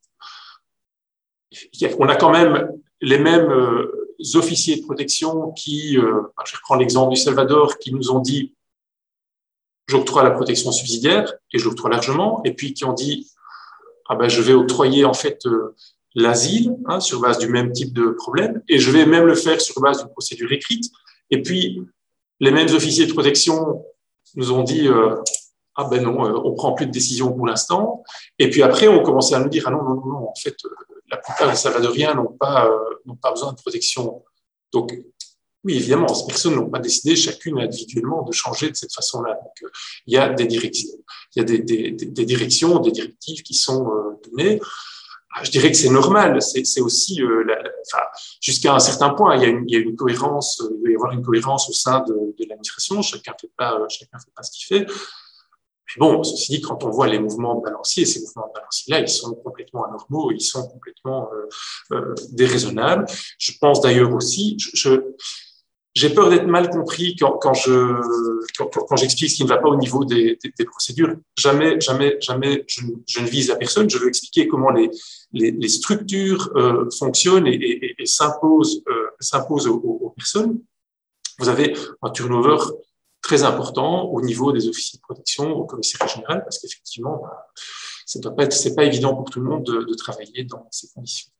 on a quand même les mêmes euh, officiers de protection qui, euh, je reprends l'exemple du Salvador, qui nous ont dit j'octroie la protection subsidiaire, et j'octroie largement, et puis qui ont dit ah ben, je vais octroyer en fait euh, l'asile hein, sur base du même type de problème, et je vais même le faire sur base d'une procédure écrite. Et puis, les mêmes officiers de protection nous ont dit euh, ah ben non, euh, on prend plus de décision pour l'instant. Et puis après, on commençait à nous dire ah non, non, non, non en fait, euh, la plupart des Salvadoriens n'ont pas, euh, n'ont pas besoin de protection. Donc, oui, évidemment, ces personnes n'ont pas décidé chacune individuellement de changer de cette façon-là. Donc, euh, il y a des directions, il y a des, des, des, des directions, des directives qui sont euh, données. Je dirais que c'est normal. C'est, c'est aussi, euh, la, la, enfin, jusqu'à un certain point, il y a une, il y a une cohérence, euh, il doit y avoir une cohérence au sein de, de l'administration. Chacun fait pas, euh, chacun fait pas ce qu'il fait. Mais bon, ceci dit, quand on voit les mouvements de balancier, ces mouvements de balancier-là, ils sont complètement anormaux, ils sont complètement euh, euh, déraisonnables. Je pense d'ailleurs aussi, je, je j'ai peur d'être mal compris quand, quand je quand, quand j'explique ce qui ne va pas au niveau des, des, des procédures. Jamais, jamais, jamais, je, je ne vise à personne. Je veux expliquer comment les les, les structures euh, fonctionnent et, et, et s'imposent euh, s'imposent aux, aux personnes. Vous avez un turnover très important au niveau des officiers de protection, au commissariat général, parce qu'effectivement, ça doit pas être, c'est pas évident pour tout le monde de, de travailler dans ces conditions.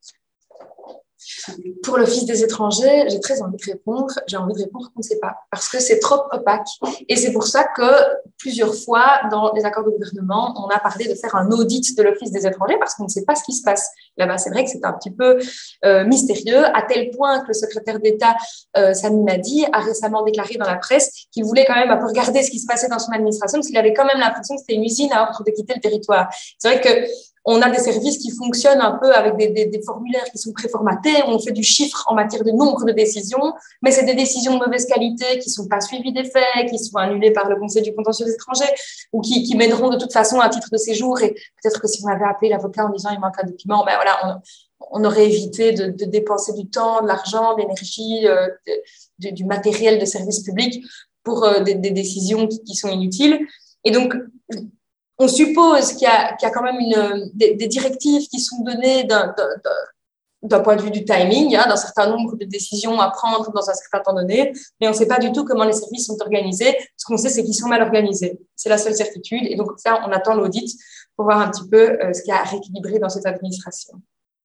Pour l'Office des étrangers, j'ai très envie de répondre. J'ai envie de répondre qu'on ne sait pas, parce que c'est trop opaque. Et c'est pour ça que plusieurs fois, dans les accords de gouvernement, on a parlé de faire un audit de l'Office des étrangers, parce qu'on ne sait pas ce qui se passe là-bas. C'est vrai que c'est un petit peu euh, mystérieux, à tel point que le secrétaire d'État, euh, Sami Madi, a récemment déclaré dans la presse qu'il voulait quand même un peu regarder ce qui se passait dans son administration, parce qu'il avait quand même l'impression que c'était une usine à ordre de quitter le territoire. C'est vrai que on a des services qui fonctionnent un peu avec des, des, des formulaires qui sont préformatés, on fait du chiffre en matière de nombre de décisions, mais c'est des décisions de mauvaise qualité qui ne sont pas suivies des faits, qui sont annulées par le Conseil du contentieux des étrangers ou qui, qui mèneront de toute façon un titre de séjour. Et peut-être que si on avait appelé l'avocat en disant il manque un document, ben voilà, on, on aurait évité de, de dépenser du temps, de l'argent, de l'énergie, euh, de, de, du matériel de service public pour euh, des, des décisions qui, qui sont inutiles. Et donc, on suppose qu'il y a, qu'il y a quand même une, des, des directives qui sont données d'un, d'un, d'un point de vue du timing, hein, d'un certain nombre de décisions à prendre dans un certain temps donné, mais on ne sait pas du tout comment les services sont organisés. Ce qu'on sait, c'est qu'ils sont mal organisés. C'est la seule certitude. Et donc, ça, on attend l'audit pour voir un petit peu euh, ce qu'il y a à rééquilibrer dans cette administration.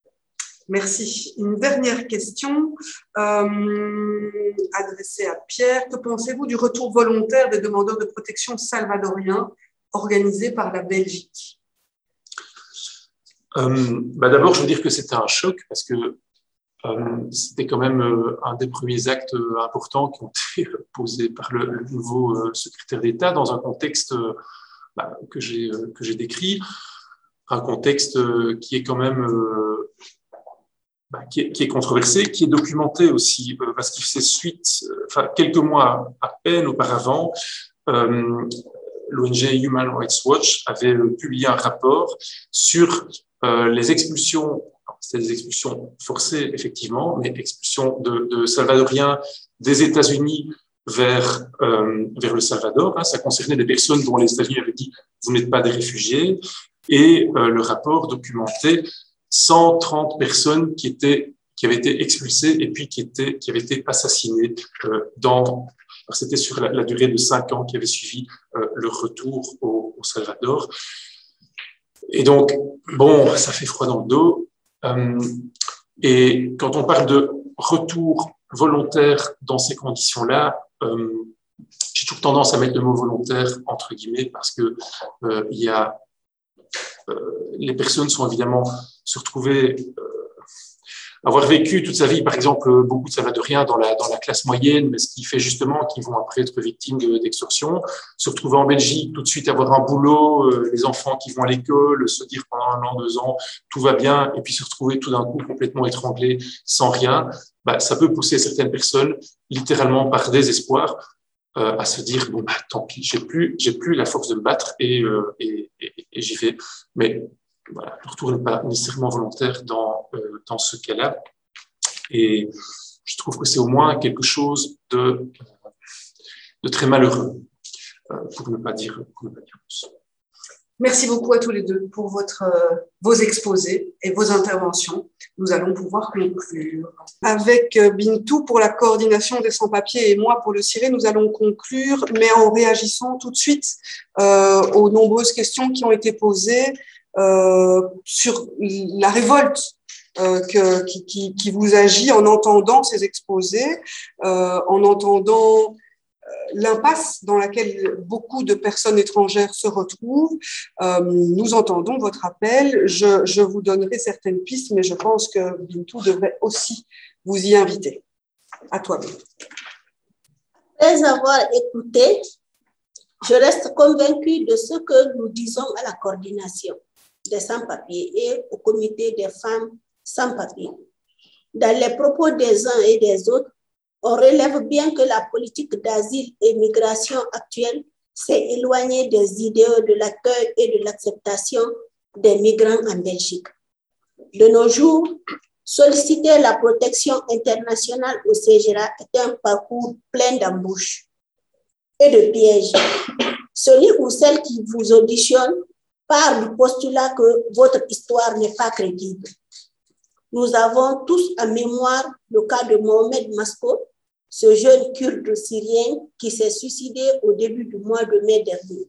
Merci. Une dernière question euh, adressée à Pierre. Que pensez-vous du retour volontaire des demandeurs de protection salvadoriens organisé par la Belgique? euh, bah D'abord, je veux dire que c'était un choc parce que euh, c'était quand même euh, un des premiers actes euh, importants qui ont été posés par le, le nouveau euh, secrétaire d'État dans un contexte euh, bah, que j'ai euh, que j'ai décrit, un contexte euh, qui est quand même euh, bah, qui, est, qui est controversé, qui est documenté aussi euh, parce qu'il fait suite, euh, enfin quelques mois à peine auparavant. Euh, L'O N G Human Rights Watch avait publié un rapport sur euh, les expulsions, c'était des expulsions forcées effectivement, mais expulsions de, de Salvadoriens des États-Unis vers euh, vers le Salvador. Hein, ça concernait des personnes dont les États-Unis avaient dit vous n'êtes pas des réfugiés, et euh, le rapport documentait cent trente personnes qui étaient qui avaient été expulsées et puis qui étaient qui avaient été assassinées euh, dans Alors, c'était sur la, la durée de cinq ans qui avait suivi euh, leur retour au, au Salvador. Et donc, bon, ça fait froid dans le dos. Euh, et quand on parle de retour volontaire dans ces conditions-là, euh, j'ai toujours tendance à mettre le mot volontaire entre guillemets parce que euh, il y a euh, les personnes sont évidemment se retrouver euh, avoir vécu toute sa vie, par exemple, beaucoup de Salvadoriens dans la, dans la classe moyenne, mais ce qui fait justement qu'ils vont après être victimes d'extorsion, se retrouver en Belgique, tout de suite avoir un boulot, euh, les enfants qui vont à l'école, se dire pendant un an, deux ans, tout va bien, et puis se retrouver tout d'un coup complètement étranglé, sans rien, bah, ça peut pousser certaines personnes, littéralement par désespoir, euh, à se dire, bon, bah, tant pis, j'ai plus, j'ai plus la force de me battre et, euh, et, et, et j'y vais. Mais voilà, le retour n'est pas nécessairement volontaire dans, euh, dans ce cas-là. Et je trouve que c'est au moins quelque chose de, de très malheureux, euh, pour ne pas dire, pour ne pas dire plus. Merci beaucoup à tous les deux pour votre, euh, vos exposés et vos interventions. Nous allons pouvoir conclure. Avec euh, Bintou pour la coordination des sans-papiers et moi pour le C I R E, nous allons conclure, mais en réagissant tout de suite euh, aux nombreuses questions qui ont été posées euh, sur la révolte euh, que, qui, qui, qui vous agit en entendant ces exposés, euh, en entendant l'impasse dans laquelle beaucoup de personnes étrangères se retrouvent. Euh, nous entendons votre appel. Je, je vous donnerai certaines pistes, mais je pense que Bintou devrait aussi vous y inviter. À toi, Bintou. Après avoir écouté, je reste convaincue de ce que nous disons à la coordination des sans-papiers et au comité des femmes sans-papiers. Dans les propos des uns et des autres, on relève bien que la politique d'asile et migration actuelle s'est éloignée des idéaux de l'accueil et de l'acceptation des migrants en Belgique. De nos jours, solliciter la protection internationale au C G R A est un parcours plein d'embûches et de pièges. Celui ou celle qui vous auditionne part du postulat que votre histoire n'est pas crédible. Nous avons tous en mémoire le cas de Mohamed Masko, ce jeune kurde syrien qui s'est suicidé au début du mois de mai dernier.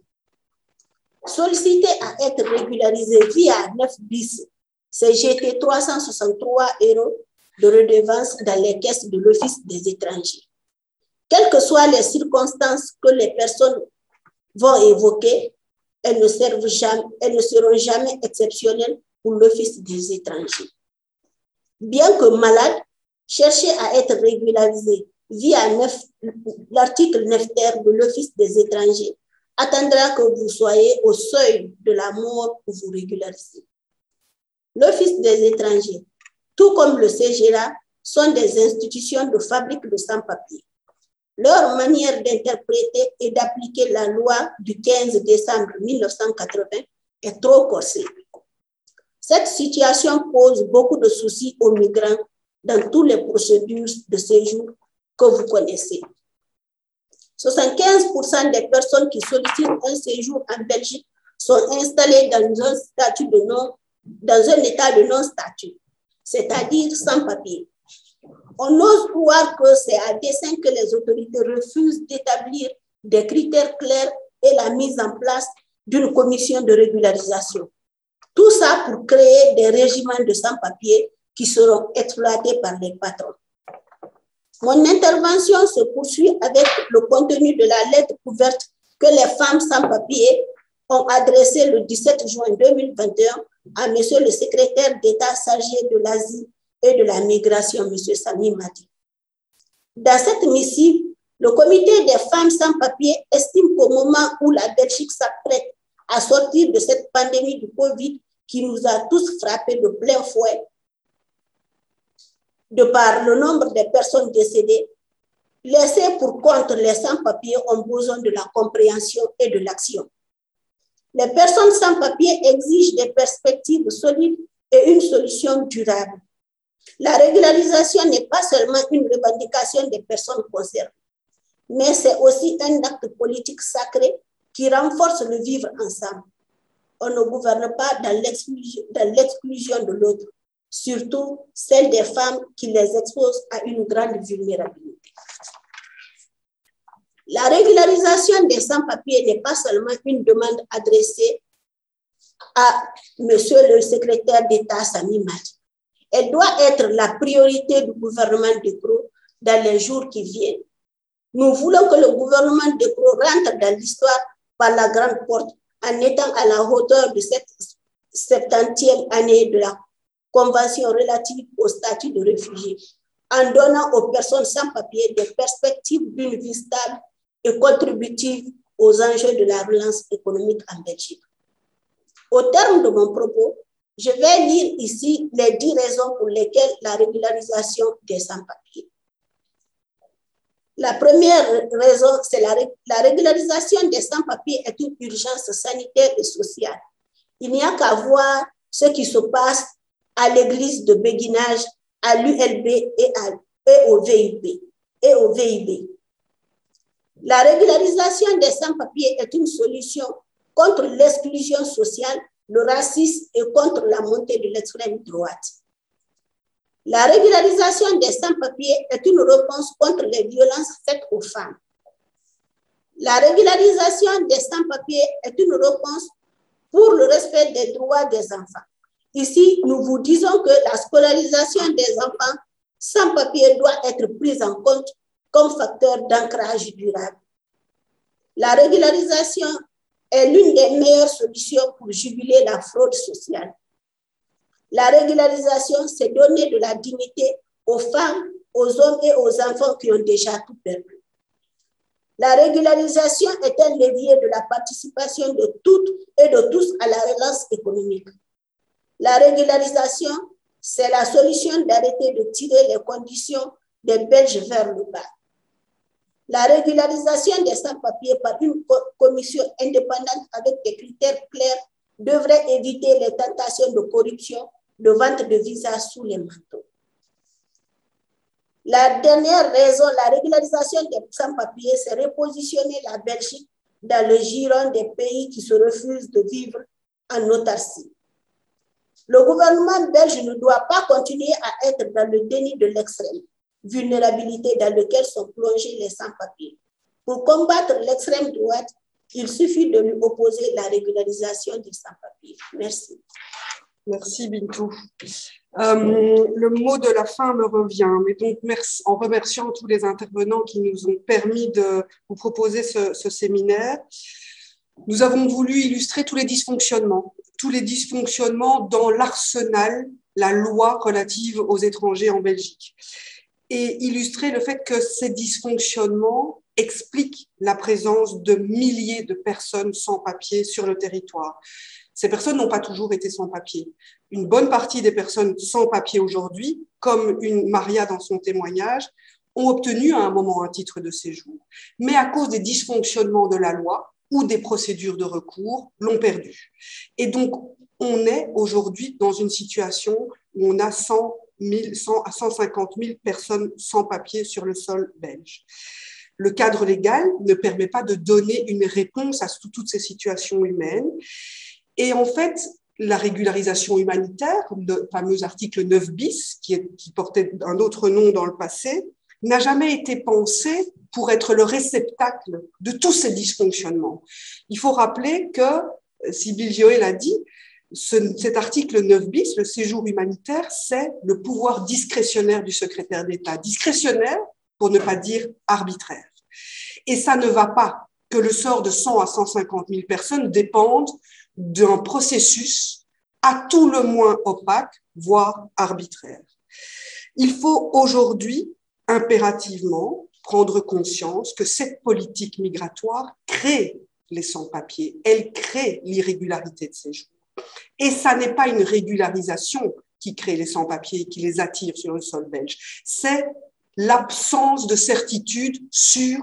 Sollicité à être régularisé via neuf bis, c'est jeter trois cent soixante-trois euros de redevance dans les caisses de l'Office des étrangers. Quelles que soient les circonstances que les personnes vont évoquer, elles ne, servent jamais, elles ne seront jamais exceptionnelles pour l'Office des étrangers. Bien que malade, chercher à être régularisé via l'article neuf terre de l'Office des étrangers attendra que vous soyez au seuil de la mort pour vous régulariser. L'Office des étrangers, tout comme le C G R A, sont des institutions de fabrique de sans-papiers. Leur manière d'interpréter et d'appliquer la loi du quinze décembre mille neuf cent quatre-vingts est trop corsée. Cette situation pose beaucoup de soucis aux migrants dans toutes les procédures de séjour que vous connaissez. soixante-quinze pour cent des personnes qui sollicitent un séjour en Belgique sont installées dans un statut de non, dans un état de non-statut, c'est-à-dire sans papier. On ose croire que c'est à dessein que les autorités refusent d'établir des critères clairs et la mise en place d'une commission de régularisation. Tout ça pour créer des régiments de sans-papiers qui seront exploités par les patrons. Mon intervention se poursuit avec le contenu de la lettre ouverte que les femmes sans-papiers ont adressée le dix-sept juin deux mille vingt et un à Monsieur le secrétaire d'État chargé de l'asile et de la migration, Monsieur Sami Madi. Dans cette missive, le comité des femmes sans-papiers estime qu'au moment où la Belgique s'apprête à sortir de cette pandémie du Covid qui nous a tous frappés de plein fouet, de par le nombre de personnes décédées, laissées pour compte les sans-papiers ont besoin de la compréhension et de l'action. Les personnes sans-papiers exigent des perspectives solides et une solution durable. La régularisation n'est pas seulement une revendication des personnes concernées, mais c'est aussi un acte politique sacré qui renforce le vivre ensemble. On ne gouverne pas dans l'exclusion de l'autre, surtout celle des femmes qui les exposent à une grande vulnérabilité. La régularisation des sans-papiers n'est pas seulement une demande adressée à Monsieur le secrétaire d'État Sami Madi. Elle doit être la priorité du gouvernement de Croo dans les jours qui viennent. Nous voulons que le gouvernement de Croo rentre dans l'histoire par la grande porte en étant à la hauteur de cette septantième année de la Convention relative au statut de réfugié, en donnant aux personnes sans papier des perspectives d'une vie stable et contributive aux enjeux de la relance économique en Belgique. Au terme de mon propos, je vais lire ici les dix raisons pour lesquelles la régularisation des sans-papiers. La première raison, c'est la, la régularisation des sans-papiers est une urgence sanitaire et sociale. Il n'y a qu'à voir ce qui se passe à l'église de béguinage, à l'U L B et, à, et au V I B. Et au V I B. La régularisation des sans-papiers est une solution contre l'exclusion sociale, le racisme et contre la montée de l'extrême droite. La régularisation des sans-papiers est une réponse contre les violences faites aux femmes. La régularisation des sans-papiers est une réponse pour le respect des droits des enfants. Ici, nous vous disons que la scolarisation des enfants sans papier doit être prise en compte comme facteur d'ancrage durable. La régularisation est l'une des meilleures solutions pour juguler la fraude sociale. La régularisation, c'est donner de la dignité aux femmes, aux hommes et aux enfants qui ont déjà tout perdu. La régularisation est un levier de la participation de toutes et de tous à la relance économique. La régularisation, c'est la solution d'arrêter de tirer les conditions des Belges vers le bas. La régularisation des sans-papiers par une commission indépendante avec des critères clairs devrait éviter les tentations de corruption, de vente de visas sous les manteaux. La dernière raison, la régularisation des sans-papiers, c'est repositionner la Belgique dans le giron des pays qui se refusent de vivre en autarcie. Le gouvernement belge ne doit pas continuer à être dans le déni de l'extrême vulnérabilité dans lequel sont plongés les sans-papiers. Pour combattre l'extrême droite, il suffit de lui opposer la régularisation des sans-papiers. Merci. Merci Bintou. Euh, le mot de la fin me revient, mais donc merci, en remerciant tous les intervenants qui nous ont permis de vous proposer ce, ce séminaire. Nous avons voulu illustrer tous les dysfonctionnements, tous les dysfonctionnements dans l'arsenal, la loi relative aux étrangers en Belgique, et illustrer le fait que ces dysfonctionnements expliquent la présence de milliers de personnes sans papier sur le territoire. Ces personnes n'ont pas toujours été sans papier. Une bonne partie des personnes sans papier aujourd'hui, comme une Maria dans son témoignage, ont obtenu à un moment un titre de séjour, mais à cause des dysfonctionnements de la loi ou des procédures de recours, l'ont perdu. Et donc, on est aujourd'hui dans une situation où on a cent mille, cent à cent cinquante mille personnes sans papier sur le sol belge. Le cadre légal ne permet pas de donner une réponse à toutes ces situations humaines. Et en fait, la régularisation humanitaire, le fameux article neuf bis, qui, est, qui portait un autre nom dans le passé, n'a jamais été pensé pour être le réceptacle de tous ces dysfonctionnements. Il faut rappeler que, Sybille Vioët l'a dit, ce, cet article neuf bis, le séjour humanitaire, c'est le pouvoir discrétionnaire du secrétaire d'État. Discrétionnaire, pour ne pas dire arbitraire. Et ça ne va pas que le sort de cent à cent cinquante mille personnes dépende d'un processus à tout le moins opaque, voire arbitraire. Il faut aujourd'hui impérativement prendre conscience que cette politique migratoire crée les sans-papiers, elle crée l'irrégularité de séjour. Et ça n'est pas une régularisation qui crée les sans-papiers, qui les attire sur le sol belge, c'est l'absence de certitude sur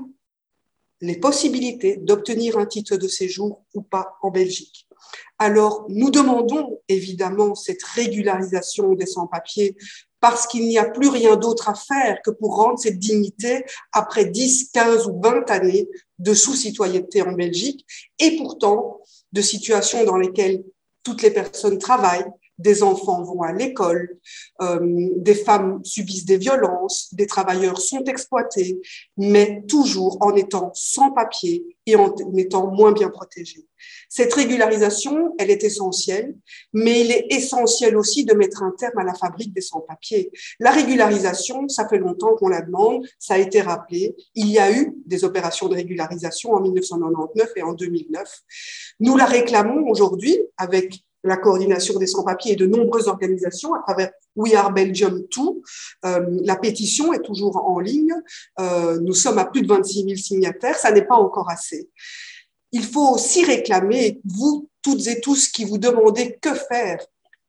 les possibilités d'obtenir un titre de séjour ou pas en Belgique. Alors, nous demandons évidemment cette régularisation des sans-papiers parce qu'il n'y a plus rien d'autre à faire que pour rendre cette dignité après dix, quinze ou vingt années de sous-citoyenneté en Belgique et pourtant de situations dans lesquelles toutes les personnes travaillent, des enfants vont à l'école, euh, des femmes subissent des violences, des travailleurs sont exploités, mais toujours en étant sans papier et en étant moins bien protégés. Cette régularisation, elle est essentielle, mais il est essentiel aussi de mettre un terme à la fabrique des sans-papiers. La régularisation, ça fait longtemps qu'on la demande, ça a été rappelé. Il y a eu des opérations de régularisation en mille neuf cent quatre-vingt-dix-neuf et en deux mille neuf. Nous la réclamons aujourd'hui avec la coordination des sans-papiers et de nombreuses organisations à travers We Are Belgium deux. Euh, la pétition est toujours en ligne. Euh, nous sommes à plus de vingt-six mille signataires. Ça n'est pas encore assez. Il faut aussi réclamer, vous toutes et tous qui vous demandez que faire,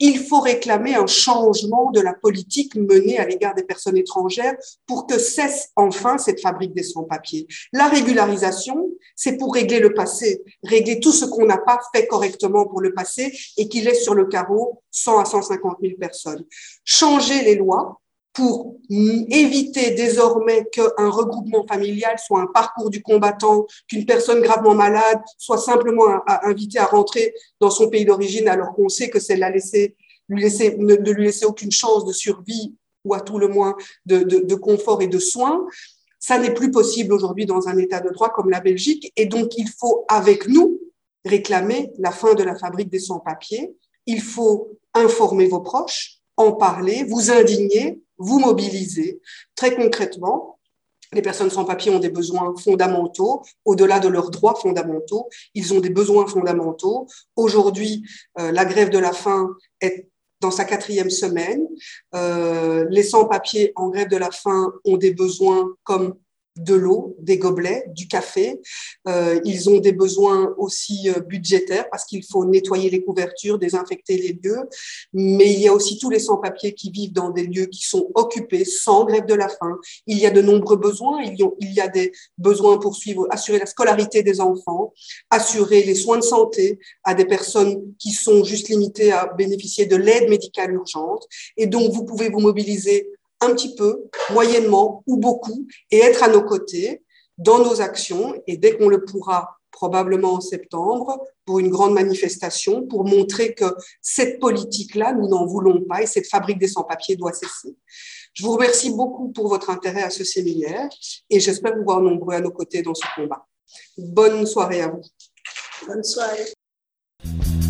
Il faut réclamer un changement de la politique menée à l'égard des personnes étrangères pour que cesse enfin cette fabrique des sans-papiers. La régularisation, c'est pour régler le passé, régler tout ce qu'on n'a pas fait correctement pour le passé et qui laisse sur le carreau cent à cent cinquante mille personnes. Changer les lois pour éviter désormais qu'un regroupement familial soit un parcours du combattant, qu'une personne gravement malade soit simplement invitée à rentrer dans son pays d'origine alors qu'on sait que c'est la laisser, lui laisser, ne, de lui laisser aucune chance de survie ou à tout le moins de, de, de confort et de soins. Ça n'est plus possible aujourd'hui dans un état de droit comme la Belgique et donc il faut avec nous réclamer la fin de la fabrique des sans-papiers. Il faut informer vos proches, en parler, vous indigner, vous mobiliser. Très concrètement, les personnes sans papier ont des besoins fondamentaux, au-delà de leurs droits fondamentaux, ils ont des besoins fondamentaux. Aujourd'hui, euh, la grève de la faim est dans sa quatrième semaine. Euh, les sans-papiers en grève de la faim ont des besoins comme de l'eau, des gobelets, du café. Euh, ils ont des besoins aussi euh, budgétaires parce qu'il faut nettoyer les couvertures, désinfecter les lieux. Mais il y a aussi tous les sans-papiers qui vivent dans des lieux qui sont occupés sans grève de la faim. Il y a de nombreux besoins. Il y a, il y a des besoins pour suivre, assurer la scolarité des enfants, assurer les soins de santé à des personnes qui sont juste limitées à bénéficier de l'aide médicale urgente. Et donc, vous pouvez vous mobiliser un petit peu, moyennement ou beaucoup, et être à nos côtés dans nos actions. Et dès qu'on le pourra, probablement en septembre, pour une grande manifestation, pour montrer que cette politique-là, nous n'en voulons pas et cette fabrique des sans-papiers doit cesser. Je vous remercie beaucoup pour votre intérêt à ce séminaire et j'espère vous voir nombreux à nos côtés dans ce combat. Bonne soirée à vous. Bonne soirée.